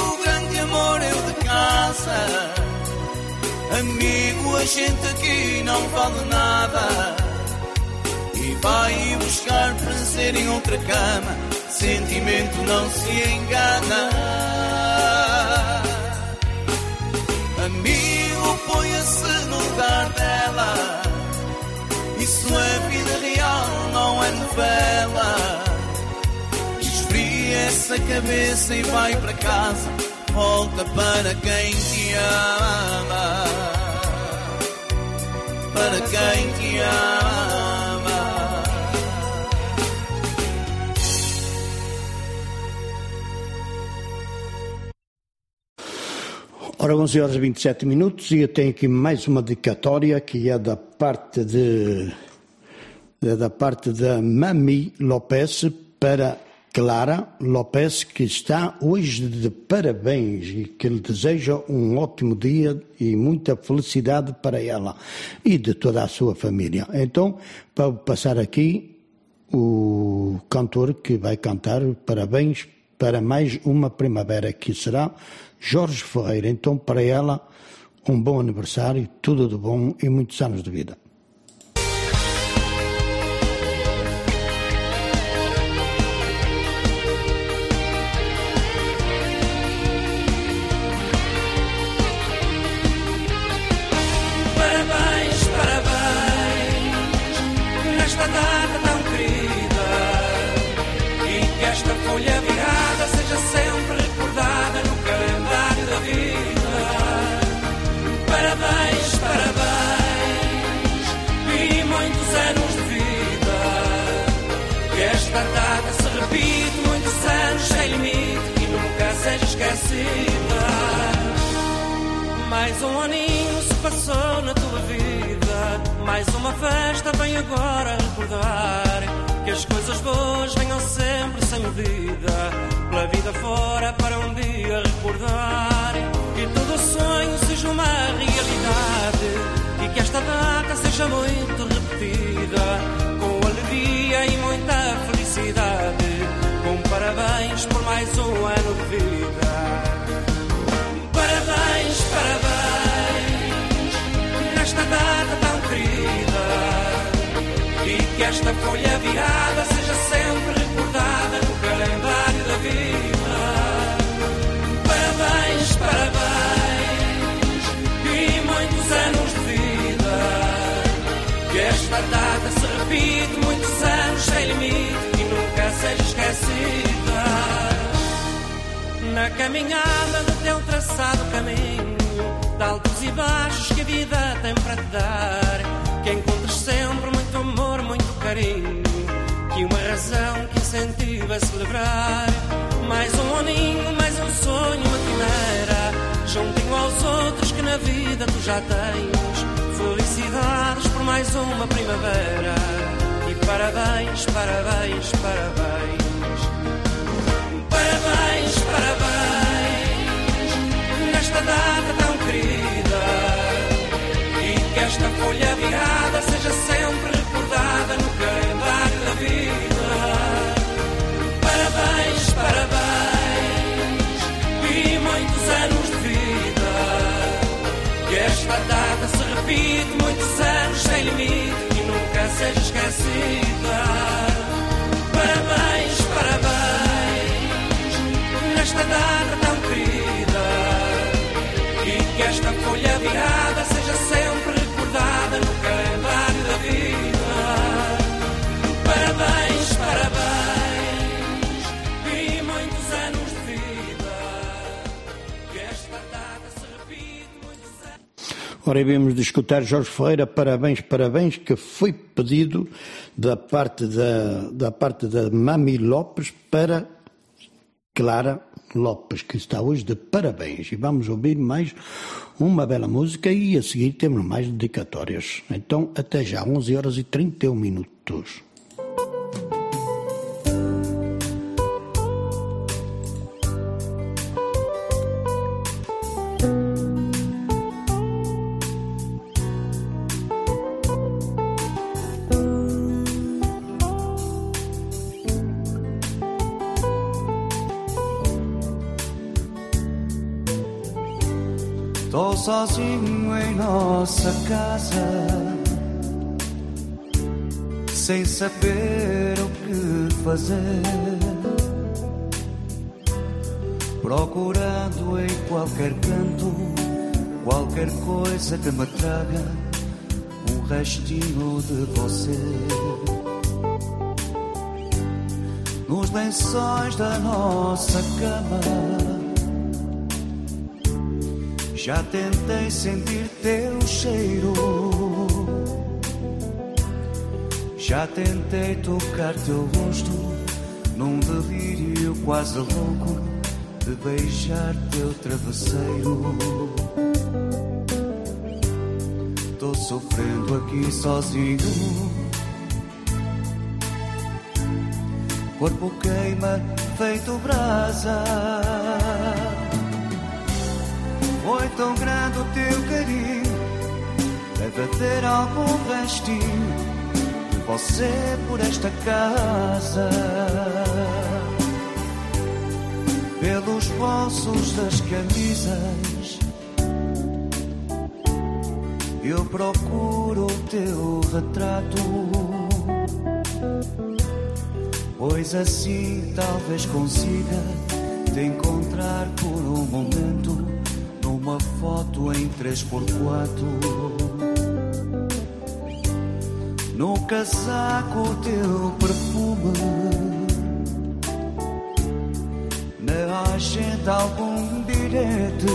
Amigo, a gente aqui não não vale nada e vai buscar prazer em outra cama. Sentimento não se engana. Amigo, ponha-se no lugar dela. Isso é vida real, não é novela. Esfria essa cabeça e vai para casa. Volta para quem te ama. Para quem te ama. Ora, 11 horas e 27 minutos e eu tenho aqui mais uma dedicatória que é da parte da Mami Lopes para Clara Lopes, que está hoje de parabéns e que lhe deseja um ótimo dia e muita felicidade para ela e de toda a sua família. Então, para passar aqui o cantor que vai cantar parabéns para mais uma primavera, que será Jorge Ferreira. Então, para ela, um bom aniversário, tudo de bom e muitos anos de vida. Parabéns, parabéns, nesta data tão querida, e que esta folha virada seja sempre recordada no calendário da vida. Parabéns, parabéns, e muitos anos de vida, que esta data se repite, muitos anos sem limite, e nunca seja esquecida. Mais um aninho se passou na tua vida, mais uma festa vem agora recordar, que as coisas boas venham sempre sem medida, pela vida fora para um dia recordar, que todo sonho seja uma realidade, e que esta data seja muito repetida, com alegria e muita felicidade, com parabéns por mais um ano de vida. Parabéns, parabéns, nesta data tão querida, e que esta folha virada seja sempre recordada no calendário da vida. Parabéns, parabéns, e muitos anos de vida, que esta data se repite, muitos anos sem limite, e nunca seja esquecida. Na caminhada do teu traçado caminho, de altos e baixos que a vida tem para te dar, que encontres sempre muito amor, muito carinho, que uma razão que incentiva a celebrar. Mais um aninho, mais um sonho, uma quimera, juntinho aos outros que na vida tu já tens. Felicidades por mais uma primavera, e parabéns, parabéns, parabéns. Parabéns, parabéns, nesta data tão querida, e que esta folha virada seja sempre recordada no calendário da vida. Parabéns, parabéns, e muitos anos de vida, que esta data se repite, muitos anos sem limite, e nunca seja esquecida. Parabéns, parabéns, nesta data tão querida, e que esta folha virada seja sempre recordada no calendário da vida. Parabéns, parabéns, e muitos anos de vida, que esta data se repite, muitos anos. Ora, vamos de escutar Jorge Ferreira, parabéns, parabéns, que foi pedido da parte da Mami Lopes para Clara Lopes, que está hoje de parabéns. E vamos ouvir mais uma bela música e a seguir temos mais dedicatórias. Então, até já, 11 horas e 31 minutos. Tô sozinho em nossa casa, sem saber o que fazer, procurando em qualquer canto qualquer coisa que me traga um restinho de você. Nos lençóis da nossa cama já tentei sentir teu cheiro, já tentei tocar teu rosto num delírio quase louco de beijar teu travesseiro. Tô sofrendo aqui sozinho, corpo queima feito brasa. Foi tão grande o teu carinho, deve ter algum restinho de você por esta casa. Pelos bolsos das camisas eu procuro o teu retrato, pois assim talvez consiga te encontrar por um momento numa foto em 3x4. No casaco teu perfume, na agenda algum bilhete,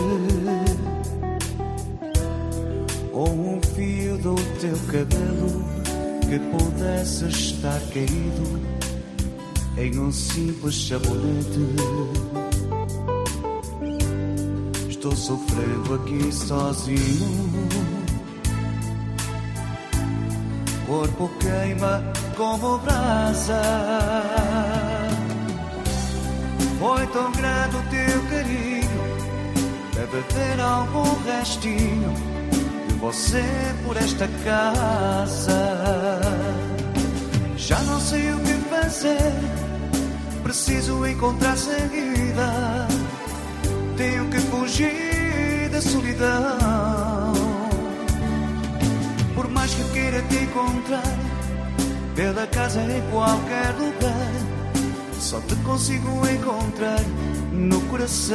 ou um fio do teu cabelo que pudesse estar caído em um simples sabonete. Estou sofrendo aqui sozinho, corpo queima como brasa. Foi tão grande o teu carinho, deve ter algum restinho de você por esta casa. Já não sei o que fazer, preciso encontrar saída. Tenho que fugir da solidão. Por mais que queira te encontrar, pela casa em qualquer lugar, só te consigo encontrar no coração.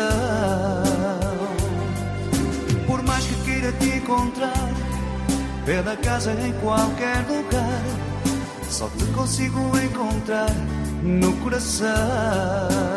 Por mais que queira te encontrar, pela casa em qualquer lugar, só te consigo encontrar no coração.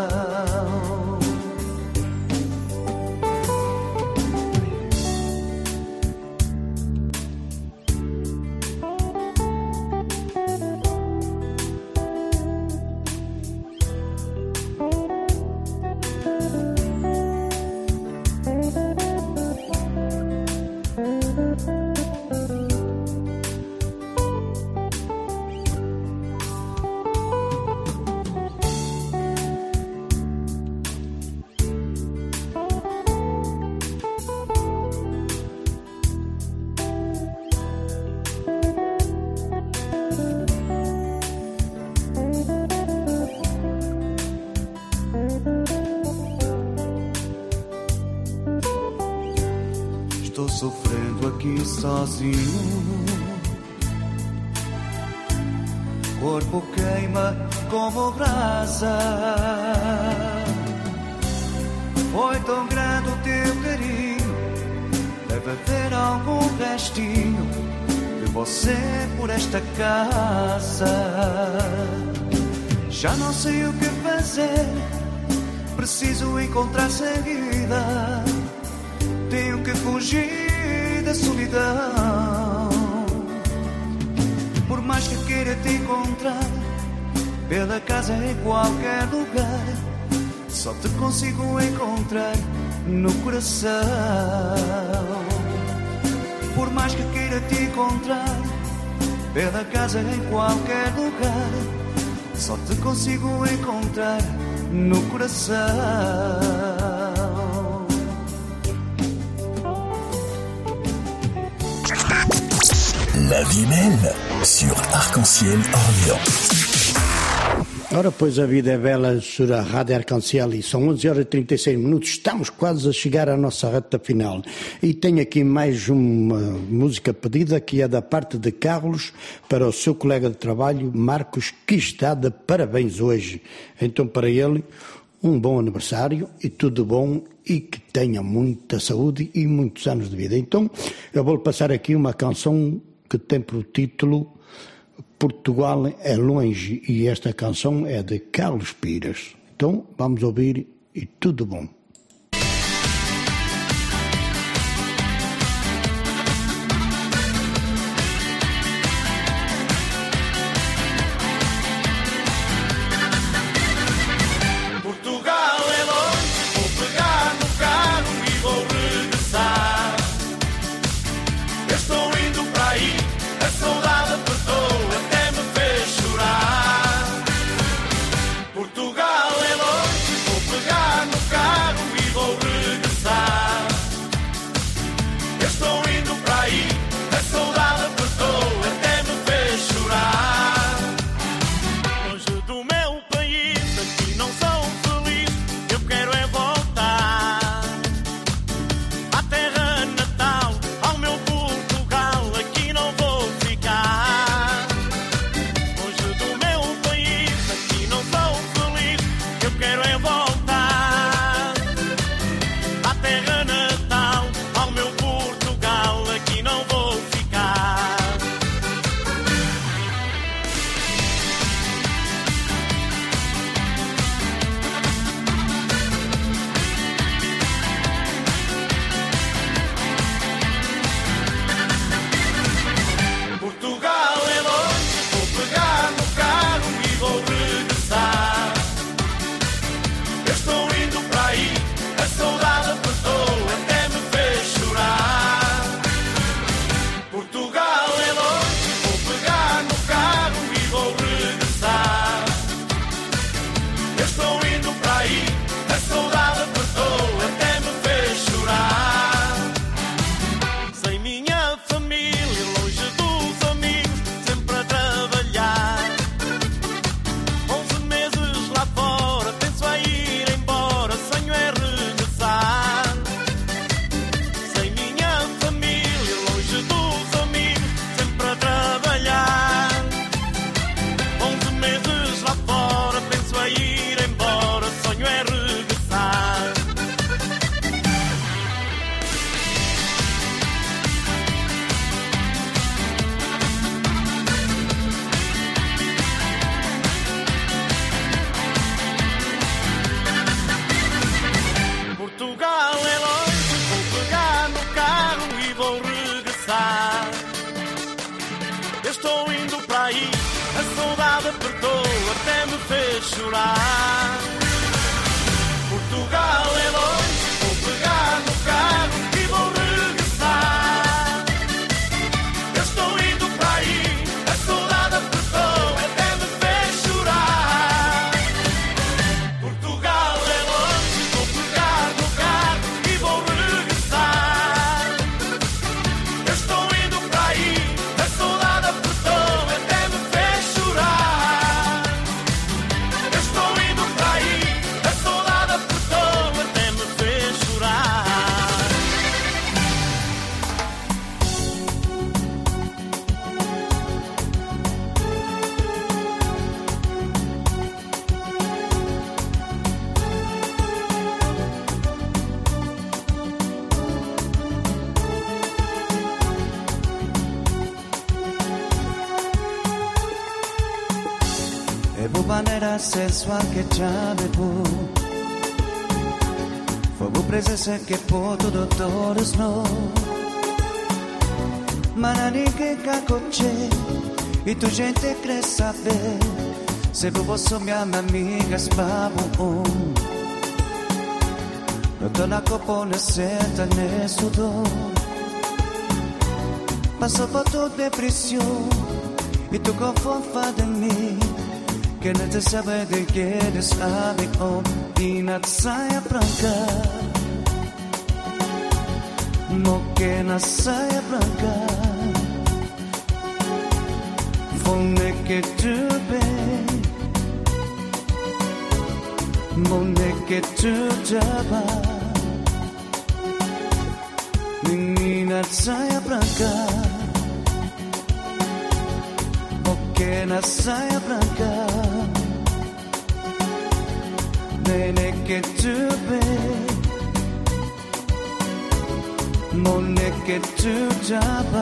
Estou sofrendo aqui sozinho, corpo queima como brasa. Foi tão grande o teu carinho, deve haver algum restinho de você por esta casa. Já não sei o que fazer, preciso encontrar saída. Tenho que fugir da solidão. Por mais que queira te encontrar, pela casa em qualquer lugar, só te consigo encontrar no coração. Por mais que queira te encontrar, pela casa em qualquer lugar, só te consigo encontrar no coração. La vie est belle sur Arc-en-Ciel Orléans. Ora, pois a vida é bela sobre a Rádio Arconcel e são 11h36, estamos quase a chegar à nossa reta final e tenho aqui mais uma música pedida que é da parte de Carlos para o seu colega de trabalho Marcos, que está de parabéns hoje. Então para ele um bom aniversário e tudo bom e que tenha muita saúde e muitos anos de vida. Então eu vou passar aqui uma canção que tem por título Portugal é longe e esta canção é de Carlos Pires. Então vamos ouvir e tudo bom. Portugal é longe, vou pegar no carro e vou regressar. Eu estou indo para aí, a saudade apertou. Portugal é longe, vou pegar no carro e vou regressar. Eu estou indo para aí, a saudade apertou, até me fez chorar. Longe do meu país, aqui não sou feliz, eu quero é voltar à terra natal, ao meu Portugal, aqui não vou ficar. Longe do meu país, aqui não sou feliz, eu quero é voltar à terra natal, ao meu Portugal, aqui não vou ficar. Portugal é longe, vou pegar no carro e vou regressar. Eu estou indo para aí, a saudade apertou, até me fez chorar. Portugal é longe, vou pegar no carro e vou regressar. Eu estou indo para aí, a saudade apertou, até me fez chorar. Sem minha família, longe dos amigos, sempre a trabalhar. 11 meses lá fora, penso a ir embora, sonho é regressar. Sem minha família, longe dos amigos, sempre a trabalhar. 11 meses lá fora, penso a ir embora, sonho é regressar. Portugal é longe, vou pegar no carro e vou regressar. Eu estou indo para aí, a saudade apertou, até me fez chorar. Portugal é longe, vou pegar no carro e vou regressar. Eu estou indo para aí, a saudade apertou, até me fez chorar. Portugal é longe, vou pegar no carro e vou regressar. Eu estou indo para aí, a saudade apertou, até me fez chorar. Eu estou indo para aí, a saudade apertou, até me fez chorar. E bubanera sensual che già bevo Fuego presença que po todo todos no Manani che cacoche E tu gente crê saber Se eu posso minha amiga spavo Non torna copo ne senta ne sudor Passo por tua depressão E tu confofa de mim Que não te sabe de que eres amigo E não te saia branca Mo que na saia branca Fome que tu bem Moleque java, menina de saia branca, pequena saia branca, moleque java.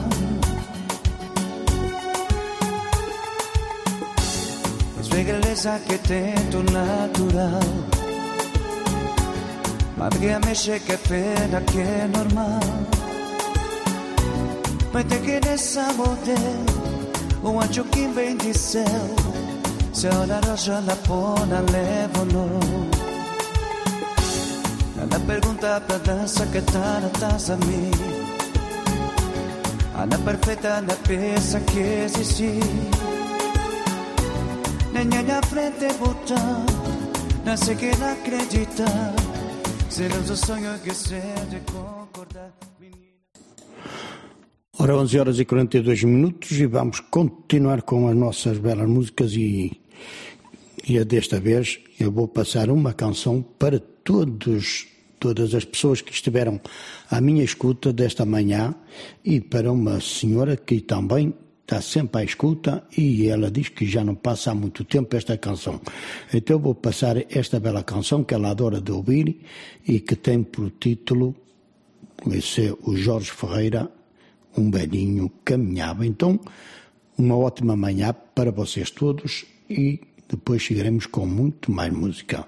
Regaleza que tento natural, ma perché a me c'è che pena che è normale. Ma te che ne sabote, o a giochi ben di céu, se la rosa la pona levano. La pergunta pra dança que tá na taça mi, a na perfeita na peça que existe. Na frente botar, não sei que não acredita. Seremos o sonho que se de concordar. Ora, 11 horas e 42 minutos e vamos continuar com as nossas belas músicas e desta vez eu vou passar uma canção para todas as pessoas que estiveram à minha escuta desta manhã e para uma senhora que também está sempre à escuta e ela diz que já não passa há muito tempo esta canção. Então eu vou passar esta bela canção que ela adora de ouvir e que tem por título, esse é o Jorge Ferreira, Um Velhinho Caminhava. Então, uma ótima manhã para vocês todos e depois chegaremos com muito mais música.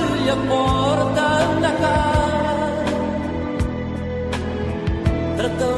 Tratando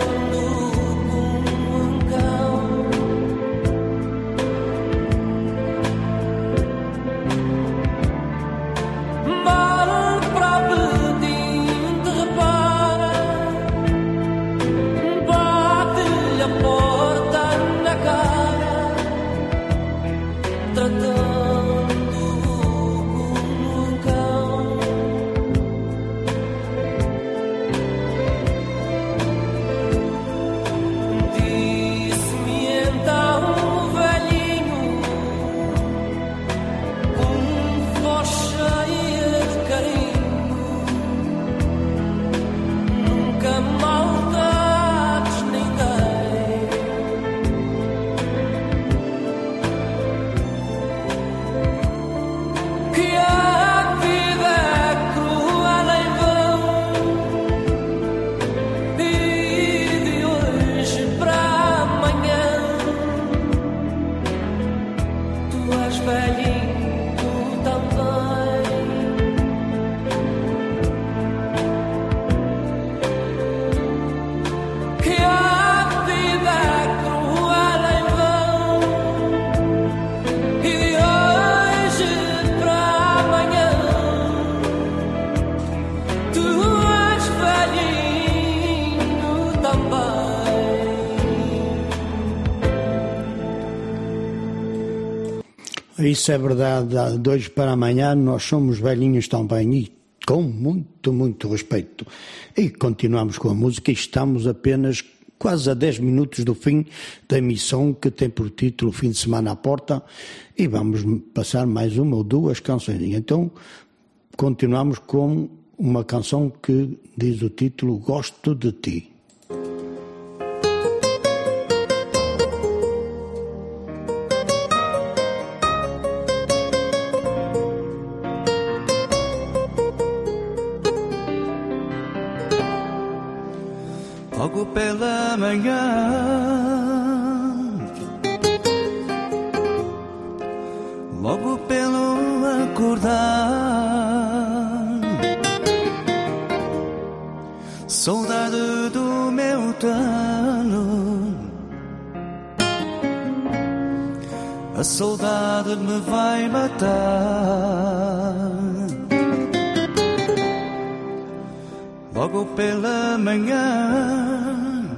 Isso é verdade. De hoje para amanhã nós somos velhinhos também e com muito, muito respeito. E continuamos com a música e estamos apenas quase a 10 minutos do fim da emissão que tem por título Fim de Semana à Porta e vamos passar mais uma ou duas canções. Então continuamos com uma canção que diz o título Gosto de Ti. Logo pela manhã, logo pelo acordar, saudade do meu talo, a saudade me vai matar. Logo pela manhã,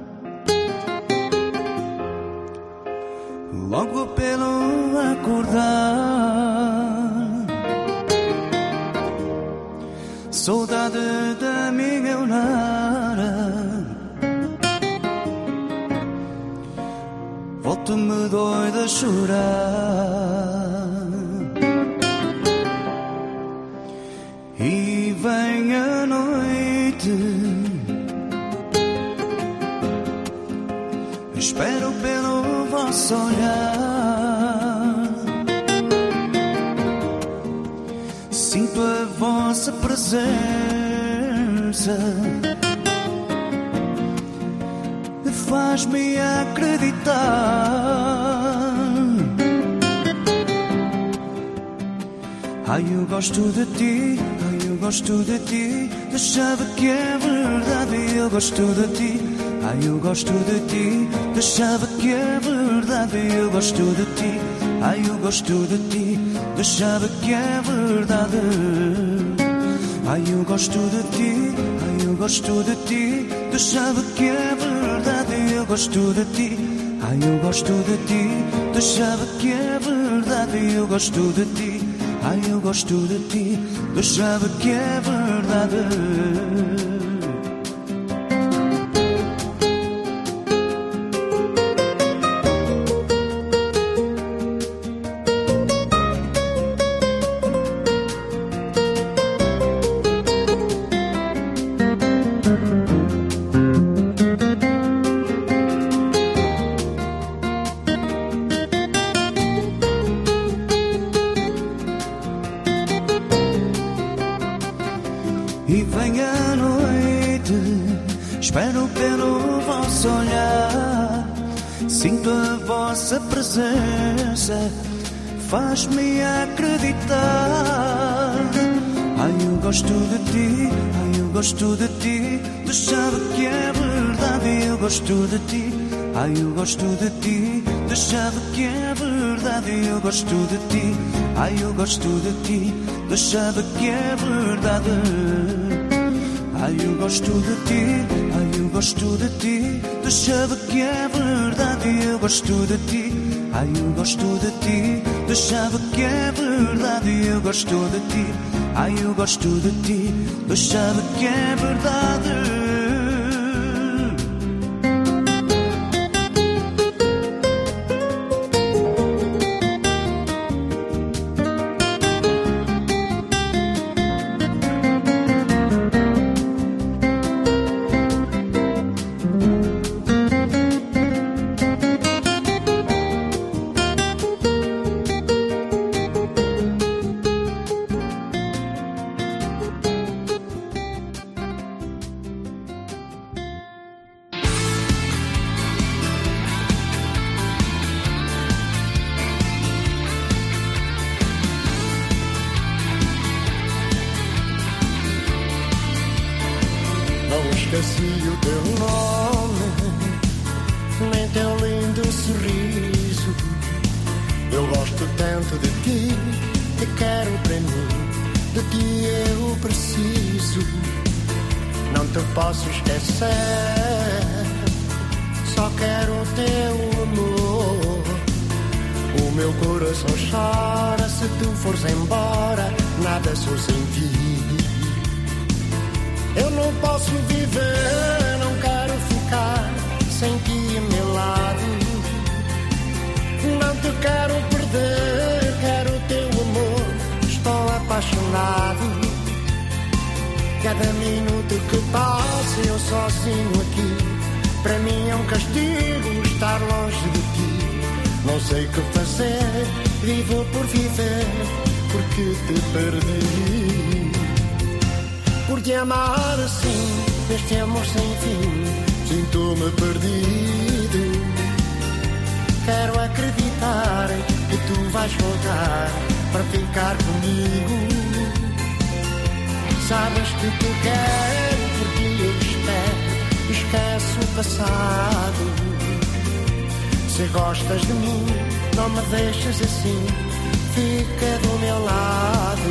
logo pelo acordar, saudade da minha Eunara, volto-me doido a chorar. E vem a noite, espero pelo vosso olhar, sinto a vossa presença, faz-me acreditar. Ai, eu gosto de ti, ai, eu gosto de ti, deixava que é verdade, eu gosto de ti. Ai, eu gosto de ti, deixava que é verdade, eu gosto de ti. Ai, eu gosto de ti, deixava que é verdade. Ai, eu gosto de ti, ai, eu gosto de ti, deixava que é verdade, eu gosto de ti. Ai, eu gosto de ti, deixava que é verdade, eu gosto de ti. Ai, eu gosto de ti, deixava que é verdade. E vem a noite, espero pelo vosso olhar, sinto a vossa presença, faz-me acreditar. Ai, eu gosto de ti, ai, eu gosto de ti, deixava que é verdade, eu gosto de ti. Ai, eu gosto de ti, deixava que é verdade, eu gosto de ti. Ai, eu gosto de ti, deixava que é verdade. Ai, eu gosto de ti, ai, eu gosto de ti, deixava que é verdade, eu gosto de ti. Ai, eu gosto de ti, deixava que é verdade, eu gosto de ti. Ai, eu gosto de ti, deixava que é verdade. Esqueci o teu nome, nem teu lindo sorriso. Eu gosto tanto de ti, te quero para mim, de ti eu preciso. Não te posso esquecer, só quero o teu amor. O meu coração chora se tu fores embora, nada sou sem ti. Eu não posso viver, não quero ficar sem ti a meu lado. Não te quero perder, quero o teu amor, estou apaixonado. Cada minuto que passa eu sozinho aqui, para mim é um castigo estar longe de ti. Não sei o que fazer, vivo por viver, porque te perdi. Por te amar assim, este amor sem fim, sinto-me perdido. Quero acreditar que tu vais voltar para ficar comigo. Sabes que tu queres, porque eu espero, esquece o passado. Se gostas de mim, não me deixes assim, fica do meu lado.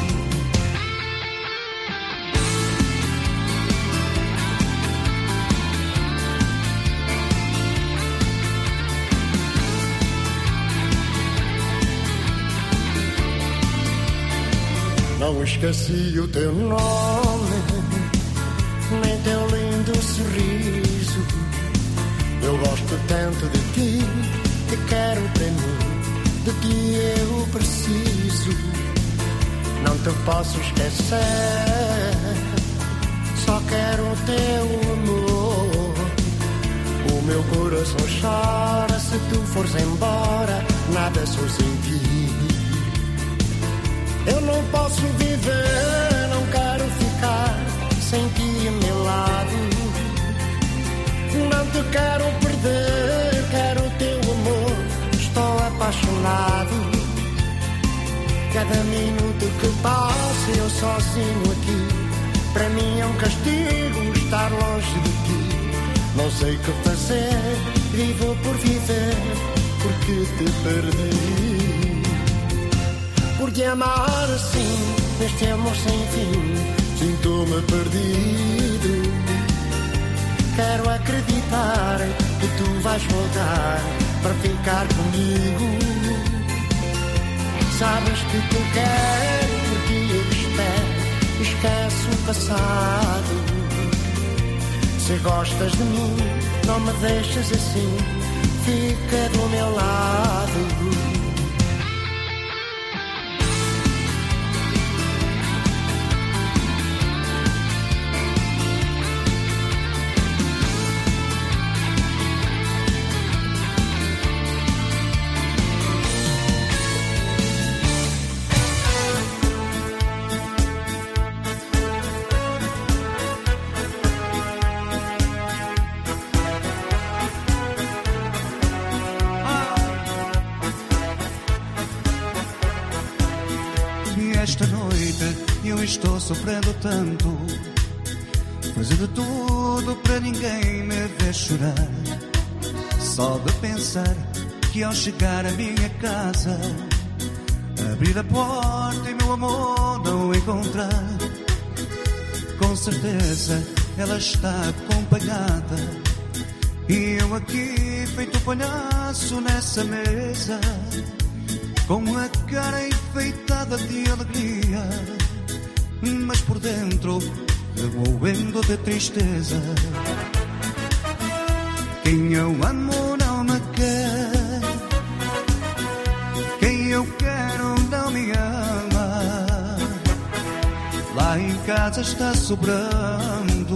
Não esqueci o teu nome, nem teu lindo sorriso. Eu gosto tanto de ti, te quero para mim, de ti eu preciso. Não te posso esquecer, só quero o teu amor. O meu coração chora se tu fores embora, nada sou sem ti. Eu não posso viver, não quero ficar sem ti a meu lado. Não te quero perder, quero o teu amor, estou apaixonado. Cada minuto que passa eu sozinho aqui, para mim é um castigo estar longe de ti. Não sei o que fazer, vivo por viver, porque te perdi. Por te amar assim, neste amor sem fim, sinto-me perdido. Quero acreditar que tu vais voltar para ficar comigo. Sabes que tu queres, porque eu espero, esquece o passado. Se gostas de mim, não me deixes assim, fica do meu lado. Esta noite eu estou sofrendo tanto, fazendo tudo para ninguém me ver chorar. Só de pensar que ao chegar à minha casa, abrir a porta e meu amor não encontrar, com certeza ela está acompanhada, e eu aqui feito palhaço nessa mesa, com a cara enfeitada de alegria, mas por dentro remoendo de tristeza. Quem eu amo não me quer, quem eu quero não me ama. Lá em casa está sobrando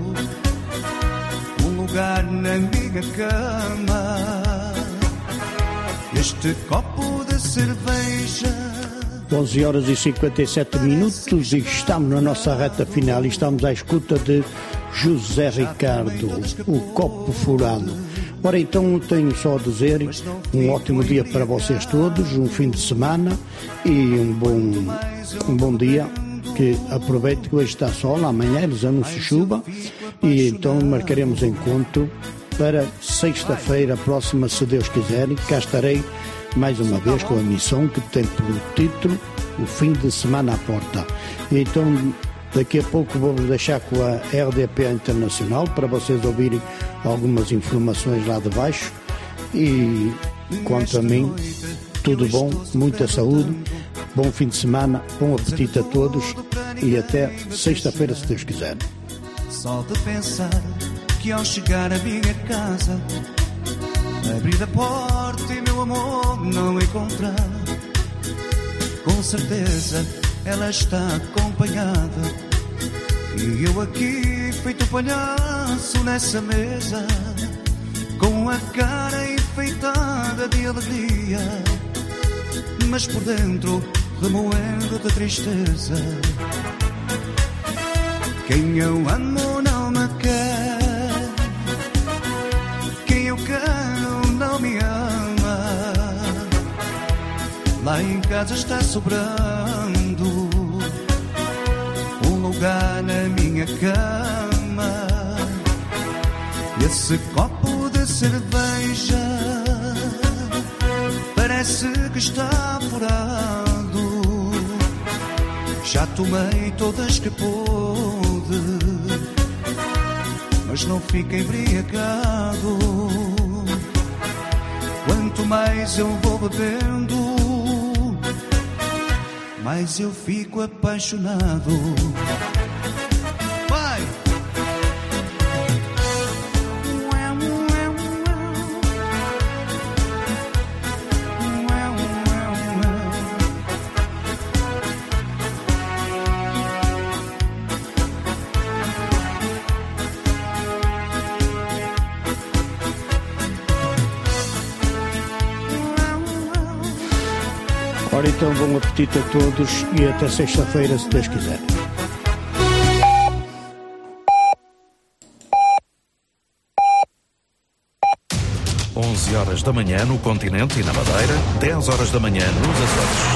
um lugar na minha cama. Este copo de cerveja. 11 horas e 57 minutos e estamos na nossa reta final e estamos à escuta de José Ricardo, o copo furado. Ora, então tenho só a dizer um ótimo dia para vocês todos, um fim de semana e um bom dia, que aproveite que hoje está sol, amanhã eles anunciam chuva e então marcaremos encontro para sexta-feira próxima, se Deus quiser, e cá estarei mais uma vez com a missão que tem por título O Fim de Semana à Porta. E então daqui a pouco vou-vos deixar com a RDP Internacional para vocês ouvirem algumas informações lá de baixo. E quanto a mim, tudo bom, muita saúde, bom fim de semana, bom apetite a todos e até sexta-feira, se Deus quiser. Só de pensar que ao chegar à minha casa, abrir a porta e meu amor não encontrar, com certeza ela está acompanhada e eu aqui feito palhaço nessa mesa, com a cara enfeitada de alegria, mas por dentro remoendo de tristeza. Quem eu amo não me quer, quem eu quero não me ama. Lá em casa está sobrando um lugar na minha cama, e esse copo de cerveja parece que está furado. Já tomei todas que pude, mas não fico embriagado. Quanto mais eu vou bebendo, mais eu fico apaixonado. Vai! Ora então, bom apetite a todos e até sexta-feira, se Deus quiser. Horas da manhã no continente e na Madeira, 10 horas da manhã nos Açores.